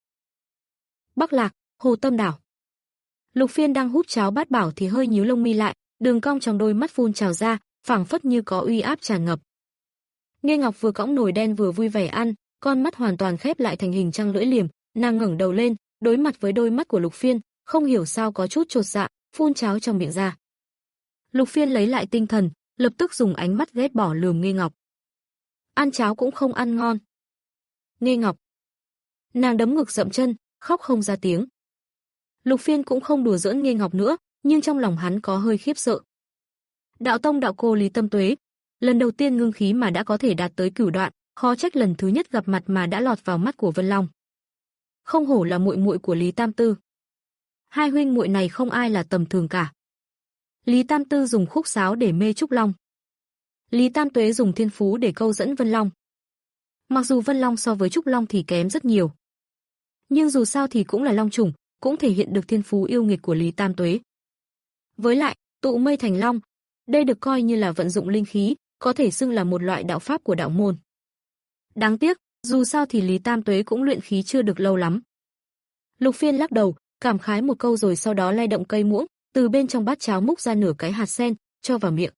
Bắc Lạc, Hồ Tâm Đảo. Lục Phiên đang hút cháo bát bảo thì hơi nhíu lông mi lại, đường cong trong đôi mắt phun trào ra, phảng phất như có uy áp tràn ngập. Nghe Ngọc vừa cõng nồi đen vừa vui vẻ ăn, con mắt hoàn toàn khép lại thành hình trăng lưỡi liềm, nàng ngẩng đầu lên, đối mặt với đôi mắt của Lục Phiên, không hiểu sao có chút chột dạ, phun cháo trong miệng ra. Lục Phiên lấy lại tinh thần, lập tức dùng ánh mắt ghét bỏ lườm Nghe Ngọc. Ăn cháo cũng không ăn ngon. Nghe Ngọc. Nàng đấm ngực dậm chân, khóc không ra tiếng. Lục Phiên cũng không đùa giỡn Nghe Ngọc nữa, nhưng trong lòng hắn có hơi khiếp sợ. Đạo tông đạo cô Lý Tâm Tuế, lần đầu tiên ngưng khí mà đã có thể đạt tới cửu đoạn, khó trách lần thứ nhất gặp mặt mà đã lọt vào mắt của Vân Long. Không hổ là muội muội của Lý Tam Tư. Hai huynh muội này không ai là tầm thường cả. Lý Tam Tư dùng khúc sáo để mê Trúc Long. Lý Tam Tuế dùng thiên phú để câu dẫn Vân Long. Mặc dù Vân Long so với Trúc Long thì kém rất nhiều, nhưng dù sao thì cũng là long chủng, cũng thể hiện được thiên phú yêu nghiệt của Lý Tam Tuế. Với lại, tụ mây thành long, đây được coi như là vận dụng linh khí, có thể xưng là một loại đạo pháp của đạo môn. Đáng tiếc, dù sao thì Lý Tam Tuế cũng luyện khí chưa được lâu lắm. Lục Phiên lắc đầu, cảm khái một câu rồi sau đó lay động cây muỗng, từ bên trong bát cháo múc ra nửa cái hạt sen, cho vào miệng.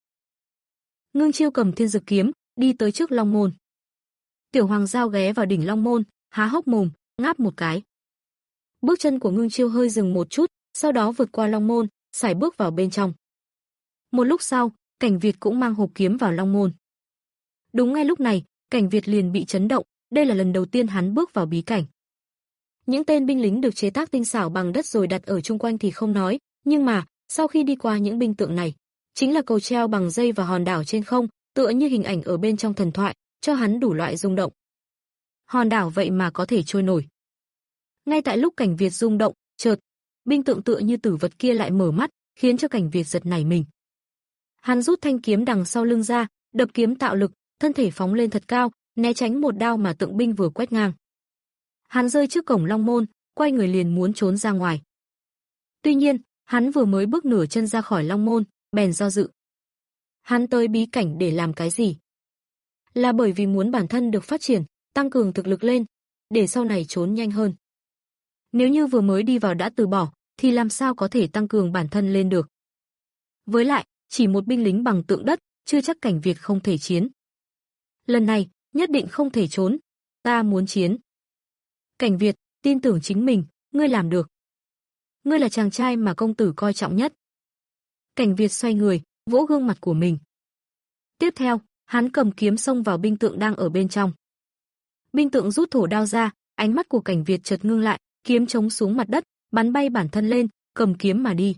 Ngưng Chiêu cầm thiên dực kiếm, đi tới trước long môn. Tiểu Hoàng Giao ghé vào đỉnh long môn, há hốc mồm, ngáp một cái. Bước chân của Ngưng Chiêu hơi dừng một chút, sau đó vượt qua long môn, sải bước vào bên trong. Một lúc sau, Cảnh Việt cũng mang hộp kiếm vào long môn. Đúng ngay lúc này, Cảnh Việt liền bị chấn động, đây là lần đầu tiên hắn bước vào bí cảnh. Những tên binh lính được chế tác tinh xảo bằng đất rồi đặt ở chung quanh thì không nói, nhưng mà, sau khi đi qua những binh tượng này, chính là cầu treo bằng dây và hòn đảo trên không, tựa như hình ảnh ở bên trong thần thoại, cho hắn đủ loại rung động. Hòn đảo vậy mà có thể trôi nổi. Ngay tại lúc Cảnh Việt rung động, chợt, binh tượng tựa như tử vật kia lại mở mắt, khiến cho Cảnh Việt giật nảy mình. Hắn rút thanh kiếm đằng sau lưng ra, đập kiếm tạo lực, thân thể phóng lên thật cao, né tránh một đao mà tượng binh vừa quét ngang. Hắn rơi trước cổng long môn, quay người liền muốn trốn ra ngoài. Tuy nhiên, hắn vừa mới bước nửa chân ra khỏi long môn, bèn do dự. Hắn tới bí cảnh để làm cái gì? Là bởi vì muốn bản thân được phát triển, tăng cường thực lực lên, để sau này trốn nhanh hơn. Nếu như vừa mới đi vào đã từ bỏ, thì làm sao có thể tăng cường bản thân lên được? Với lại, chỉ một binh lính bằng tượng đất, chưa chắc Cảnh Việt không thể chiến. Lần này, nhất định không thể trốn, ta muốn chiến. Cảnh Việt, tin tưởng chính mình, ngươi làm được. Ngươi là chàng trai mà công tử coi trọng nhất. Cảnh Việt xoay người, vỗ gương mặt của mình. Tiếp theo, hắn cầm kiếm xông vào binh tượng đang ở bên trong. Binh tượng rút thổ đao ra, ánh mắt của Cảnh Việt chợt ngưng lại, kiếm chống xuống mặt đất, bắn bay bản thân lên, cầm kiếm mà đi.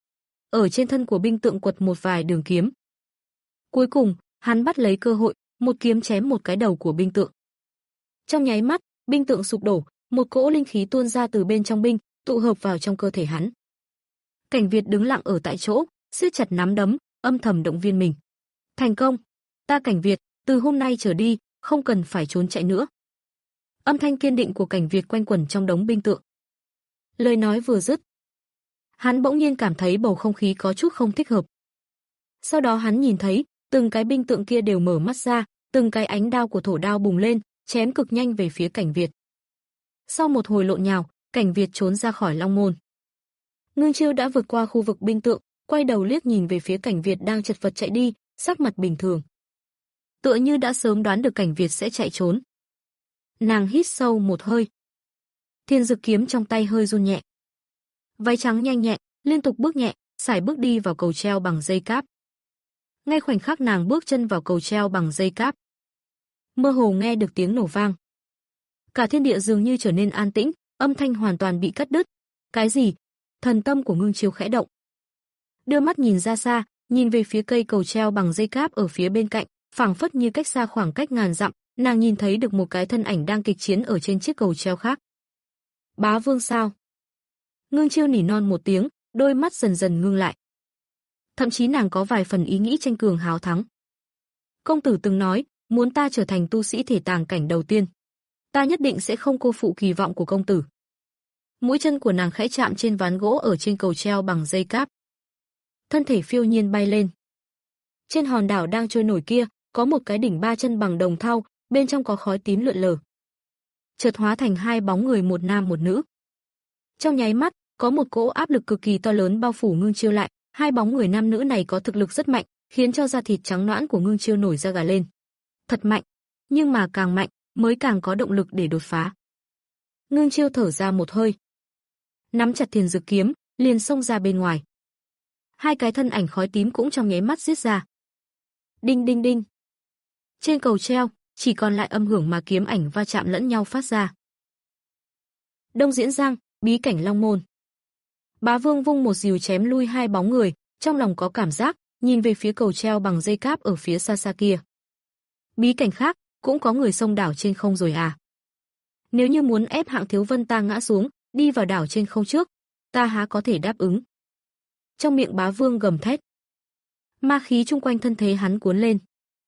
Ở trên thân của binh tượng quật một vài đường kiếm. Cuối cùng, hắn bắt lấy cơ hội, một kiếm chém một cái đầu của binh tượng. Trong nháy mắt, binh tượng sụp đổ, một cỗ linh khí tuôn ra từ bên trong binh, tụ hợp vào trong cơ thể hắn. Cảnh Việt đứng lặng ở tại chỗ, siết chặt nắm đấm, âm thầm động viên mình. Thành công, ta Cảnh Việt, từ hôm nay trở đi, không cần phải trốn chạy nữa. Âm thanh kiên định của Cảnh Việt quanh quẩn trong đống binh tượng. Lời nói vừa dứt, hắn bỗng nhiên cảm thấy bầu không khí có chút không thích hợp. Sau đó hắn nhìn thấy, từng cái binh tượng kia đều mở mắt ra, từng cái ánh đao của thổ đao bùng lên, chém cực nhanh về phía Cảnh Việt. Sau một hồi lộn nhào, Cảnh Việt trốn ra khỏi long môn. Ngưng Chiêu đã vượt qua khu vực binh tượng, quay đầu liếc nhìn về phía Cảnh Việt đang chật vật chạy đi, sắc mặt bình thường. Tựa như đã sớm đoán được Cảnh Việt sẽ chạy trốn. Nàng hít sâu một hơi. Thiên dực kiếm trong tay hơi run nhẹ. Váy trắng nhanh nhẹn, liên tục bước nhẹ, sải bước đi vào cầu treo bằng dây cáp. Ngay khoảnh khắc nàng bước chân vào cầu treo bằng dây cáp, mơ hồ nghe được tiếng nổ vang. Cả thiên địa dường như trở nên an tĩnh, âm thanh hoàn toàn bị cắt đứt. Cái gì? Thần tâm của Ngưng Chiêu khẽ động. Đưa mắt nhìn ra xa, nhìn về phía cây cầu treo bằng dây cáp ở phía bên cạnh, phảng phất như cách xa khoảng cách ngàn dặm, nàng nhìn thấy được một cái thân ảnh đang kịch chiến ở trên chiếc cầu treo khác. Bá Vương sao? Ngưng Chiêu nỉ non một tiếng, đôi mắt dần dần ngưng lại. Thậm chí nàng có vài phần ý nghĩ tranh cường háo thắng. Công tử từng nói, muốn ta trở thành tu sĩ thể tàng cảnh đầu tiên, ta nhất định sẽ không cô phụ kỳ vọng của công tử. Mũi chân của nàng khẽ chạm trên ván gỗ ở trên cầu treo bằng dây cáp. Thân thể phiêu nhiên bay lên. Trên hòn đảo đang trôi nổi kia, có một cái đỉnh ba chân bằng đồng thau, bên trong có khói tím lượn lờ. Chợt hóa thành hai bóng người một nam một nữ. Trong nháy mắt, có một cỗ áp lực cực kỳ to lớn bao phủ Ngưng Chiêu lại, hai bóng người nam nữ này có thực lực rất mạnh, khiến cho da thịt trắng nõn của Ngưng Chiêu nổi da gà lên. Thật mạnh, nhưng mà càng mạnh, mới càng có động lực để đột phá. Ngưng Chiêu thở ra một hơi, nắm chặt thiền dực kiếm, liền xông ra bên ngoài. Hai cái thân ảnh khói tím cũng trong nháy mắt giết ra. Đinh đinh đinh. Trên cầu treo, chỉ còn lại âm hưởng mà kiếm ảnh va chạm lẫn nhau phát ra. Đông Diễn Giang, bí cảnh Long Môn. Bá Vương vung một dìu chém lui hai bóng người, trong lòng có cảm giác, nhìn về phía cầu treo bằng dây cáp ở phía xa xa kia. Bí cảnh khác, cũng có người xông đảo trên không rồi à? Nếu như muốn ép Hạng Thiếu Vân ta ngã xuống, đi vào đảo trên không trước, ta há có thể đáp ứng. Trong miệng Bá Vương gầm thét. Ma khí chung quanh thân thế hắn cuốn lên.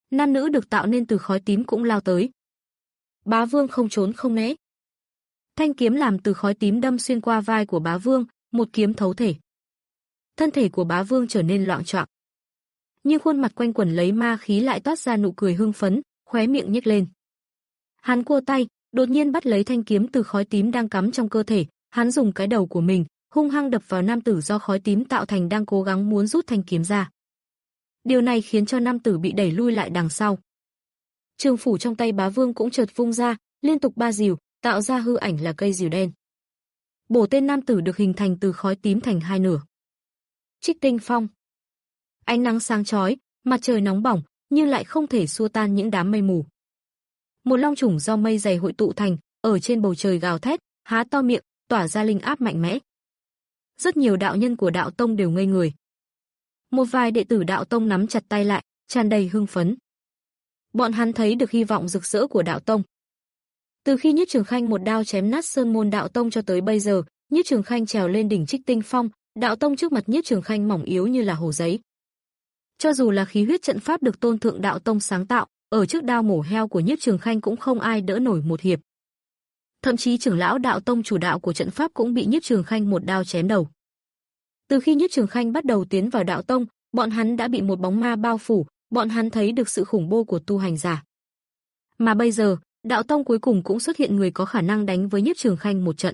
Nam nữ được tạo nên từ khói tím cũng lao tới. Bá Vương không trốn không né. Thanh kiếm làm từ khói tím đâm xuyên qua vai của Bá Vương, một kiếm thấu thể. Thân thể của Bá Vương trở nên loạng choạng. Nhưng khuôn mặt quanh quẩn lấy ma khí lại toát ra nụ cười hưng phấn, khóe miệng nhếch lên. Hắn cua tay, đột nhiên bắt lấy thanh kiếm từ khói tím đang cắm trong cơ thể, hắn dùng cái đầu của mình hung hăng đập vào nam tử do khói tím tạo thành đang cố gắng muốn rút thanh kiếm ra. Điều này khiến cho nam tử bị đẩy lui lại đằng sau. Trường phủ trong tay Bá Vương cũng chợt vung ra, liên tục ba rìu, tạo ra hư ảnh là cây rìu đen. Bổ tên nam tử được hình thành từ khói tím thành hai nửa. Trích Tinh Phong. Ánh nắng sáng chói, mặt trời nóng bỏng, nhưng lại không thể xua tan những đám mây mù. Một long chủng do mây dày hội tụ thành, ở trên bầu trời gào thét, há to miệng, tỏa ra linh áp mạnh mẽ. Rất nhiều đạo nhân của đạo tông đều ngây người. Một vài đệ tử đạo tông nắm chặt tay lại, tràn đầy hưng phấn. Bọn hắn thấy được hy vọng rực rỡ của đạo tông. Từ khi Nhiếp Trường Khanh một đao chém nát sơn môn đạo tông cho tới bây giờ, Nhiếp Trường Khanh trèo lên đỉnh Trích Tinh Phong, đạo tông trước mặt Nhiếp Trường Khanh mỏng yếu như là hồ giấy. Cho dù là khí huyết trận pháp được Tôn Thượng đạo tông sáng tạo, ở trước đao mổ heo của Nhiếp Trường Khanh cũng không ai đỡ nổi một hiệp. Thậm chí trưởng lão đạo tông chủ đạo của trận pháp cũng bị Nhiếp Trường Khanh một đao chém đầu. Từ khi Nhiếp Trường Khanh bắt đầu tiến vào đạo tông, bọn hắn đã bị một bóng ma bao phủ, bọn hắn thấy được sự khủng bố của tu hành giả. Mà bây giờ, đạo tông cuối cùng cũng xuất hiện người có khả năng đánh với Nhiếp Trường Khanh một trận.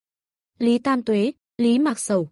Lý Tam Tuế, Lý Mạc Sầu.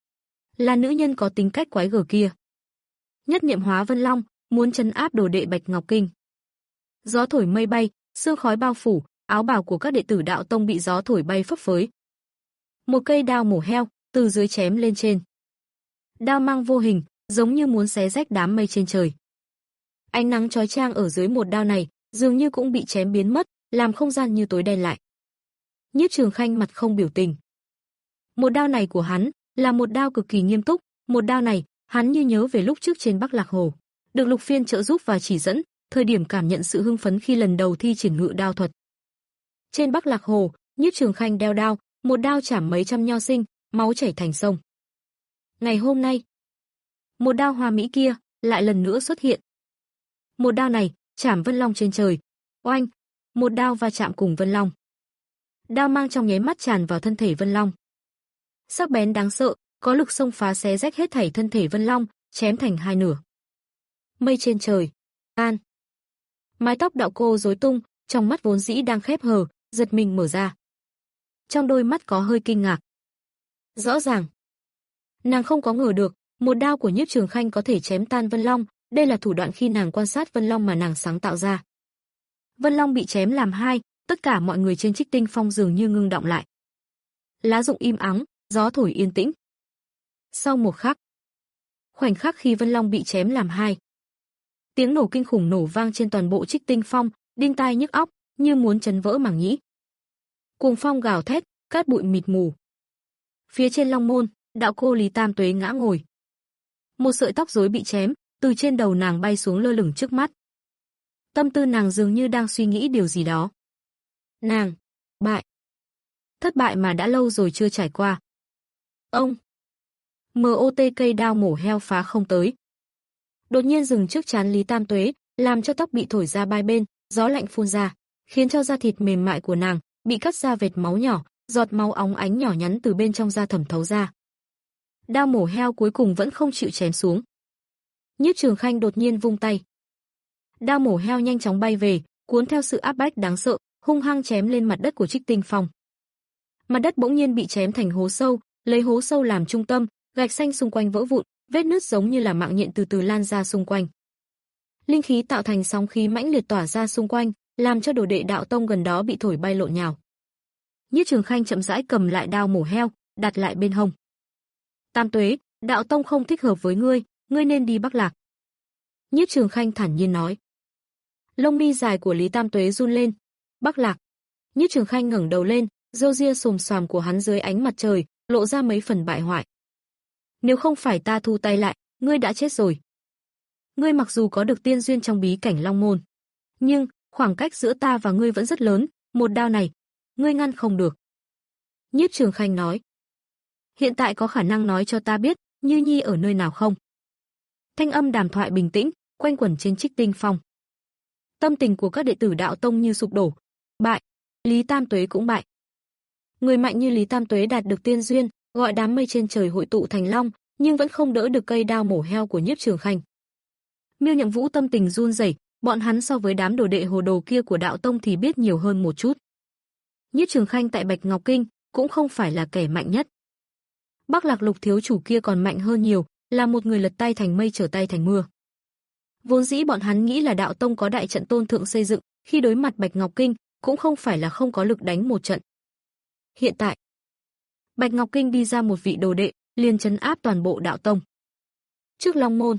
Là nữ nhân có tính cách quái gở kia. Nhất niệm hóa Vân Long, muốn trấn áp đồ đệ Bạch Ngọc Kinh. Gió thổi mây bay, sương khói bao phủ, áo bào của các đệ tử đạo tông bị gió thổi bay phấp phới. Một cây đao mổ heo, từ dưới chém lên trên. Đao mang vô hình, giống như muốn xé rách đám mây trên trời. Ánh nắng chói chang ở dưới một đao này, dường như cũng bị chém biến mất, làm không gian như tối đen lại. Nhiếp Trường Khanh mặt không biểu tình. Một đao này của hắn, là một đao cực kỳ nghiêm túc, một đao này, hắn như nhớ về lúc trước trên Bắc Lạc Hồ, được Lục Phiên trợ giúp và chỉ dẫn, thời điểm cảm nhận sự hưng phấn khi lần đầu thi triển ngự đao thuật. Trên Bắc Lạc Hồ, Nhiếp Trường Khanh đeo đao, một đao chảm mấy trăm nho sinh, máu chảy thành sông. Ngày hôm nay, một đao hoa mỹ kia lại lần nữa xuất hiện. Một đao này chảm Vân Long trên trời, oanh, một đao va chạm cùng Vân Long. Đao mang trong nháy mắt tràn vào thân thể Vân Long. Sắc bén đáng sợ, có lực xông phá xé rách hết thảy thân thể Vân Long, chém thành hai nửa. Mây trên trời, an. Mái tóc đạo cô rối tung, trong mắt vốn dĩ đang khép hờ, giật mình mở ra. Trong đôi mắt có hơi kinh ngạc. Rõ ràng, nàng không có ngờ được, một đao của Nhiếp Trường Khanh có thể chém tan Vân Long, đây là thủ đoạn khi nàng quan sát Vân Long mà nàng sáng tạo ra. Vân Long bị chém làm hai, tất cả mọi người trên Trích Tinh Phong dường như ngưng động lại. Lá rụng im ắng, gió thổi yên tĩnh. Sau một khắc, khoảnh khắc khi Vân Long bị chém làm hai, tiếng nổ kinh khủng nổ vang trên toàn bộ Trích Tinh Phong, đinh tai nhức óc, như muốn chấn vỡ màng nhĩ. Cuồng phong gào thét, cát bụi mịt mù. Phía trên Long Môn, đạo cô Lý Tam Tuế ngã ngồi. Một sợi tóc rối bị chém, từ trên đầu nàng bay xuống lơ lửng trước mắt. Tâm tư nàng dường như đang suy nghĩ điều gì đó. Nàng, bại. Thất bại mà đã lâu rồi chưa trải qua. Ông. mốt cây đao mổ heo phá không tới. Đột nhiên dừng trước trán Lý Tam Tuế, làm cho tóc bị thổi ra hai bên, gió lạnh phun ra, khiến cho da thịt mềm mại của nàng bị cắt ra vệt máu nhỏ, giọt máu óng ánh nhỏ nhắn từ bên trong da thẩm thấu ra. Đao mổ heo cuối cùng vẫn không chịu chém xuống. Nhiếp Trường Khanh đột nhiên vung tay. Đao mổ heo nhanh chóng bay về, cuốn theo sự áp bách đáng sợ, hung hăng chém lên mặt đất của Trích Tinh Phong. Mặt đất bỗng nhiên bị chém thành hố sâu, lấy hố sâu làm trung tâm, gạch xanh xung quanh vỡ vụn, vết nứt giống như là mạng nhện từ từ lan ra xung quanh. Linh khí tạo thành sóng khí mãnh liệt tỏa ra xung quanh, làm cho đồ đệ đạo tông gần đó bị thổi bay lộn nhào. Nhiếp Trường Khanh chậm rãi cầm lại đao mổ heo, đặt lại bên hông. Tam Tuế, đạo tông không thích hợp với ngươi, ngươi nên đi Bắc Lạc. Nhiếp Trường Khanh thản nhiên nói. Lông mi dài của Lý Tam Tuế run lên. Bắc Lạc. Nhiếp Trường Khanh ngẩng đầu lên, râu ria xồm xoàm của hắn dưới ánh mặt trời, lộ ra mấy phần bại hoại. Nếu không phải ta thu tay lại, ngươi đã chết rồi. Ngươi mặc dù có được tiên duyên trong bí cảnh Long Môn, nhưng khoảng cách giữa ta và ngươi vẫn rất lớn, một đao này, ngươi ngăn không được. Nhiếp Trường Khanh nói. Hiện tại có khả năng nói cho ta biết, Như Nhi ở nơi nào không? Thanh âm đàm thoại bình tĩnh, quanh quẩn trên Trích Tinh Phong. Tâm tình của các đệ tử đạo tông như sụp đổ. Bại, Lý Tam Tuế cũng bại. Người mạnh như Lý Tam Tuế đạt được tiên duyên, gọi đám mây trên trời hội tụ thành long, nhưng vẫn không đỡ được cây đao mổ heo của Nhiếp Trường Khanh. Miêu Nhậm Vũ tâm tình run rẩy, bọn hắn so với đám đồ đệ hồ đồ kia của đạo tông thì biết nhiều hơn một chút. Nhiếp Trường Khanh tại Bạch Ngọc Kinh cũng không phải là kẻ mạnh nhất. Bắc Lạc Lục thiếu chủ kia còn mạnh hơn nhiều, là một người lật tay thành mây trở tay thành mưa. Vốn dĩ bọn hắn nghĩ là đạo tông có đại trận tôn thượng xây dựng, khi đối mặt Bạch Ngọc Kinh cũng không phải là không có lực đánh một trận. Hiện tại, Bạch Ngọc Kinh đi ra một vị đồ đệ, liền trấn áp toàn bộ đạo tông. Trước Long Môn,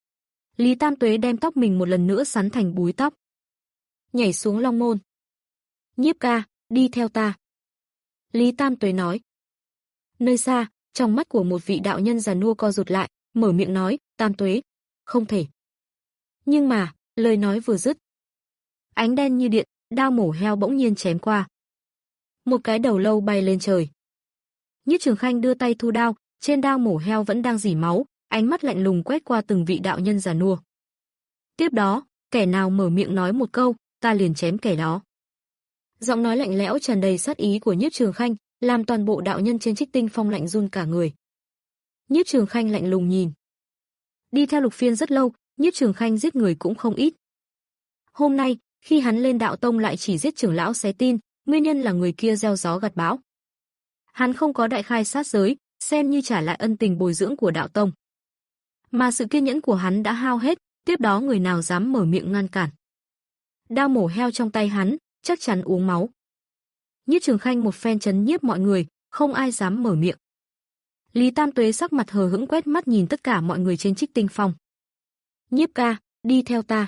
Lý Tam Tuế đem tóc mình một lần nữa sắn thành búi tóc. Nhảy xuống Long Môn. Nhiếp ca, đi theo ta. Lý Tam Tuế nói. Nơi xa, trong mắt của một vị đạo nhân già nua co rụt lại, mở miệng nói, Tam Tuế, không thể. Nhưng mà, lời nói vừa dứt, ánh đen như điện, đao mổ heo bỗng nhiên chém qua. Một cái đầu lâu bay lên trời. Nhiếp Trường Khanh đưa tay thu đao, trên đao mổ heo vẫn đang rỉ máu, ánh mắt lạnh lùng quét qua từng vị đạo nhân già nua. Tiếp đó, kẻ nào mở miệng nói một câu, ta liền chém kẻ đó. Giọng nói lạnh lẽo tràn đầy sát ý của Nhiếp Trường Khanh, làm toàn bộ đạo nhân trên Trích Tinh Phong lạnh run cả người. Nhiếp Trường Khanh lạnh lùng nhìn. Đi theo Lục Phiên rất lâu, Nhiếp Trường Khanh giết người cũng không ít. Hôm nay, khi hắn lên đạo tông lại chỉ giết trưởng lão xé tin, nguyên nhân là người kia gieo gió gặt bão. Hắn không có đại khai sát giới, xem như trả lại ân tình bồi dưỡng của đạo tông. Mà sự kiên nhẫn của hắn đã hao hết, tiếp đó người nào dám mở miệng ngăn cản. Đao mổ heo trong tay hắn, chắc chắn uống máu. Nhiếp Trường Khanh một phen trấn nhiếp mọi người, không ai dám mở miệng. Lý Tam Tuế sắc mặt hờ hững quét mắt nhìn tất cả mọi người trên Trích Tinh Phong. Nhiếp ca, đi theo ta.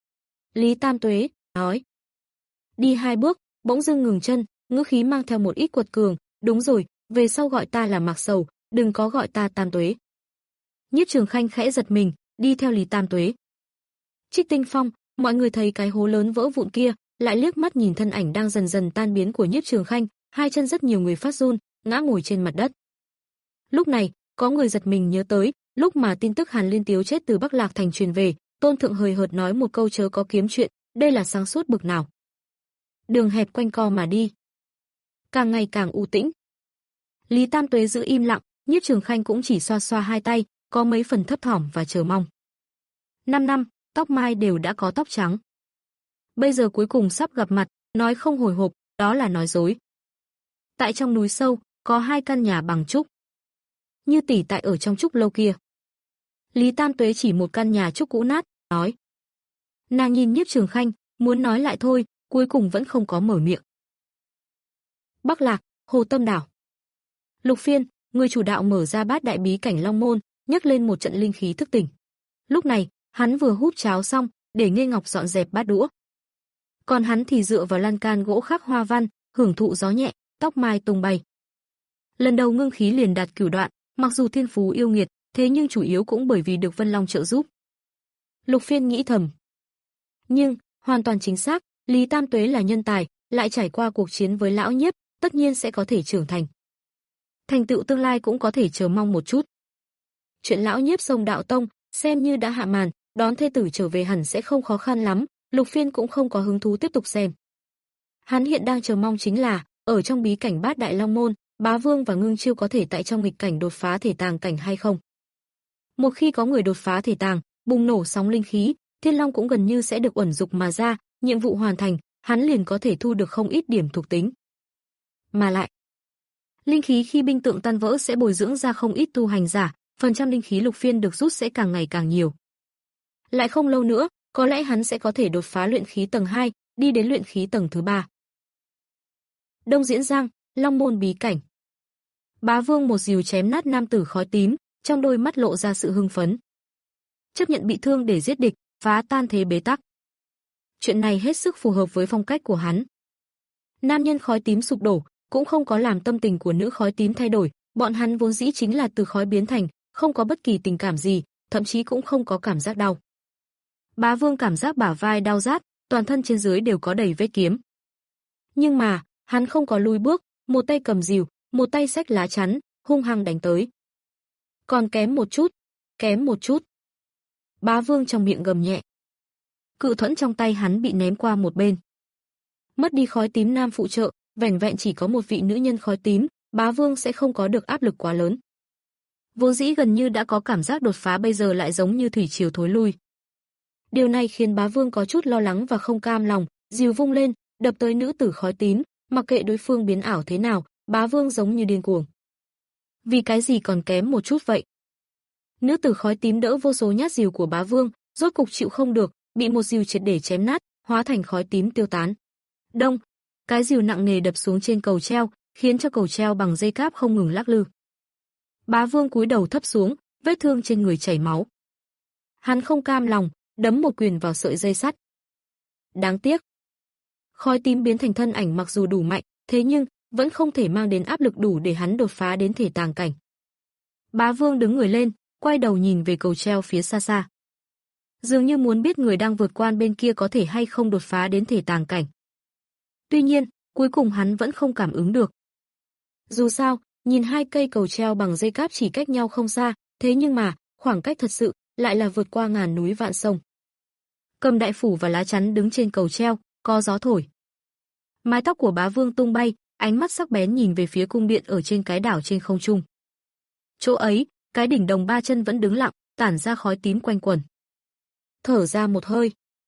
Lý Tam Tuế nói. Đi hai bước, bỗng dưng ngừng chân, ngữ khí mang theo một ít quật cường, đúng rồi, về sau gọi ta là Mạc Sầu, đừng có gọi ta Tam Tuế. Nhiếp Trường Khanh khẽ giật mình, đi theo Lý Tam Tuế. Trích Tinh Phong, mọi người thấy cái hố lớn vỡ vụn kia, lại liếc mắt nhìn thân ảnh đang dần dần tan biến của Nhiếp Trường Khanh, hai chân rất nhiều người phát run, ngã ngồi trên mặt đất. Lúc này, có người giật mình nhớ tới, lúc mà tin tức Hàn Liên Tiếu chết từ Bắc Lạc thành truyền về, Tôn Thượng hời hợt nói một câu chớ có kiếm chuyện, đây là sáng suốt bực nào. Đường hẹp quanh co mà đi. Càng ngày càng u tĩnh. Lý Tam Tuế giữ im lặng, Nhiếp Trường Khanh cũng chỉ xoa xoa hai tay, có mấy phần thấp thỏm và chờ mong. Năm năm, tóc mai đều đã có tóc trắng. Bây giờ cuối cùng sắp gặp mặt, nói không hồi hộp, đó là nói dối. Tại trong núi sâu, có hai căn nhà bằng trúc. Như tỷ tại ở trong trúc lâu kia. Lý Tam Tuế chỉ một căn nhà trúc cũ nát, nói. Nàng nhìn Nhiếp Trường Khanh, muốn nói lại thôi, cuối cùng vẫn không có mở miệng. Bắc Lạc, Hồ Tâm Đảo. Lục Phiên, người chủ đạo mở ra bát đại bí cảnh Long Môn, nhấc lên một trận linh khí thức tỉnh. Lúc này, hắn vừa húp cháo xong, để Nghê Ngọc dọn dẹp bát đũa. Còn hắn thì dựa vào lan can gỗ khắc hoa văn, hưởng thụ gió nhẹ, tóc mai tung bay. Lần đầu ngưng khí liền đạt cửu đoạn, mặc dù thiên phú yêu nghiệt, thế nhưng chủ yếu cũng bởi vì được Vân Long trợ giúp. Lục Phiên nghĩ thầm. Nhưng, hoàn toàn chính xác, Lý Tam Tuế là nhân tài, lại trải qua cuộc chiến với lão Nhiếp, tất nhiên sẽ có thể trưởng thành. Thành tựu tương lai cũng có thể chờ mong một chút. Chuyện lão Nhiếp xông đạo tông, xem như đã hạ màn, đón thê tử trở về hẳn sẽ không khó khăn lắm, Lục Phiên cũng không có hứng thú tiếp tục xem. Hắn hiện đang chờ mong chính là, ở trong bí cảnh bát đại Long Môn, Bá Vương và Ngưng Chiêu có thể tại trong nghịch cảnh đột phá thể tàng cảnh hay không. Một khi có người đột phá thể tàng, bùng nổ sóng linh khí, Thiên Long cũng gần như sẽ được uẩn dục mà ra, nhiệm vụ hoàn thành, hắn liền có thể thu được không ít điểm thuộc tính. Mà lại, linh khí khi binh tượng tan vỡ sẽ bồi dưỡng ra không ít tu hành giả, phần trăm linh khí Lục Phiên được rút sẽ càng ngày càng nhiều. Lại không lâu nữa, có lẽ hắn sẽ có thể đột phá luyện khí tầng hai, đi đến luyện khí tầng thứ ba. Đông Diễn Giang, Long Môn bí cảnh. Bá Vương một dìu chém nát nam tử khói tím, trong đôi mắt lộ ra sự hưng phấn. Chấp nhận bị thương để giết địch, phá tan thế bế tắc. Chuyện này hết sức phù hợp với phong cách của hắn. Nam nhân khói tím sụp đổ, cũng không có làm tâm tình của nữ khói tím thay đổi, bọn hắn vốn dĩ chính là từ khói biến thành, không có bất kỳ tình cảm gì, thậm chí cũng không có cảm giác đau. Bá Vương cảm giác bả vai đau rát, toàn thân trên dưới đều có đầy vết kiếm. Nhưng mà, hắn không có lùi bước, một tay cầm rìu, một tay xách lá chắn, hung hăng đánh tới. Còn kém một chút, kém một chút. Bá Vương trong miệng gầm nhẹ. cự thuẫn trong tay hắn bị ném qua một bên. Mất đi khói tím nam phụ trợ, vẻn vẹn chỉ có một vị nữ nhân khói tím, Bá Vương sẽ không có được áp lực quá lớn. Vốn dĩ gần như đã có cảm giác đột phá bây giờ lại giống như thủy triều thối lui. Điều này khiến Bá Vương có chút lo lắng và không cam lòng, dìu vung lên, đập tới nữ tử khói tím, mặc kệ đối phương biến ảo thế nào, Bá Vương giống như điên cuồng. Vì cái gì còn kém một chút vậy? Nữ tử khói tím đỡ vô số nhát dìu của Bá Vương, rốt cục chịu không được, bị một dìu triệt để chém nát, hóa thành khói tím tiêu tán. Đông, cái dìu nặng nề đập xuống trên cầu treo, khiến cho cầu treo bằng dây cáp không ngừng lắc lư. Bá Vương cúi đầu thấp xuống, vết thương trên người chảy máu. Hắn không cam lòng, đấm một quyền vào sợi dây sắt. Đáng tiếc, khói tím biến thành thân ảnh mặc dù đủ mạnh, thế nhưng vẫn không thể mang đến áp lực đủ để hắn đột phá đến thể tàng cảnh. Bá Vương đứng người lên, quay đầu nhìn về cầu treo phía xa xa. Dường như muốn biết người đang vượt qua bên kia có thể hay không đột phá đến thể tàng cảnh. Tuy nhiên, cuối cùng hắn vẫn không cảm ứng được. Dù sao, nhìn hai cây cầu treo bằng dây cáp chỉ cách nhau không xa, thế nhưng mà, khoảng cách thật sự lại là vượt qua ngàn núi vạn sông. Cầm đại phủ và lá chắn đứng trên cầu treo, có gió thổi. Mái tóc của Bá Vương tung bay, ánh mắt sắc bén nhìn về phía cung điện ở trên cái đảo trên không trung. Chỗ ấy, cái đỉnh đồng ba chân vẫn đứng lặng, tản ra khói tím quanh quẩn. Thở ra một hơi.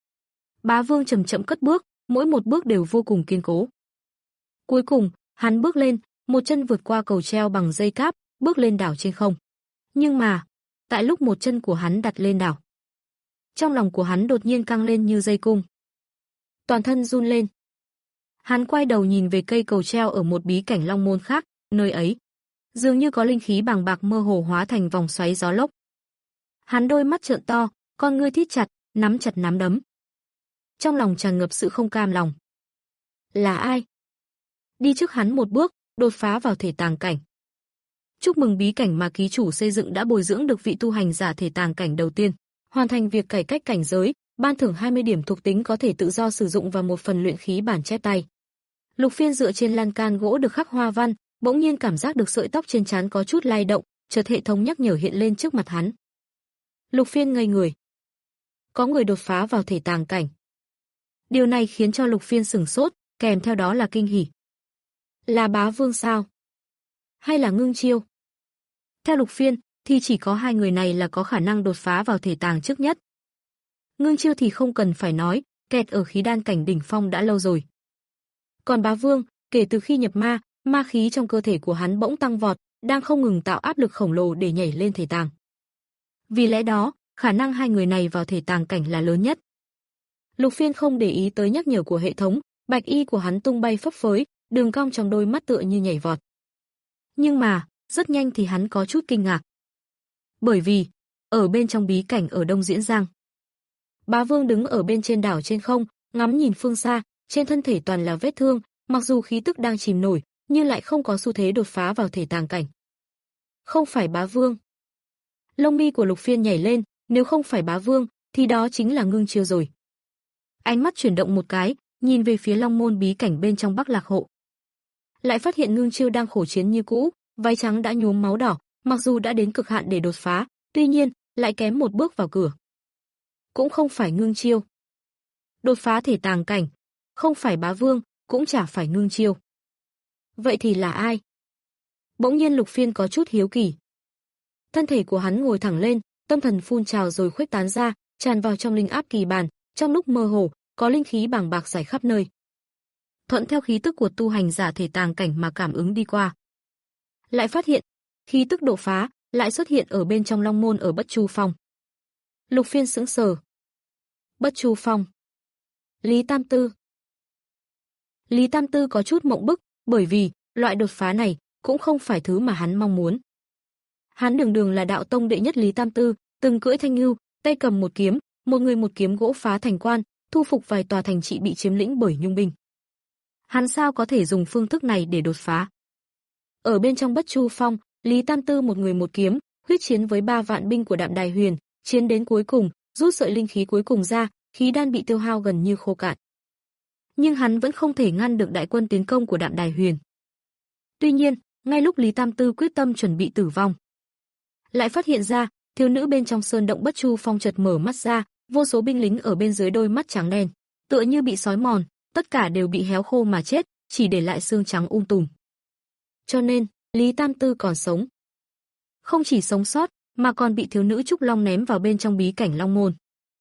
Bá Vương chậm chậm cất bước, mỗi một bước đều vô cùng kiên cố. Cuối cùng, hắn bước lên, một chân vượt qua cầu treo bằng dây cáp, bước lên đảo trên không. Nhưng mà, tại lúc một chân của hắn đặt lên đảo, trong lòng của hắn đột nhiên căng lên như dây cung. Toàn thân run lên. Hắn quay đầu nhìn về cây cầu treo ở một bí cảnh long môn khác, nơi ấy dường như có linh khí bàng bạc mơ hồ hóa thành vòng xoáy gió lốc. Hắn đôi mắt trợn to, con ngươi thít chặt, nắm chặt nắm đấm. Trong lòng tràn ngập sự không cam lòng. Là ai? Đi trước hắn một bước, đột phá vào thể tàng cảnh. Chúc mừng bí cảnh mà ký chủ xây dựng đã bồi dưỡng được vị tu hành giả thể tàng cảnh đầu tiên. Hoàn thành việc cải cách cảnh giới, ban thưởng hai mươi điểm thuộc tính có thể tự do sử dụng và một phần luyện khí bản chép tay. Lục Phiên dựa trên lan can gỗ được khắc hoa văn, bỗng nhiên cảm giác được sợi tóc trên trán có chút lay động, chợt hệ thống nhắc nhở hiện lên trước mặt hắn. Lục Phiên ngây người. Có người đột phá vào thể tàng cảnh. Điều này khiến cho Lục Phiên sửng sốt, kèm theo đó là kinh hỉ. Là Bá Vương sao? Hay là Ngưng Chiêu? Theo Lục Phiên, thì chỉ có hai người này là có khả năng đột phá vào thể tàng trước nhất. Ngưng Chiêu thì không cần phải nói, kẹt ở khí đan cảnh đỉnh phong đã lâu rồi. Còn Bá Vương, kể từ khi nhập ma, ma khí trong cơ thể của hắn bỗng tăng vọt, đang không ngừng tạo áp lực khổng lồ để nhảy lên thể tàng. Vì lẽ đó, khả năng hai người này vào thể tàng cảnh là lớn nhất. Lục Phiên không để ý tới nhắc nhở của hệ thống, bạch y của hắn tung bay phấp phới, đường cong trong đôi mắt tựa như nhảy vọt. Nhưng mà, rất nhanh thì hắn có chút kinh ngạc. Bởi vì, ở bên trong bí cảnh ở Đông Diễn Giang, Bá Vương đứng ở bên trên đảo trên không, ngắm nhìn phương xa, trên thân thể toàn là vết thương, mặc dù khí tức đang chìm nổi, nhưng lại không có xu thế đột phá vào thể tàng cảnh. Không phải Bá Vương. Lông mi của Lục Phiên nhảy lên, nếu không phải Bá Vương, thì đó chính là Ngưng Chiêu rồi. Ánh mắt chuyển động một cái, nhìn về phía Long Môn bí cảnh bên trong Bắc Lạc Hộ. Lại phát hiện Ngưng Chiêu đang khổ chiến như cũ, váy trắng đã nhuốm máu đỏ, mặc dù đã đến cực hạn để đột phá, tuy nhiên, lại kém một bước vào cửa. Cũng không phải Ngưng Chiêu. Đột phá thể tàng cảnh, không phải Bá Vương, cũng chả phải Ngưng Chiêu. Vậy thì là ai? Bỗng nhiên Lục Phiên có chút hiếu kỳ. Thân thể của hắn ngồi thẳng lên, tâm thần phun trào rồi khuếch tán ra, tràn vào trong linh áp kỳ bàn, trong lúc mơ hồ, có linh khí bàng bạc rải khắp nơi. Thuận theo khí tức của tu hành giả thể tàng cảnh mà cảm ứng đi qua. Lại phát hiện, khí tức đột phá lại xuất hiện ở bên trong Long Môn ở Bất Chu Phong. Lục Phiên sững sờ. Bất Chu Phong. Lý Tam Tư. Lý Tam Tư có chút mộng bức, bởi vì loại đột phá này cũng không phải thứ mà hắn mong muốn. Hắn đường đường là đạo tông đệ nhất Lý Tam Tư, từng cưỡi thanh ngưu, tay cầm một kiếm, một người một kiếm gỗ phá thành quan, thu phục vài tòa thành trị bị chiếm lĩnh bởi Nhung binh. Hắn sao có thể dùng phương thức này để đột phá? Ở bên trong Bất Chu Phong, Lý Tam Tư một người một kiếm, huyết chiến với ba vạn binh của Đạm Đài Huyền, chiến đến cuối cùng, rút sợi linh khí cuối cùng ra, khí đan bị tiêu hao gần như khô cạn. Nhưng hắn vẫn không thể ngăn được đại quân tiến công của Đạm Đài Huyền. Tuy nhiên, ngay lúc Lý Tam Tư quyết tâm chuẩn bị tử vong, lại phát hiện ra, thiếu nữ bên trong sơn động Bất Chu Phong chợt mở mắt ra, vô số binh lính ở bên dưới đôi mắt trắng đen, tựa như bị sói mòn, tất cả đều bị héo khô mà chết, chỉ để lại xương trắng um tùm. Cho nên, Lý Tam Tư còn sống. Không chỉ sống sót, mà còn bị thiếu nữ Trúc Long ném vào bên trong bí cảnh Long Môn.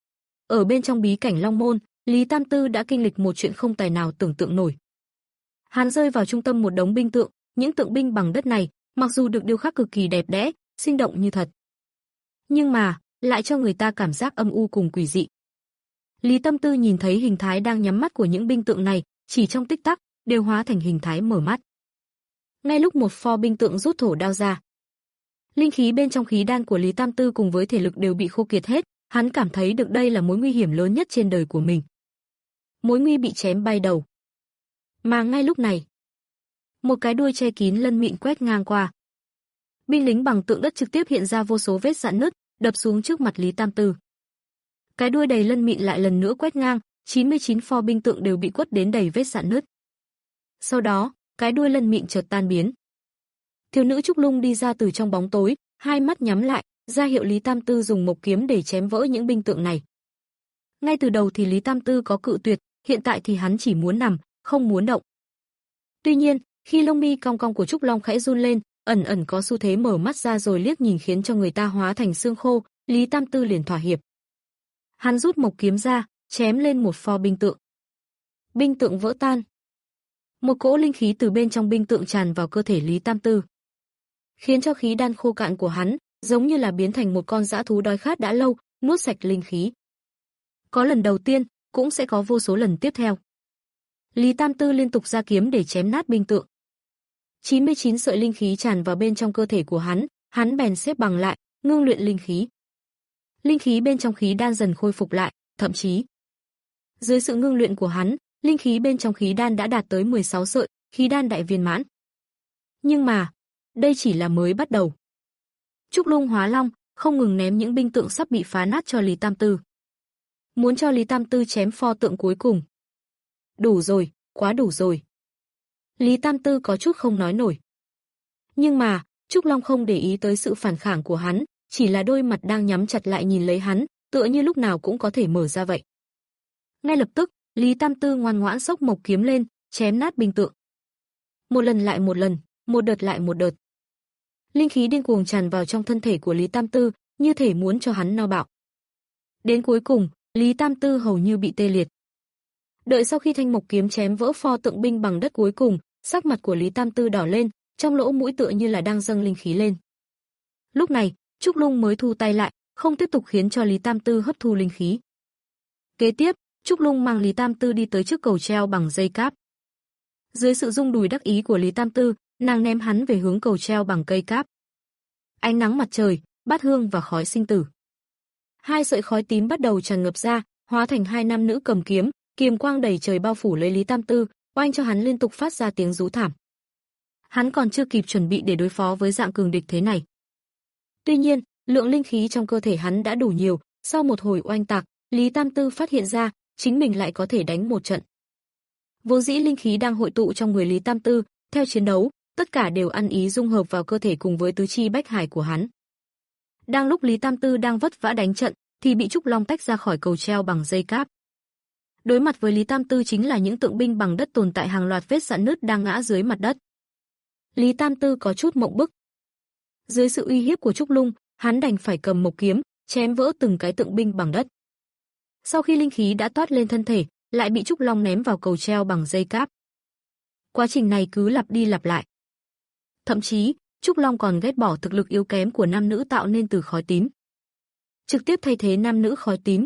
Ở bên trong bí cảnh Long Môn, Lý Tam Tư đã kinh lịch một chuyện không tài nào tưởng tượng nổi. Hắn rơi vào trung tâm một đống binh tượng, những tượng binh bằng đất này, mặc dù được điêu khắc cực kỳ đẹp đẽ, sinh động như thật, nhưng mà lại cho người ta cảm giác âm u cùng quỷ dị. Lý Tam Tư nhìn thấy hình thái đang nhắm mắt của những binh tượng này, chỉ trong tích tắc đều hóa thành hình thái mở mắt. Ngay lúc một pho binh tượng rút thổ đao ra, linh khí bên trong khí đan của Lý Tam Tư cùng với thể lực đều bị khô kiệt hết, hắn cảm thấy được đây là mối nguy hiểm lớn nhất trên đời của mình. Mối nguy bị chém bay đầu. Mà ngay lúc này, một cái đuôi che kín lân mịn quét ngang qua. Binh lính bằng tượng đất trực tiếp hiện ra vô số vết rạn nứt, đập xuống trước mặt Lý Tam Tư. Cái đuôi đầy lân mịn lại lần nữa quét ngang, chín mươi chín pho binh tượng đều bị quất đến đầy vết rạn nứt. Sau đó, cái đuôi lân mịn chợt tan biến. Thiếu nữ Trúc Lung đi ra từ trong bóng tối, hai mắt nhắm lại, ra hiệu Lý Tam Tư dùng mộc kiếm để chém vỡ những binh tượng này. Ngay từ đầu thì Lý Tam Tư có cự tuyệt, hiện tại thì hắn chỉ muốn nằm, không muốn động. Tuy nhiên, khi lông mi cong cong của Trúc Long khẽ run lên, ẩn ẩn có xu thế mở mắt ra rồi liếc nhìn khiến cho người ta hóa thành xương khô, Lý Tam Tư liền thỏa hiệp. Hắn rút mộc kiếm ra, chém lên một pho binh tượng. Binh tượng vỡ tan. Một cỗ linh khí từ bên trong binh tượng tràn vào cơ thể Lý Tam Tư, khiến cho khí đan khô cạn của hắn giống như là biến thành một con dã thú đói khát đã lâu, nuốt sạch linh khí. Có lần đầu tiên, cũng sẽ có vô số lần tiếp theo. Lý Tam Tư liên tục ra kiếm để chém nát binh tượng. chín mươi chín sợi linh khí tràn vào bên trong cơ thể của hắn, hắn bèn xếp bằng lại, ngưng luyện linh khí. Linh khí bên trong khí đan dần khôi phục lại, thậm chí dưới sự ngưng luyện của hắn, linh khí bên trong khí đan đã đạt tới mười sáu sợi, khí đan đại viên mãn. Nhưng mà, đây chỉ là mới bắt đầu. Trúc Lung hóa long, không ngừng ném những binh tượng sắp bị phá nát cho Lý Tam Tư. Muốn cho Lý Tam Tư chém pho tượng cuối cùng. Đủ rồi, quá đủ rồi. Lý Tam Tư có chút không nói nổi. Nhưng mà, Trúc Long không để ý tới sự phản kháng của hắn, chỉ là đôi mặt đang nhắm chặt lại nhìn lấy hắn, tựa như lúc nào cũng có thể mở ra vậy. Ngay lập tức, Lý Tam Tư ngoan ngoãn xốc mộc kiếm lên, chém nát binh tượng. Một lần lại một lần, một đợt lại một đợt. Linh khí điên cuồng tràn vào trong thân thể của Lý Tam Tư, như thể muốn cho hắn no bạo. Đến cuối cùng, Lý Tam Tư hầu như bị tê liệt. Đợi sau khi thanh mộc kiếm chém vỡ pho tượng binh bằng đất cuối cùng, sắc mặt của Lý Tam Tư đỏ lên, trong lỗ mũi tựa như là đang dâng linh khí lên. Lúc này, Trúc Lung mới thu tay lại, không tiếp tục khiến cho Lý Tam Tư hấp thu linh khí. Kế tiếp, Trúc Lung mang Lý Tam Tư đi tới trước cầu treo bằng dây cáp. Dưới sự rung đùi đắc ý của Lý Tam Tư, nàng ném hắn về hướng cầu treo bằng cây cáp. Ánh nắng mặt trời, bát hương và khói sinh tử. Hai sợi khói tím bắt đầu tràn ngập ra, hóa thành hai nam nữ cầm kiếm, kiềm quang đầy trời bao phủ lấy Lý Tam Tư, oanh cho hắn liên tục phát ra tiếng rú thảm. Hắn còn chưa kịp chuẩn bị để đối phó với dạng cường địch thế này. Tuy nhiên, lượng linh khí trong cơ thể hắn đã đủ nhiều, sau một hồi oanh tạc, Lý Tam Tư phát hiện ra, chính mình lại có thể đánh một trận. Vốn dĩ linh khí đang hội tụ trong người Lý Tam Tư, theo chiến đấu, tất cả đều ăn ý dung hợp vào cơ thể cùng với tứ chi bách hải của hắn. Đang lúc Lý Tam Tư đang vất vả đánh trận, thì bị Trúc Long tách ra khỏi cầu treo bằng dây cáp. Đối mặt với Lý Tam Tư chính là những tượng binh bằng đất tồn tại hàng loạt vết rạn nứt đang ngã dưới mặt đất. Lý Tam Tư có chút mộng bức. Dưới sự uy hiếp của Trúc Lung, hắn đành phải cầm mộc kiếm, chém vỡ từng cái tượng binh bằng đất. Sau khi linh khí đã toát lên thân thể, lại bị Trúc Long ném vào cầu treo bằng dây cáp. Quá trình này cứ lặp đi lặp lại. Thậm chí, Trúc Long còn ghét bỏ thực lực yếu kém của nam nữ tạo nên từ khói tím. Trực tiếp thay thế nam nữ khói tím,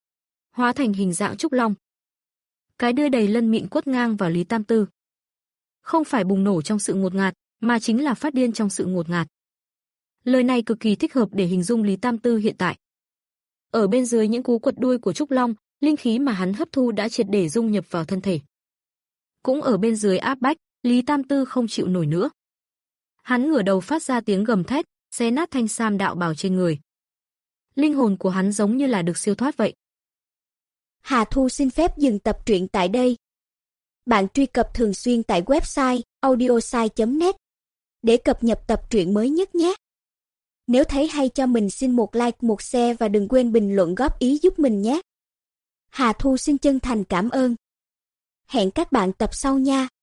hóa thành hình dạng Trúc Long. Cái đuôi đầy lân mịn quất ngang vào Lý Tam Tư. Không phải bùng nổ trong sự ngột ngạt, mà chính là phát điên trong sự ngột ngạt. Lời này cực kỳ thích hợp để hình dung Lý Tam Tư hiện tại. Ở bên dưới những cú quật đuôi của Trúc Long, linh khí mà hắn hấp thu đã triệt để dung nhập vào thân thể. Cũng ở bên dưới áp bách, Lý Tam Tư không chịu nổi nữa. Hắn ngửa đầu phát ra tiếng gầm thét, xé nát thanh sam đạo bào trên người. Linh hồn của hắn giống như là được siêu thoát vậy. Hà Thu xin phép dừng tập truyện tại đây. Bạn truy cập thường xuyên tại website audiosai chấm net để cập nhật tập truyện mới nhất nhé. Nếu thấy hay cho mình xin một like, một share và đừng quên bình luận góp ý giúp mình nhé. Hà Thu xin chân thành cảm ơn. Hẹn các bạn tập sau nha.